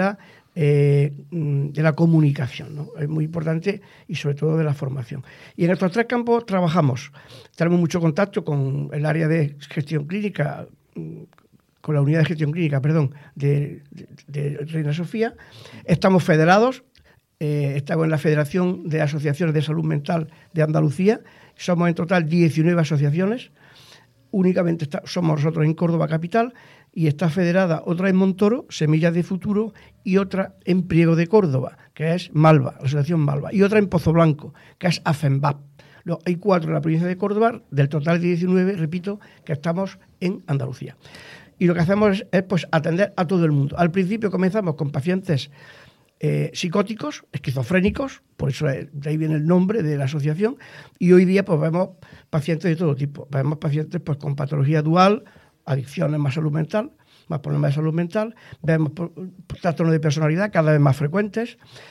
la comunicación, ¿no? Es muy importante y sobre todo de la formación. Y en estos 3 campos trabajamos. Tenemos mucho contacto con el área de gestión clínica, con la unidad de gestión clínica, de Reina Sofía. Estamos federados, estamos en la Federación de Asociaciones de Salud Mental de Andalucía. Somos en total 19 asociaciones. Únicamente somos nosotros en Córdoba capital y está federada otra en Montoro, Semillas de Futuro, y otra en Priego de Córdoba, que es Malva, la asociación Malva, y otra en Pozo Blanco, que es AFENBAP. Hay 4 en la provincia de Córdoba, del total de 19, repito, que estamos en Andalucía. Y lo que hacemos es pues, atender a todo el mundo. Al principio comenzamos con pacientes psicóticos, esquizofrénicos, por eso de ahí viene el nombre de la asociación, y hoy día pues vemos pacientes de todo tipo. Vemos pacientes pues con patología dual, adicciones más salud mental, más problemas de salud mental, vemos trastornos de personalidad cada vez más frecuentes,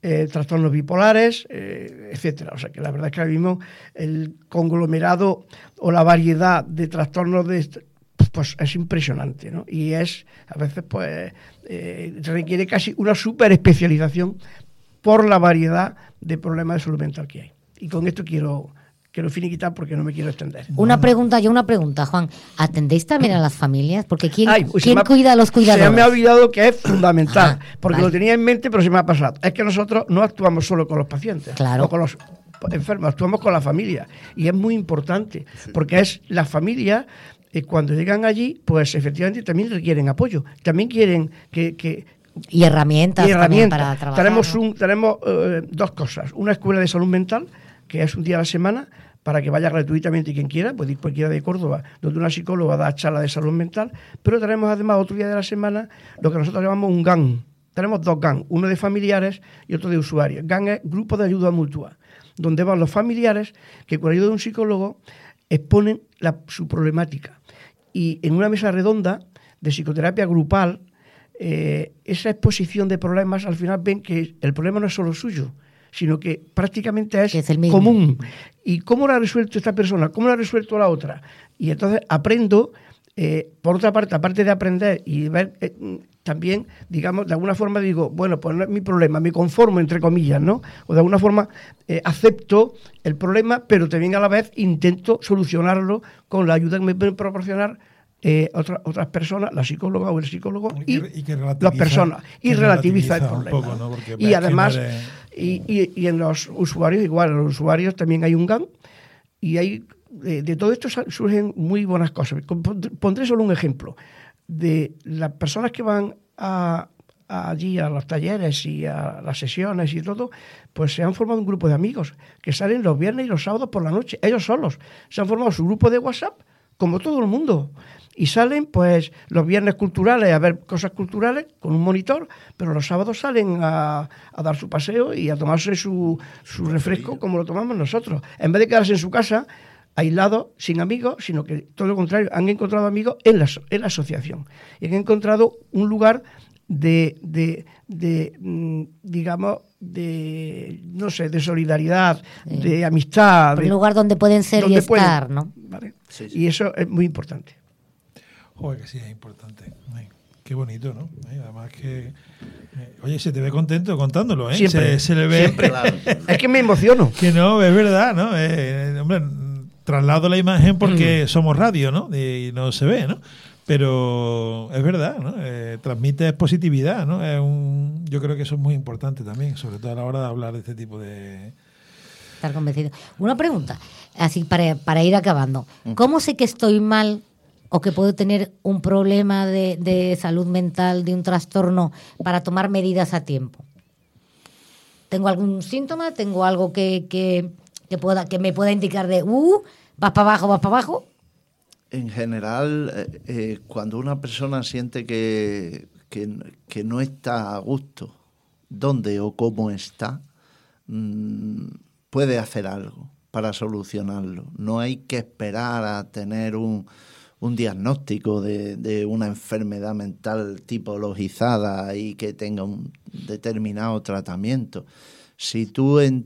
trastornos bipolares, etcétera. O sea que la verdad es que ahora mismo el conglomerado o la variedad de trastornos pues es impresionante, ¿no? Y es, a veces, pues, requiere casi una super especialización por la variedad de problemas de salud mental que hay. Y con esto quiero finiquitar porque no me quiero extender. Una pregunta, Juan. ¿Atendéis también a las familias? Porque ¿quién Pues cuida a los cuidadores? Se me ha olvidado que es fundamental, porque vale. lo tenía en mente, pero se me ha pasado. Es que nosotros no actuamos solo con los pacientes, Claro. o con los enfermos, actuamos con la familia. Y es muy importante, porque es la familia, cuando llegan allí, pues efectivamente también requieren apoyo. También quieren que y herramientas también para trabajar. Tenemos dos cosas. Una escuela de salud mental, que es un día a la semana, para que vaya gratuitamente quien quiera, puede ir cualquiera de Córdoba, donde una psicóloga da charla de salud mental, pero tenemos además otro día de la semana lo que nosotros llamamos un GAN. Tenemos dos GAN, uno de familiares y otro de usuarios. GAN es Grupo de Ayuda Mutua, donde van los familiares que con ayuda de un psicólogo exponen su problemática. Y en una mesa redonda de psicoterapia grupal, esa exposición de problemas, al final ven que el problema no es solo suyo, sino que prácticamente es el mismo. Común. ¿Y cómo lo ha resuelto esta persona? ¿Cómo lo ha resuelto la otra? Y entonces aprendo, por otra parte, aparte de aprender y ver, también, digamos, de alguna forma digo, bueno, pues no es mi problema, me conformo, entre comillas, ¿no? O de alguna forma acepto el problema, pero también a la vez intento solucionarlo con la ayuda que me pueden proporcionar otras personas, la psicóloga o el psicólogo y las personas. Y relativiza el problema. Poco, ¿no? Y además... Y en los usuarios, igual, en los usuarios también hay un GAN, y hay de todo esto surgen muy buenas cosas. Pondré solo un ejemplo. De las personas que van allí a los talleres y a las sesiones y todo, pues se han formado un grupo de amigos que salen los viernes y los sábados por la noche, ellos solos. Se han formado su grupo de WhatsApp, como todo el mundo. Y salen, pues, los viernes culturales a ver cosas culturales con un monitor, pero los sábados salen a dar su paseo y a tomarse su refresco como lo tomamos nosotros. En vez de quedarse en su casa, aislados, sin amigos, sino que todo lo contrario, han encontrado amigos en la asociación. Y han encontrado un lugar digamos, no sé, de solidaridad, de amistad. Un lugar donde pueden ser y estar, ¿no? ¿Vale? Sí. Y eso es muy importante. Joder, que sí, es importante. Ay, qué bonito, ¿no? Además que... oye, se te ve contento contándolo, ¿eh? Siempre, se le ve... siempre. Claro. Es que me emociono. Que no, es verdad, ¿no? Hombre, traslado la imagen porque somos radio, ¿no? Y no se ve, ¿no? Pero es verdad, ¿no? Transmite positividad, ¿no? Yo creo que eso es muy importante también, sobre todo a la hora de hablar de este tipo de... Estar convencido. Una pregunta, así para ir acabando. ¿Cómo sé que estoy mal o que puedo tener un problema de salud mental, de un trastorno, para tomar medidas a tiempo? ¿Tengo algún síntoma? ¿Tengo algo que me pueda indicar de vas para abajo? En general, cuando una persona siente que no está a gusto, dónde o cómo está, puede hacer algo para solucionarlo. No hay que esperar a tener un diagnóstico de una enfermedad mental tipologizada y que tenga un determinado tratamiento. Si tú en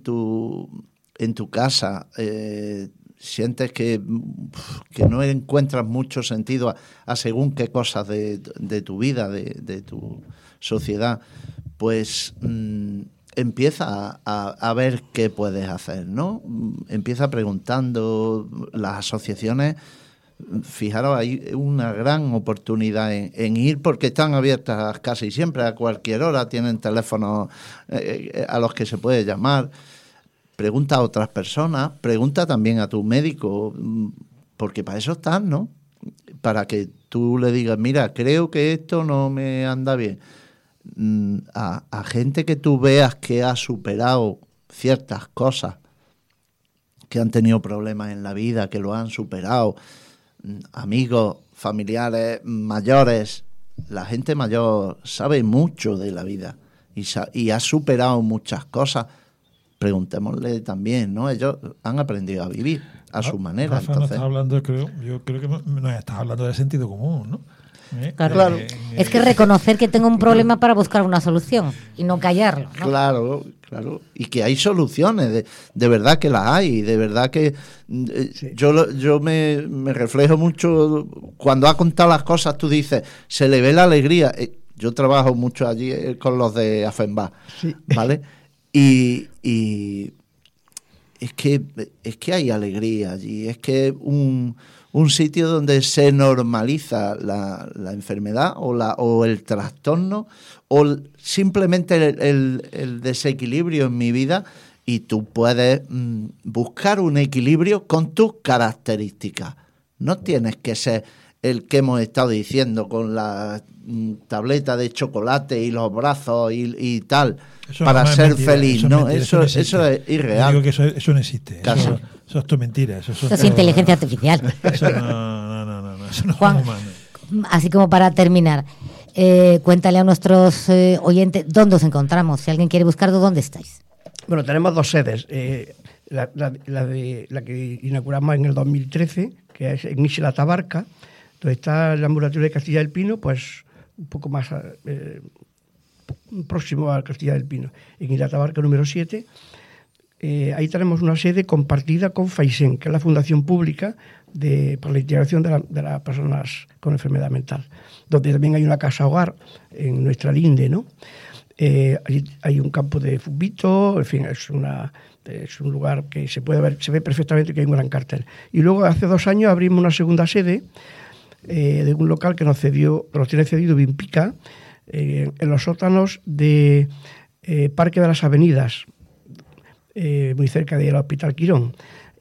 tu casa sientes que no encuentras mucho sentido a según qué cosas de tu vida, de tu sociedad, pues empieza a ver qué puedes hacer, ¿no? Empieza preguntando. Las asociaciones, fijaros, hay una gran oportunidad en ir, porque están abiertas casi siempre, a cualquier hora, tienen teléfonos a los que se puede llamar. Pregunta a otras personas, pregunta también a tu médico, porque para eso estás, ¿no? Para que tú le digas, mira, creo que esto no me anda bien. A gente que tú veas que ha superado ciertas cosas, que han tenido problemas en la vida, que lo han superado, amigos, familiares, mayores. La gente mayor sabe mucho de la vida y ha superado muchas cosas. Preguntémosle también, ¿no? Ellos han aprendido a vivir a su manera. Rafa, entonces, yo creo que nos estás hablando de sentido común, ¿no? Claro. Es que reconocer que tengo un problema para buscar una solución y no callarlo, ¿no? Claro. Y que hay soluciones, de verdad que las hay, de verdad que yo me reflejo mucho cuando ha contado las cosas. Tú dices, se le ve la alegría. Yo trabajo mucho allí con los de AFENBA, ¿vale? Y es que hay alegría allí, es que un sitio donde se normaliza la enfermedad o el trastorno o simplemente el desequilibrio en mi vida, y tú puedes buscar un equilibrio con tus características. No tienes que ser el que hemos estado diciendo con la tableta de chocolate y los brazos y tal, eso para ser mentira, feliz. Eso es irreal. Yo digo que eso no existe. Eso es tu mentira. Eso es inteligencia artificial. Eso no, eso no Juan, es humano. Así como para terminar, cuéntale a nuestros oyentes dónde os encontramos. Si alguien quiere buscarlo, ¿dónde estáis? Bueno, tenemos dos sedes. La que inauguramos en el 2013, que es en Isla Tabarca, donde está el ambulatorio de Castilla del Pino, pues un poco más próximo a Castilla del Pino, en Isla Tabarca número 7. Ahí tenemos una sede compartida con FAISEN, que es la fundación pública para la integración de las personas con enfermedad mental, donde también hay una casa hogar en nuestra linde, ¿no? Allí hay un campo de fútbol, en fin, es un lugar que se puede ver, se ve perfectamente que hay un gran cartel. Y luego hace 2 años abrimos una segunda sede de un local que nos tiene cedido Bimpica, en los sótanos de Parque de las Avenidas, muy cerca del Hospital Quirón.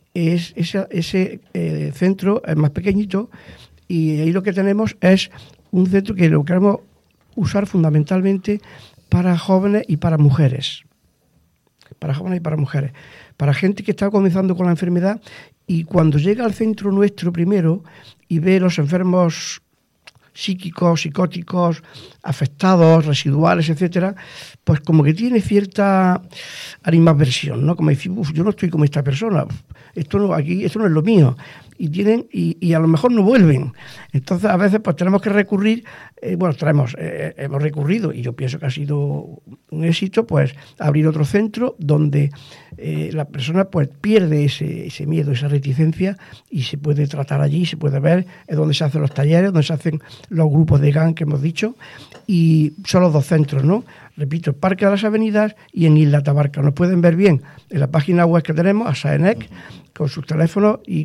Ese centro es más pequeñito, y ahí lo que tenemos es un centro que lo queremos usar fundamentalmente para jóvenes y para mujeres. Para jóvenes y para mujeres. Para gente que está comenzando con la enfermedad, y cuando llega al centro nuestro primero y ve los enfermos psíquicos, psicóticos, afectados, residuales, etcétera, pues como que tiene cierta animadversión, ¿no? Como decir, yo no estoy como esta persona, esto no es lo mío. Y a lo mejor no vuelven. Entonces, a veces pues tenemos que recurrir, hemos recurrido, y yo pienso que ha sido un éxito, pues abrir otro centro donde la persona pues pierde ese miedo, esa reticencia, y se puede tratar allí, se puede ver, es donde se hacen los talleres, donde se hacen los grupos de GAN que hemos dicho, y son los 2 centros, ¿no? Repito, Parque de las Avenidas y en Isla Tabarca. Nos pueden ver bien en la página web que tenemos, ASAENEC, con sus teléfonos y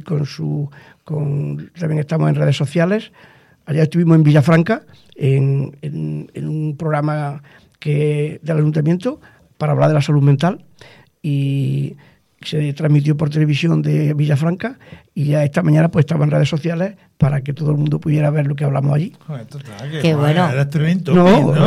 también estamos en redes sociales. Ayer estuvimos en Villafranca en un programa del Ayuntamiento para hablar de la salud mental, y se transmitió por televisión de Villafranca, y ya esta mañana pues estaba en redes sociales para que todo el mundo pudiera ver lo que hablamos allí. Qué bueno. ¿No?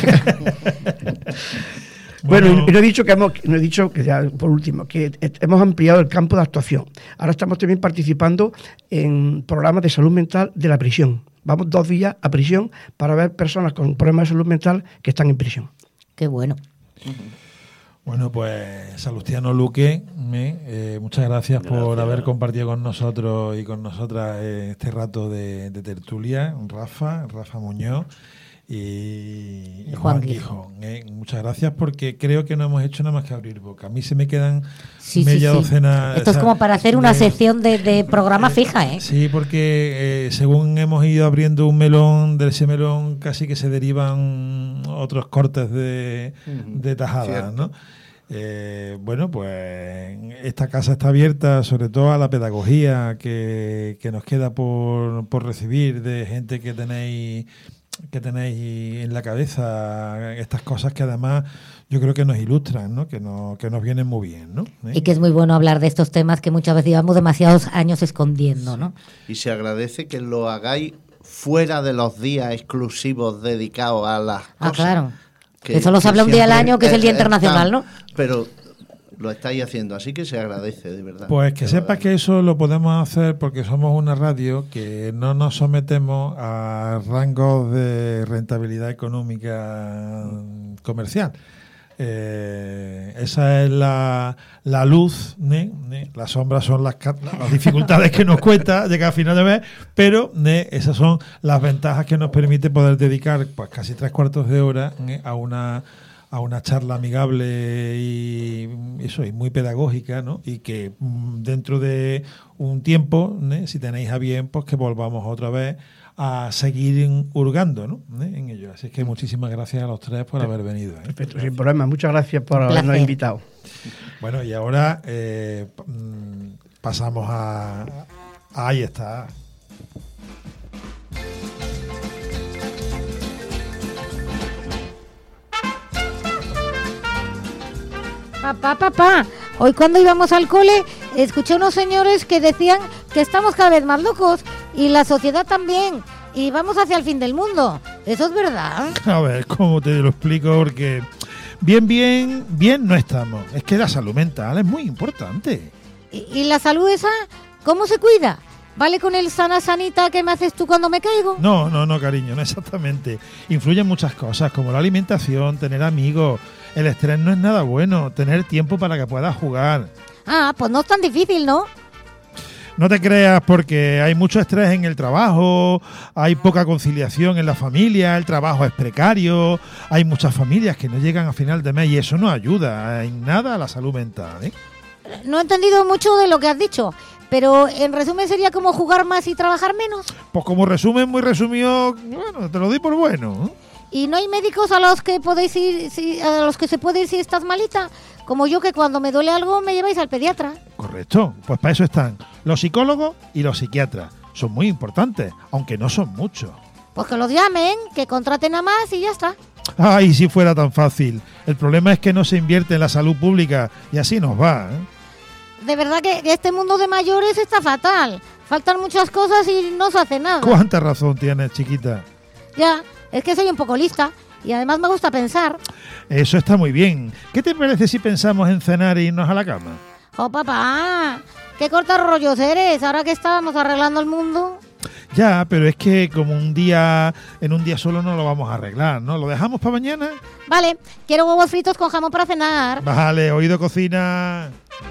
Bueno, y no he dicho que ya por último, que hemos ampliado el campo de actuación. Ahora estamos también participando en programas de salud mental de la prisión. Vamos 2 días a prisión para ver personas con problemas de salud mental que están en prisión. Qué bueno. Bueno, pues Salustiano Luque, muchas gracias por haber compartido con nosotros y con nosotras este rato de tertulia. Rafa Muñoz y Juan Gijón. Muchas gracias, porque creo que no hemos hecho nada más que abrir boca. A mí se me quedan media docena. Esto es como para hacer una sección de programa fija, ¿eh? Sí, porque según hemos ido abriendo un melón, de ese melón casi que se derivan otros cortes de tajada, ¿no? Bueno, pues esta casa está abierta sobre todo a la pedagogía que nos queda por recibir de gente que tenéis en la cabeza estas cosas que además yo creo que nos ilustran, ¿no? Que nos vienen muy bien, ¿no? Y que es muy bueno hablar de estos temas que muchas veces llevamos demasiados años escondiendo, ¿no? Y se agradece que lo hagáis fuera de los días exclusivos dedicados a las cosas. Claro. Que solo se habla un día al año, que es el Día Internacional, ¿no? Pero lo estáis haciendo, así que se agradece, de verdad. Pues que sepas que eso lo podemos hacer porque somos una radio que no nos sometemos a rangos de rentabilidad económica comercial. Esa es la luz, las sombras son las dificultades que nos cuesta llegar a final de mes, pero esas son las ventajas que nos permite poder dedicar pues casi 3/4 de hora a una charla amigable y muy pedagógica, ¿no? Y que dentro de un tiempo, si tenéis a bien, pues que volvamos otra vez a seguir hurgando, ¿no? En ello. Así que muchísimas gracias a los tres por haber venido. Perfecto, sin problema. Muchas gracias por habernos invitado. Bueno, y ahora pasamos a... Ahí está. Papá, hoy cuando íbamos al cole escuché unos señores que decían que estamos cada vez más locos y la sociedad también y vamos hacia el fin del mundo. ¿Eso es verdad? A ver, ¿cómo te lo explico? Porque bien no estamos. Es que la salud mental es muy importante. ¿Y la salud esa cómo se cuida? ¿Vale con el sana sanita que me haces tú cuando me caigo? No, cariño, no exactamente. Influyen muchas cosas como la alimentación, tener amigos. El estrés no es nada bueno, tener tiempo para que puedas jugar. Ah, pues no es tan difícil, ¿no? No te creas porque hay mucho estrés en el trabajo, hay poca conciliación en la familia, el trabajo es precario, hay muchas familias que no llegan a final de mes y eso no ayuda en nada a la salud mental, ¿eh? No he entendido mucho de lo que has dicho, pero en resumen sería como jugar más y trabajar menos. Pues como resumen muy resumido, bueno, te lo doy por bueno, ¿eh? ¿Y no hay médicos a los que podéis ir, a los que se puede ir si estás malita? Como yo, que cuando me duele algo me lleváis al pediatra. Correcto, pues para eso están los psicólogos y los psiquiatras. Son muy importantes, aunque no son muchos. Pues que los llamen, que contraten a más y ya está. Ay, si fuera tan fácil. El problema es que no se invierte en la salud pública y así nos va, ¿eh? De verdad que este mundo de mayores está fatal. Faltan muchas cosas y no se hace nada. ¿Cuánta razón tienes, chiquita? Ya, es que soy un poco lista y además me gusta pensar. Eso está muy bien. ¿Qué te parece si pensamos en cenar e irnos a la cama? Oh, papá, qué cortarrollos eres, ahora que estábamos arreglando el mundo. Ya, pero es que como en un día solo no lo vamos a arreglar, ¿no? ¿Lo dejamos para mañana? Vale, quiero huevos fritos con jamón para cenar. Vale, oído cocina.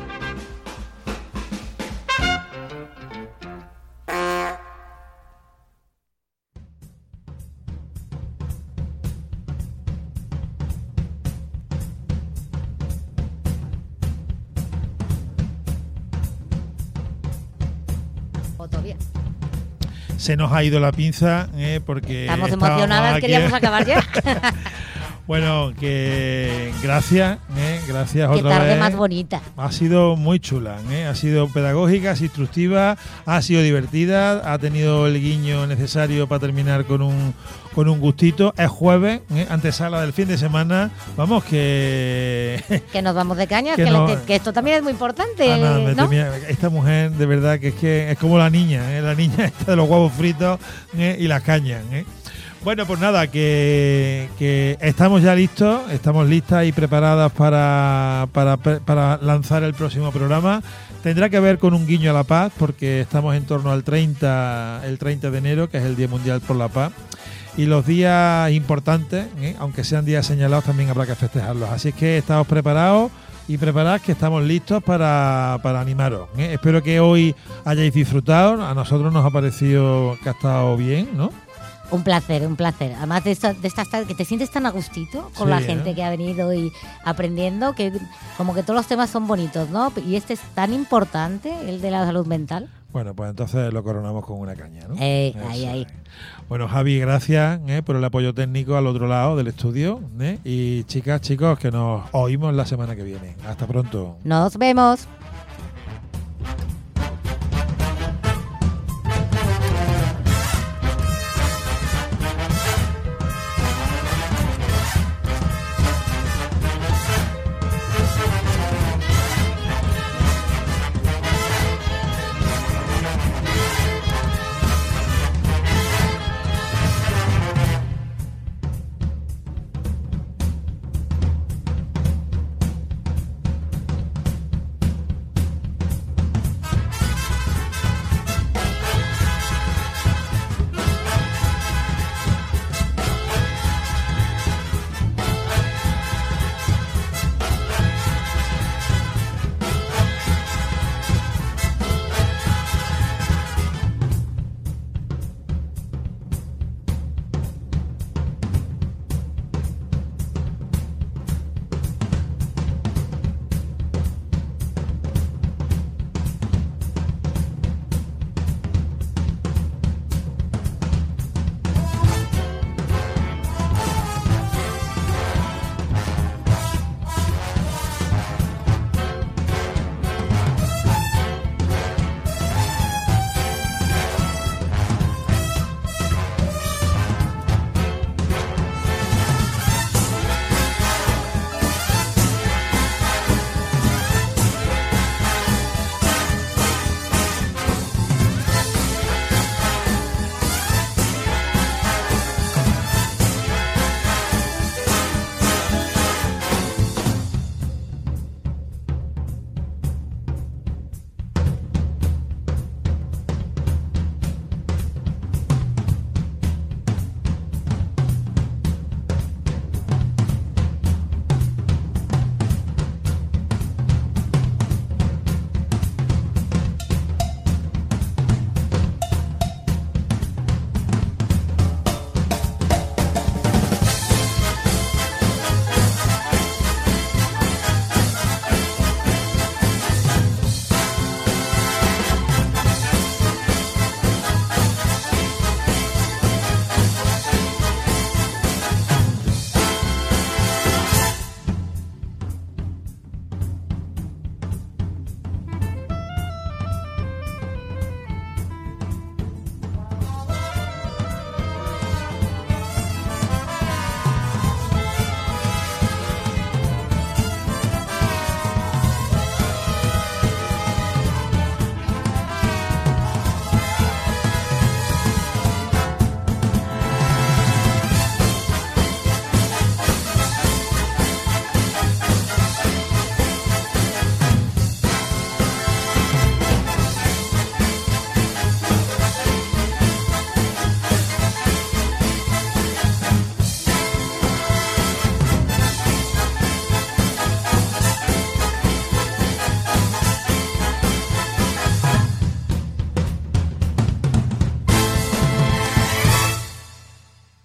Se nos ha ido la pinza porque estamos emocionadas, queríamos acabar ya. Bueno, que gracias otra vez. Qué tarde más bonita. Ha sido muy chula, ha sido pedagógica, es instructiva, ha sido divertida, ha tenido el guiño necesario para terminar con un gustito. Es jueves, antesala del fin de semana. Vamos, que nos vamos de caña, que esto también es muy importante. Ana, ¿no? Esta mujer, de verdad, que es como la niña esta de los huevos fritos y las cañas. Bueno, pues nada, que estamos ya listos, estamos listas y preparadas para lanzar el próximo programa. Tendrá que ver con un guiño a la paz, porque estamos en torno al el 30 de enero, que es el Día Mundial por la Paz. Y los días importantes, aunque sean días señalados, también habrá que festejarlos. Así es que estamos preparados y preparadas, que estamos listos para animaros. Espero que hoy hayáis disfrutado. A nosotros nos ha parecido que ha estado bien, ¿no? Un placer. Además de estas tardes que te sientes tan a gustito con la gente que ha venido y aprendiendo, que como que todos los temas son bonitos, ¿no? Y este es tan importante, el de la salud mental. Bueno, pues entonces lo coronamos con una caña, ¿no? Ahí. Bueno, Javi, gracias por el apoyo técnico al otro lado del estudio. Y chicas, chicos, que nos oímos la semana que viene. Hasta pronto. Nos vemos.